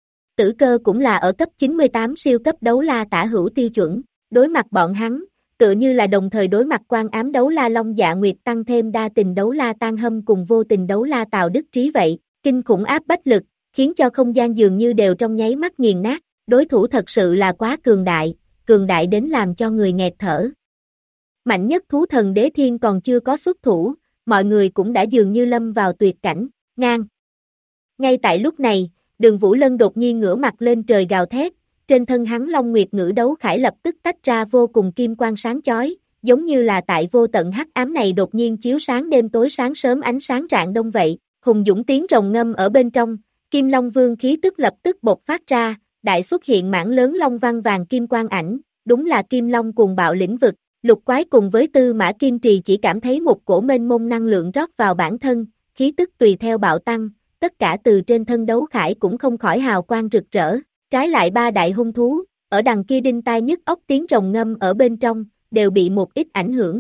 Tử Cơ cũng là ở cấp 98 siêu cấp đấu la tả hữu tiêu chuẩn, đối mặt bọn hắn, tựa như là đồng thời đối mặt Quan Ám đấu la Long Dạ Nguyệt tăng thêm đa tình đấu la Tan Hâm cùng vô tình đấu la Tào Đức Trí vậy, kinh khủng áp bách lực, khiến cho không gian dường như đều trong nháy mắt nghiền nát, đối thủ thật sự là quá cường đại đến làm cho người nghẹt thở. Mạnh nhất thú thần Đế Thiên còn chưa có xuất thủ, mọi người cũng đã dường như lâm vào tuyệt cảnh, ngang. Ngay tại lúc này, Đường Vũ Lân đột nhiên ngửa mặt lên trời gào thét, trên thân hắn Long Nguyệt Ngữ Đấu Khải lập tức tách ra vô cùng kim quang sáng chói, giống như là tại vô tận hắc ám này đột nhiên chiếu sáng đêm tối sáng sớm ánh sáng rạng đông vậy, hùng dũng tiếng rồng ngâm ở bên trong, Kim Long Vương khí tức lập tức bộc phát ra, đại xuất hiện mảng lớn long văn vàng kim quang ảnh, đúng là Kim Long cuồng bạo lĩnh vực. Lục Quái cùng với Tư Mã Kim Trì chỉ cảm thấy một cổ mênh mông năng lượng rót vào bản thân, khí tức tùy theo bạo tăng, tất cả từ trên thân Đấu Khải cũng không khỏi hào quang rực rỡ. Trái lại 3 đại hung thú, ở đằng kia đinh tai nhức óc tiếng rồng ngâm ở bên trong, đều bị một ít ảnh hưởng.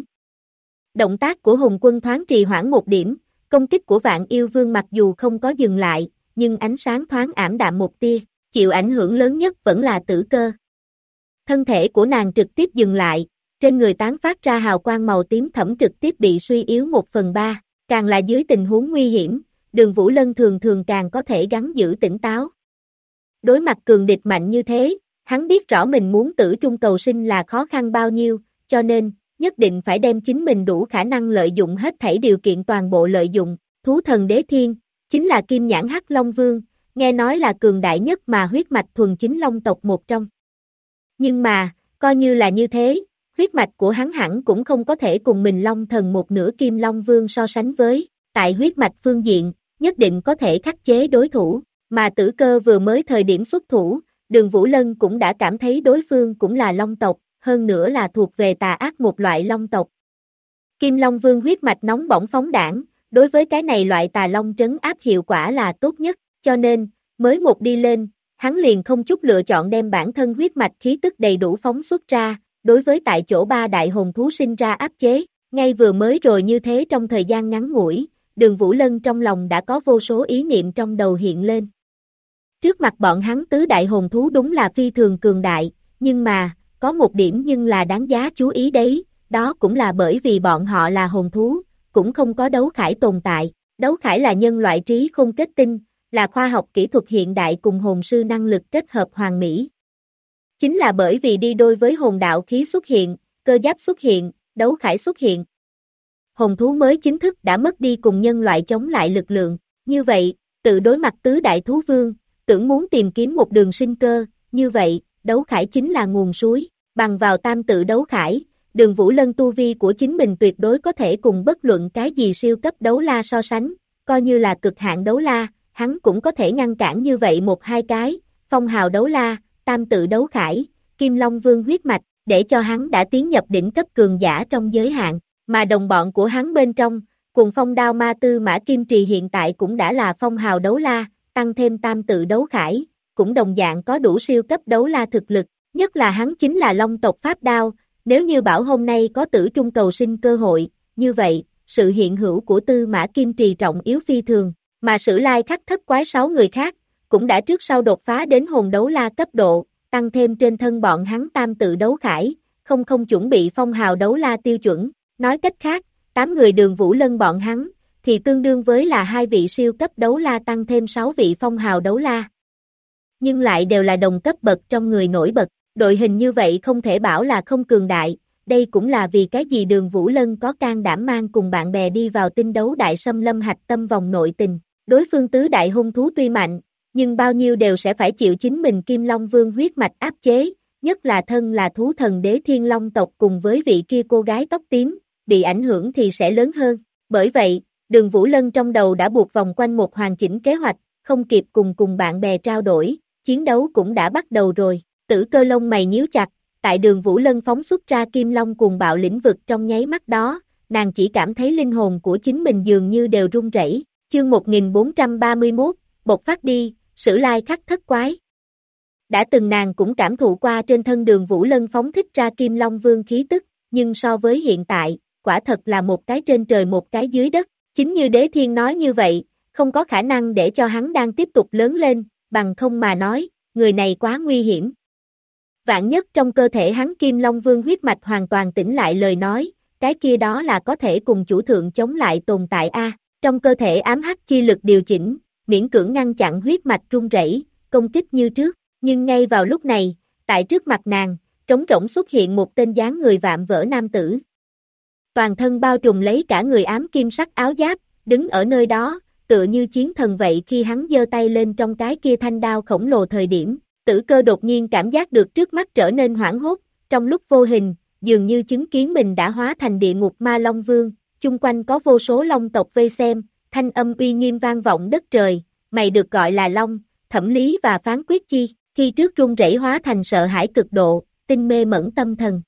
Động tác của Hùng Quân thoáng trì hoãn một điểm, công kích của Vạn Yêu Vương mặc dù không có dừng lại, nhưng ánh sáng thoáng ảm đạm một tia, chịu ảnh hưởng lớn nhất vẫn là Tử Cơ. Thân thể của nàng trực tiếp dừng lại, trên người tán phát ra hào quang màu tím thẫm trực tiếp bị suy yếu 1/3, càng là dưới tình huống nguy hiểm, Đường Vũ Lân thường thường càng có thể gắng giữ tỉnh táo. Đối mặt cường địch mạnh như thế, hắn biết rõ mình muốn tử trung cầu sinh là khó khăn bao nhiêu, cho nên, nhất định phải đem chính mình đủ khả năng lợi dụng hết thảy điều kiện toàn bộ lợi dụng. Thú thần Đế Thiên, chính là Kim Nhãn Hắc Long Vương, nghe nói là cường đại nhất mà huyết mạch thuần chính Long tộc một trong. Nhưng mà, coi như là như thế, huyết mạch của hắn hẳn cũng không có thể cùng mình Long thần một nửa Kim Long Vương so sánh với, tại huyết mạch phương diện, nhất định có thể khắc chế đối thủ, mà Tử Cơ vừa mới thời điểm xuất thủ, Đường Vũ Lân cũng đã cảm thấy đối phương cũng là Long tộc, hơn nữa là thuộc về tà ác một loại Long tộc. Kim Long Vương huyết mạch nóng bỏng phóng đãng, đối với cái này loại tà long trấn áp hiệu quả là tốt nhất, cho nên, mới một đi lên, hắn liền không chút lựa chọn đem bản thân huyết mạch khí tức đầy đủ phóng xuất ra, đối với tại chỗ 3 đại hồn thú sinh ra áp chế, ngay vừa mới rồi như thế trong thời gian ngắn ngủi, Đường Vũ Lân trong lòng đã có vô số ý niệm trong đầu hiện lên. Trước mặt bọn hắn tứ đại hồn thú đúng là phi thường cường đại, nhưng mà, có một điểm nhưng là đáng giá chú ý đấy, đó cũng là bởi vì bọn họ là hồn thú, cũng không có đấu khải tồn tại. Đấu khải là nhân loại trí khôn kết tinh, là khoa học kỹ thuật hiện đại cùng hồn sư năng lực kết hợp hoàn mỹ. Chính là bởi vì đi đôi với hồn đạo khí xuất hiện, cơ giáp xuất hiện, đấu khải xuất hiện. Hồn thú mới chính thức đã mất đi cùng nhân loại chống lại lực lượng, như vậy, tự đối mặt tứ đại thú vương, tưởng muốn tìm kiếm một đường sinh cơ, như vậy, đấu khải chính là nguồn suối, bằng vào tam tự đấu khải, Đường Vũ Lân tu vi của chính mình tuyệt đối có thể cùng bất luận cái gì siêu cấp đấu la so sánh, coi như là cực hạn đấu la, hắn cũng có thể ngăn cản như vậy 1-2 cái, phong hào đấu la, tam tự đấu khải, Kim Long Vương huyết mạch, để cho hắn đã tiến nhập đỉnh cấp cường giả trong giới hạn, mà đồng bọn của hắn bên trong, cùng phong đao ma Tư Mã Kim Trì hiện tại cũng đã là phong hào đấu la, tăng thêm tam tự đấu khải, cũng đồng dạng có đủ siêu cấp đấu la thực lực, nhất là hắn chính là Long tộc Pháp Đao, nếu như bảo hôm nay có tử trung cầu sinh cơ hội, như vậy, sự hiện hữu của Tư Mã Kim Trì trọng yếu phi thường, mà Sử Lai Khắc Thất Quái 6 người khác, cũng đã trước sau đột phá đến hồn đấu la cấp độ, tăng thêm trên thân bọn hắn tam tự đấu khải, không chuẩn bị phong hào đấu la tiêu chuẩn, nói cách khác, 8 người Đường Vũ Lân bọn hắn, thì tương đương với là 2 vị siêu cấp đấu la tăng thêm 6 vị phong hào đấu la. Nhưng lại đều là đồng cấp bậc trong người nổi bật, đội hình như vậy không thể bảo là không cường đại, đây cũng là vì cái gì Đường Vũ Lân có can đảm mang cùng bạn bè đi vào tinh đấu đại xâm lâm hạch tâm vòng nội tình. Đối phương tứ đại hung thú tuy mạnh, nhưng bao nhiêu đều sẽ phải chịu chính mình Kim Long Vương huyết mạch áp chế, nhất là thân là thú thần đế Thiên Long tộc cùng với vị kia cô gái tóc tím, bị ảnh hưởng thì sẽ lớn hơn. Bởi vậy, Đường Vũ Lân trong đầu đã buộc vòng quanh một hoàn chỉnh kế hoạch, không kịp cùng bạn bè trao đổi, chiến đấu cũng đã bắt đầu rồi. Tử Cơ lông mày nhíu chặt, tại Đường Vũ Lân phóng xuất ra Kim Long cuồng bạo lĩnh vực trong nháy mắt đó, nàng chỉ cảm thấy linh hồn của chính mình dường như đều run rẩy. Chương 1431, bộc phát đi, Sử Lai Khắc Thất Quái. Đã từng nàng cũng cảm thụ qua trên thân Đường Vũ Lân phóng thích ra Kim Long Vương khí tức, nhưng so với hiện tại, quả thật là một cái trên trời một cái dưới đất. Chính như Đế Thiên nói như vậy, không có khả năng để cho hắn đang tiếp tục lớn lên, bằng không mà nói, người này quá nguy hiểm. Vạn nhất trong cơ thể hắn Kim Long Vương huyết mạch hoàn toàn tỉnh lại lời nói, cái kia đó là có thể cùng chủ thượng chống lại tồn tại a. Trong cơ thể ám hắc chi lực điều chỉnh, miễn cưỡng ngăn chặn huyết mạch run rẩy, công kích như trước, nhưng ngay vào lúc này, tại trước mặt nàng, trống rỗng xuất hiện một tên dáng người vạm vỡ nam tử. Toàn thân bao trùm lấy cả người ám kim sắc áo giáp, đứng ở nơi đó, tựa như chiến thần vậy. Khi hắn giơ tay lên trong cái kia thanh đao khổng lồ thời điểm, Tử Cơ đột nhiên cảm giác được trước mắt trở nên hoảng hốt, trong lúc vô hình, dường như chứng kiến mình đã hóa thành địa ngục ma Long Vương, chung quanh có vô số long tộc vây xem, thanh âm uy nghiêm vang vọng đất trời, mày được gọi là Long, thẩm lý và phán quyết chi, khi trước run rẩy hóa thành sợ hãi cực độ, tinh mê mẫn tâm thần.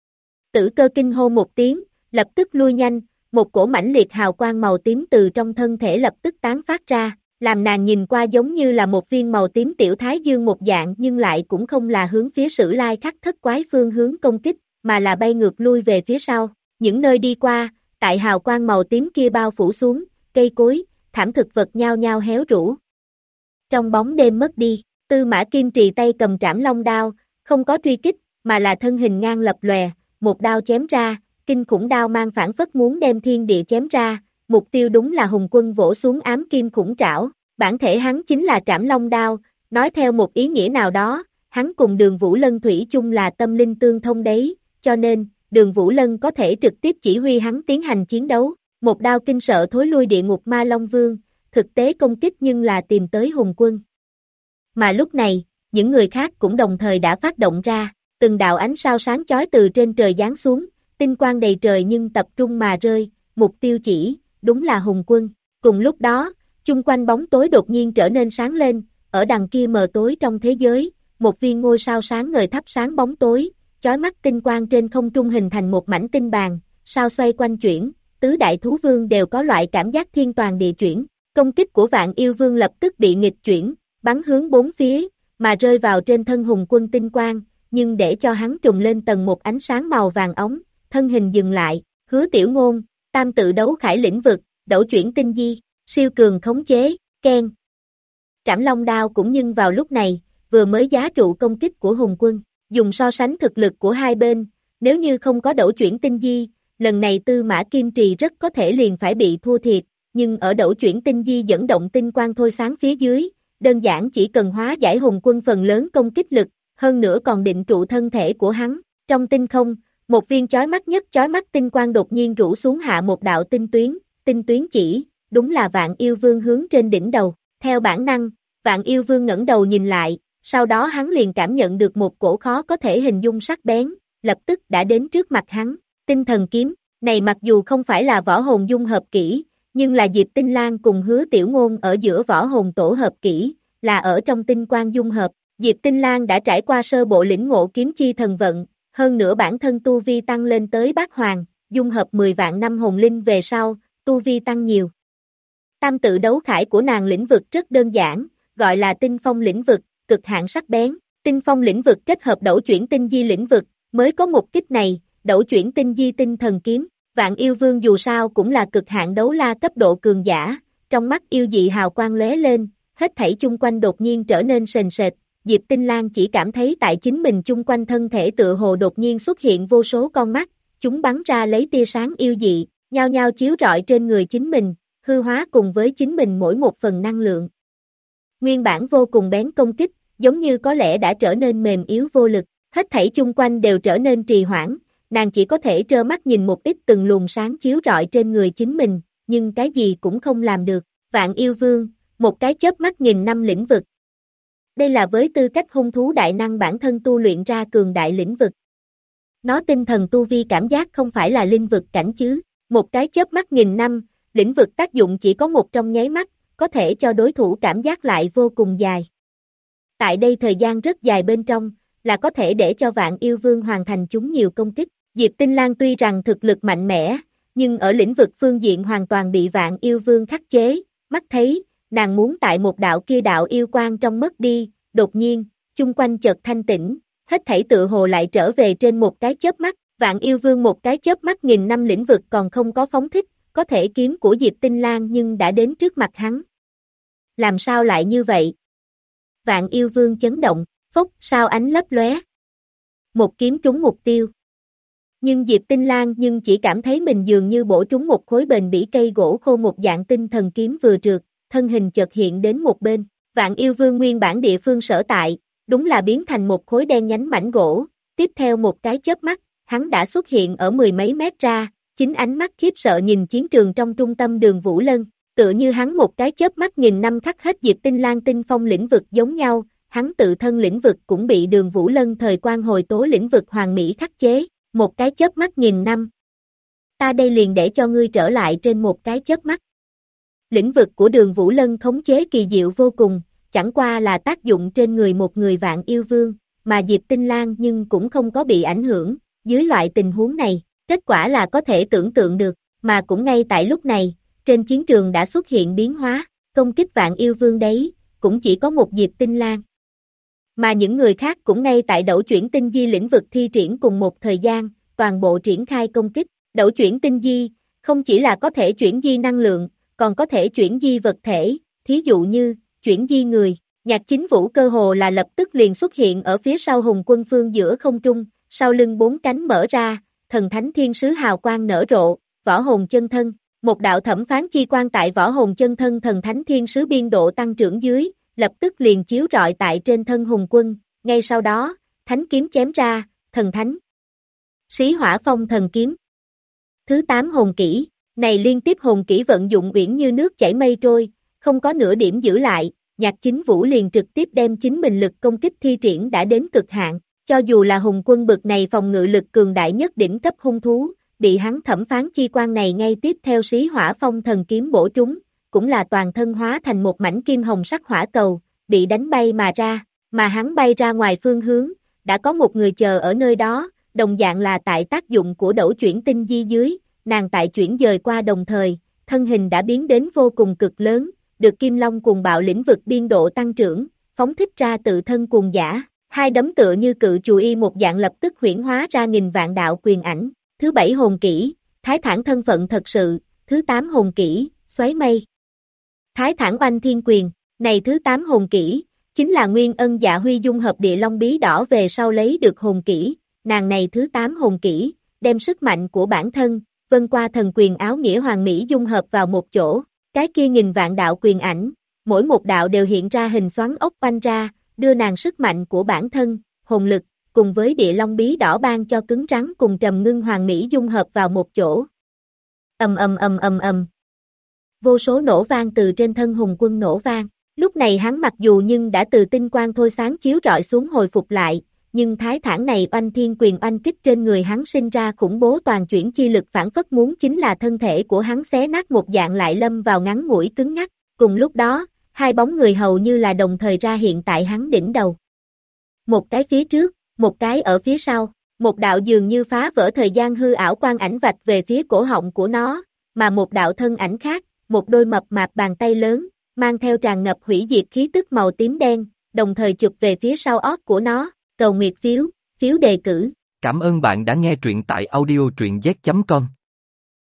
Tử Cơ kinh hô một tiếng, lập tức lui nhanh, một cổ mãnh liệt hào quang màu tím từ trong thân thể lập tức tán phát ra, làm nàng nhìn qua giống như là một viên màu tím tiểu thái dương một dạng, nhưng lại cũng không là hướng phía Sử Lai Khắc Thất Quái phương hướng công kích, mà là bay ngược lui về phía sau. Những nơi đi qua, tại hào quang màu tím kia bao phủ xuống, cây cối, thảm thực vật nhao nhao héo rũ. Trong bóng đêm mất đi, Tư Mã Kim Trì tay cầm trảm long đao, không có truy kích, mà là thân hình ngang lập lòe, một đao chém ra, kinh khủng đao mang phản phất muốn đem thiên địa chém ra, mục tiêu đúng là Hùng Quân vỗ xuống ám kim khủng trảo, bản thể hắn chính là trảm long đao, nói theo một ý nghĩa nào đó, hắn cùng Đường Vũ Lân thủy chung là tâm linh tương thông đấy, cho nên, Đường Vũ Lân có thể trực tiếp chỉ huy hắn tiến hành chiến đấu, một đao kinh sợ thối lui địa ngục ma Long Vương, thực tế công kích nhưng là tìm tới Hùng Quân. Mà lúc này, những người khác cũng đồng thời đã phát động ra, từng đạo ánh sao sáng chói từ trên trời giáng xuống, tinh quang đầy trời nhưng tập trung mà rơi, mục tiêu chỉ, đúng là Hùng Quân. Cùng lúc đó, chung quanh bóng tối đột nhiên trở nên sáng lên, ở đằng kia mờ tối trong thế giới, một viên ngôi sao sáng ngời thắp sáng bóng tối, chói mắt tinh quang trên không trung hình thành một mảnh tinh bàn, sao xoay quanh chuyển, tứ đại thú vương đều có loại cảm giác thiên toàn địa chuyển, công kích của Vạn Yêu Vương lập tức bị nghịch chuyển, bắn hướng bốn phía, mà rơi vào trên thân Hùng Quân tinh quang, nhưng để cho hắn trùng lên tầng một ánh sáng màu vàng ống, thân hình dừng lại, Hứa Tiểu Ngôn, tam tự đấu khải lĩnh vực, đẩu chuyển tinh di, siêu cường khống chế, keng. Trảm long đao cũng nhưng vào lúc này, vừa mới giá trụ công kích của Hùng Quân, dùng so sánh thực lực của hai bên, nếu như không có đẩu chuyển tinh di, lần này Tư Mã Kim Trì rất có thể liền phải bị thua thiệt, nhưng ở đẩu chuyển tinh di dẫn động tinh quang thôi sáng phía dưới, đơn giản chỉ cần hóa giải Hùng Quân phần lớn công kích lực, hơn nữa còn định trụ thân thể của hắn, trong tinh không, một viên chói mắt nhất chói mắt tinh quang đột nhiên rủ xuống hạ một đạo tinh tuyến chỉ, đúng là Vạn Yêu Vương hướng trên đỉnh đầu, theo bản năng, Vạn Yêu Vương ngẩng đầu nhìn lại, sau đó hắn liền cảm nhận được một cổ khó có thể hình dung sắc bén, lập tức đã đến trước mặt hắn, Tinh Thần Kiếm, này mặc dù không phải là võ hồn dung hợp kỹ, nhưng là Diệp Tinh Lang cùng Hứa Tiểu Ngôn ở giữa võ hồn tổ hợp kỹ, là ở trong tinh quang dung hợp, Diệp Tinh Lang đã trải qua sơ bộ lĩnh ngộ kiếm chi thần vận, hơn nữa bản thân tu vi tăng lên tới bát hoàng, dung hợp 10 vạn năm hồn linh về sau, tu vi tăng nhiều. Tam tự đấu khải của nàng lĩnh vực rất đơn giản, gọi là tinh phong lĩnh vực, cực hạn sắc bén, tinh phong lĩnh vực kết hợp đẩu chuyển tinh di lĩnh vực, mới có một kích này, đẩu chuyển tinh di tinh thần kiếm, Vạn Yêu Vương dù sao cũng là cực hạn đấu la cấp độ cường giả, trong mắt yêu dị hào quang lóe lên, hết thảy chung quanh đột nhiên trở nên sền sệt, Diệp Tinh Lang chỉ cảm thấy tại chính mình chung quanh thân thể tựa hồ đột nhiên xuất hiện vô số con mắt, chúng bắn ra lấy tia sáng yêu dị, nhao nhao chiếu rọi trên người chính mình, hư hóa cùng với chính mình mỗi một phần năng lượng. Nguyên bản vô cùng bén công kích, giống như có lẽ đã trở nên mềm yếu vô lực, hết thảy chung quanh đều trở nên trì hoãn, nàng chỉ có thể trơ mắt nhìn một ít từng luồng sáng chiếu rọi trên người chính mình, nhưng cái gì cũng không làm được. Vạn Yêu Vương, một cái chớp mắt nghìn năm lĩnh vực. Đây là với tư cách hung thú đại năng bản thân tu luyện ra cường đại lĩnh vực. Nó tinh thần tu vi cảm giác không phải là linh vực cảnh chứ, một cái chớp mắt nghìn năm, lĩnh vực tác dụng chỉ có một trong nháy mắt, có thể cho đối thủ cảm giác lại vô cùng dài. Tại đây thời gian rất dài bên trong, là có thể để cho Vạn Yêu Vương hoàn thành chúng nhiều công kích. Diệp Tinh Lang tuy rằng thực lực mạnh mẽ, nhưng ở lĩnh vực phương diện hoàn toàn bị Vạn Yêu Vương khắc chế, mắt thấy, nàng muốn tại một đạo kia đạo yêu quang trong mất đi, đột nhiên, chung quanh chợt thanh tĩnh, hết thảy tự hồ lại trở về trên một cái chớp mắt, Vạn Yêu Vương một cái chớp mắt nghìn năm lĩnh vực còn không có phóng thích, có thể kiếm của Diệp Tinh Lang nhưng đã đến trước mặt hắn. Làm sao lại như vậy? Vạn Yêu Vương chấn động, phốc, sao ánh lấp lóe. Một kiếm trúng mục tiêu. Nhưng Diệp Tinh Lang nhưng chỉ cảm thấy mình dường như bổ trúng một khối bền bỉ cây gỗ khô một dạng tinh thần kiếm vừa trượt, thân hình chợt hiện đến một bên. Vạn Yêu Vương nguyên bản địa phương sở tại, đúng là biến thành một khối đen nhánh mảnh gỗ, tiếp theo một cái chớp mắt, hắn đã xuất hiện ở mười mấy mét ra, chính ánh mắt khiếp sợ nhìn chiến trường trong trung tâm Đường Vũ Lân, tựa như hắn một cái chớp mắt nghìn năm khắc hết Diệp Tinh Lang tinh phong lĩnh vực giống nhau, hắn tự thân lĩnh vực cũng bị Đường Vũ Lân thời quan hồi tố lĩnh vực hoàn mỹ khắc chế, một cái chớp mắt nghìn năm. Ta đây liền để cho ngươi trở lại trên một cái chớp mắt. Lĩnh vực của Đường Vũ Lân khống chế kỳ diệu vô cùng, chẳng qua là tác dụng trên người một người Vạn Yêu Vương, mà Diệp Tinh Lang nhưng cũng không có bị ảnh hưởng, dưới loại tình huống này, kết quả là có thể tưởng tượng được, mà cũng ngay tại lúc này, trên chiến trường đã xuất hiện biến hóa, công kích Vạn Yêu Vương đấy, cũng chỉ có một Diệp Tinh Lang. Mà những người khác cũng ngay tại đẩu chuyển tinh di lĩnh vực thi triển cùng một thời gian, toàn bộ triển khai công kích, đẩu chuyển tinh di, không chỉ là có thể chuyển di năng lượng, còn có thể chuyển di vật thể, thí dụ như, chuyển di người, Nhạc Chính Vũ cơ hồ là lập tức liền xuất hiện ở phía sau Hùng Quân Phương giữa không trung, sau lưng bốn cánh mở ra, thần thánh thiên sứ hào quang nở rộ, võ hồn chân thân, một đạo thẩm phán chi quang tại võ hồn chân thân thần thánh thiên sứ biên độ tăng trưởng dưới, lập tức liền chiếu rọi tại trên thân Hùng Quân, ngay sau đó, thánh kiếm chém ra, thần thánh. Xí hỏa phong thần kiếm. Thứ 8 hồn kỹ, này liên tiếp hồn kỹ vận dụng uyển như nước chảy mây trôi, không có nửa điểm giữ lại, Nhạc Chính Vũ liền trực tiếp đem chính mình lực công kích thi triển đã đến cực hạn, cho dù là Hùng Quân bực này phòng ngự lực cường đại nhất đỉnh cấp hung thú, bị hắn thẩm phán chi quan này ngay tiếp theo xí hỏa phong thần kiếm bổ trúng, cũng là toàn thân hóa thành một mảnh kim hồng sắc hỏa cầu, bị đánh bay mà ra, mà hắn bay ra ngoài phương hướng, đã có một người chờ ở nơi đó, đồng dạng là tại tác dụng của đẩu chuyển tinh di dưới, nàng tại chuyển dời qua đồng thời, thân hình đã biến đến vô cùng cực lớn, được Kim Long cuồng bạo lĩnh vực biên độ tăng trưởng, phóng thích ra tự thân cuồng dã, hai đấm tựa như cự chù y một dạng lập tức huyễn hóa ra nghìn vạn đạo quyền ảnh. Thứ 7 hồn kỹ, Thái Thản thân phận thật sự, thứ 8 hồn kỹ, xoáy mây. Thái Thản oanh thiên quyền, này thứ 8 hồn kỹ, chính là Nguyên Ân Dạ Huy dung hợp địa long bí đỏ về sau lấy được hồn kỹ, nàng này thứ 8 hồn kỹ, đem sức mạnh của bản thân, vân qua thần quyền áo nghĩa hoàng mỹ dung hợp vào một chỗ, cái kia nghìn vạn đạo quyền ảnh, mỗi một đạo đều hiện ra hình xoắn ốc oanh ra, đưa nàng sức mạnh của bản thân, hồn lực, cùng với địa long bí đỏ ban cho cứng rắn cùng trầm ngưng hoàng mỹ dung hợp vào một chỗ. Ầm ầm ầm ầm ầm. Vô số nổ vang từ trên thân Hùng Quân nổ vang. Lúc này hắn mặc dù nhưng đã từ tinh quang thôi sáng chiếu rọi xuống hồi phục lại, nhưng Thái Thản này oanh thiên quyền oanh kích trên người hắn sinh ra khủng bố toàn chuyển chi lực phản phất muốn chính là thân thể của hắn xé nát một dạng lại lâm vào ngắn ngủi cứng ngắc. Cùng lúc đó, hai bóng người hầu như là đồng thời ra hiện tại hắn đỉnh đầu. Một cái phía trước, một cái ở phía sau, một đạo dường như phá vỡ thời gian hư ảo quang ảnh vạch về phía cổ họng của nó, mà một đạo thân ảnh khác, một đôi mập mạp bàn tay lớn, mang theo tràn ngập hủy diệt khí tức màu tím đen, đồng thời chụp về phía sau ót của nó, cầu nguyệt phiếu, phiếu đề cử. Cảm ơn bạn đã nghe truyện tại audio truyện z.com.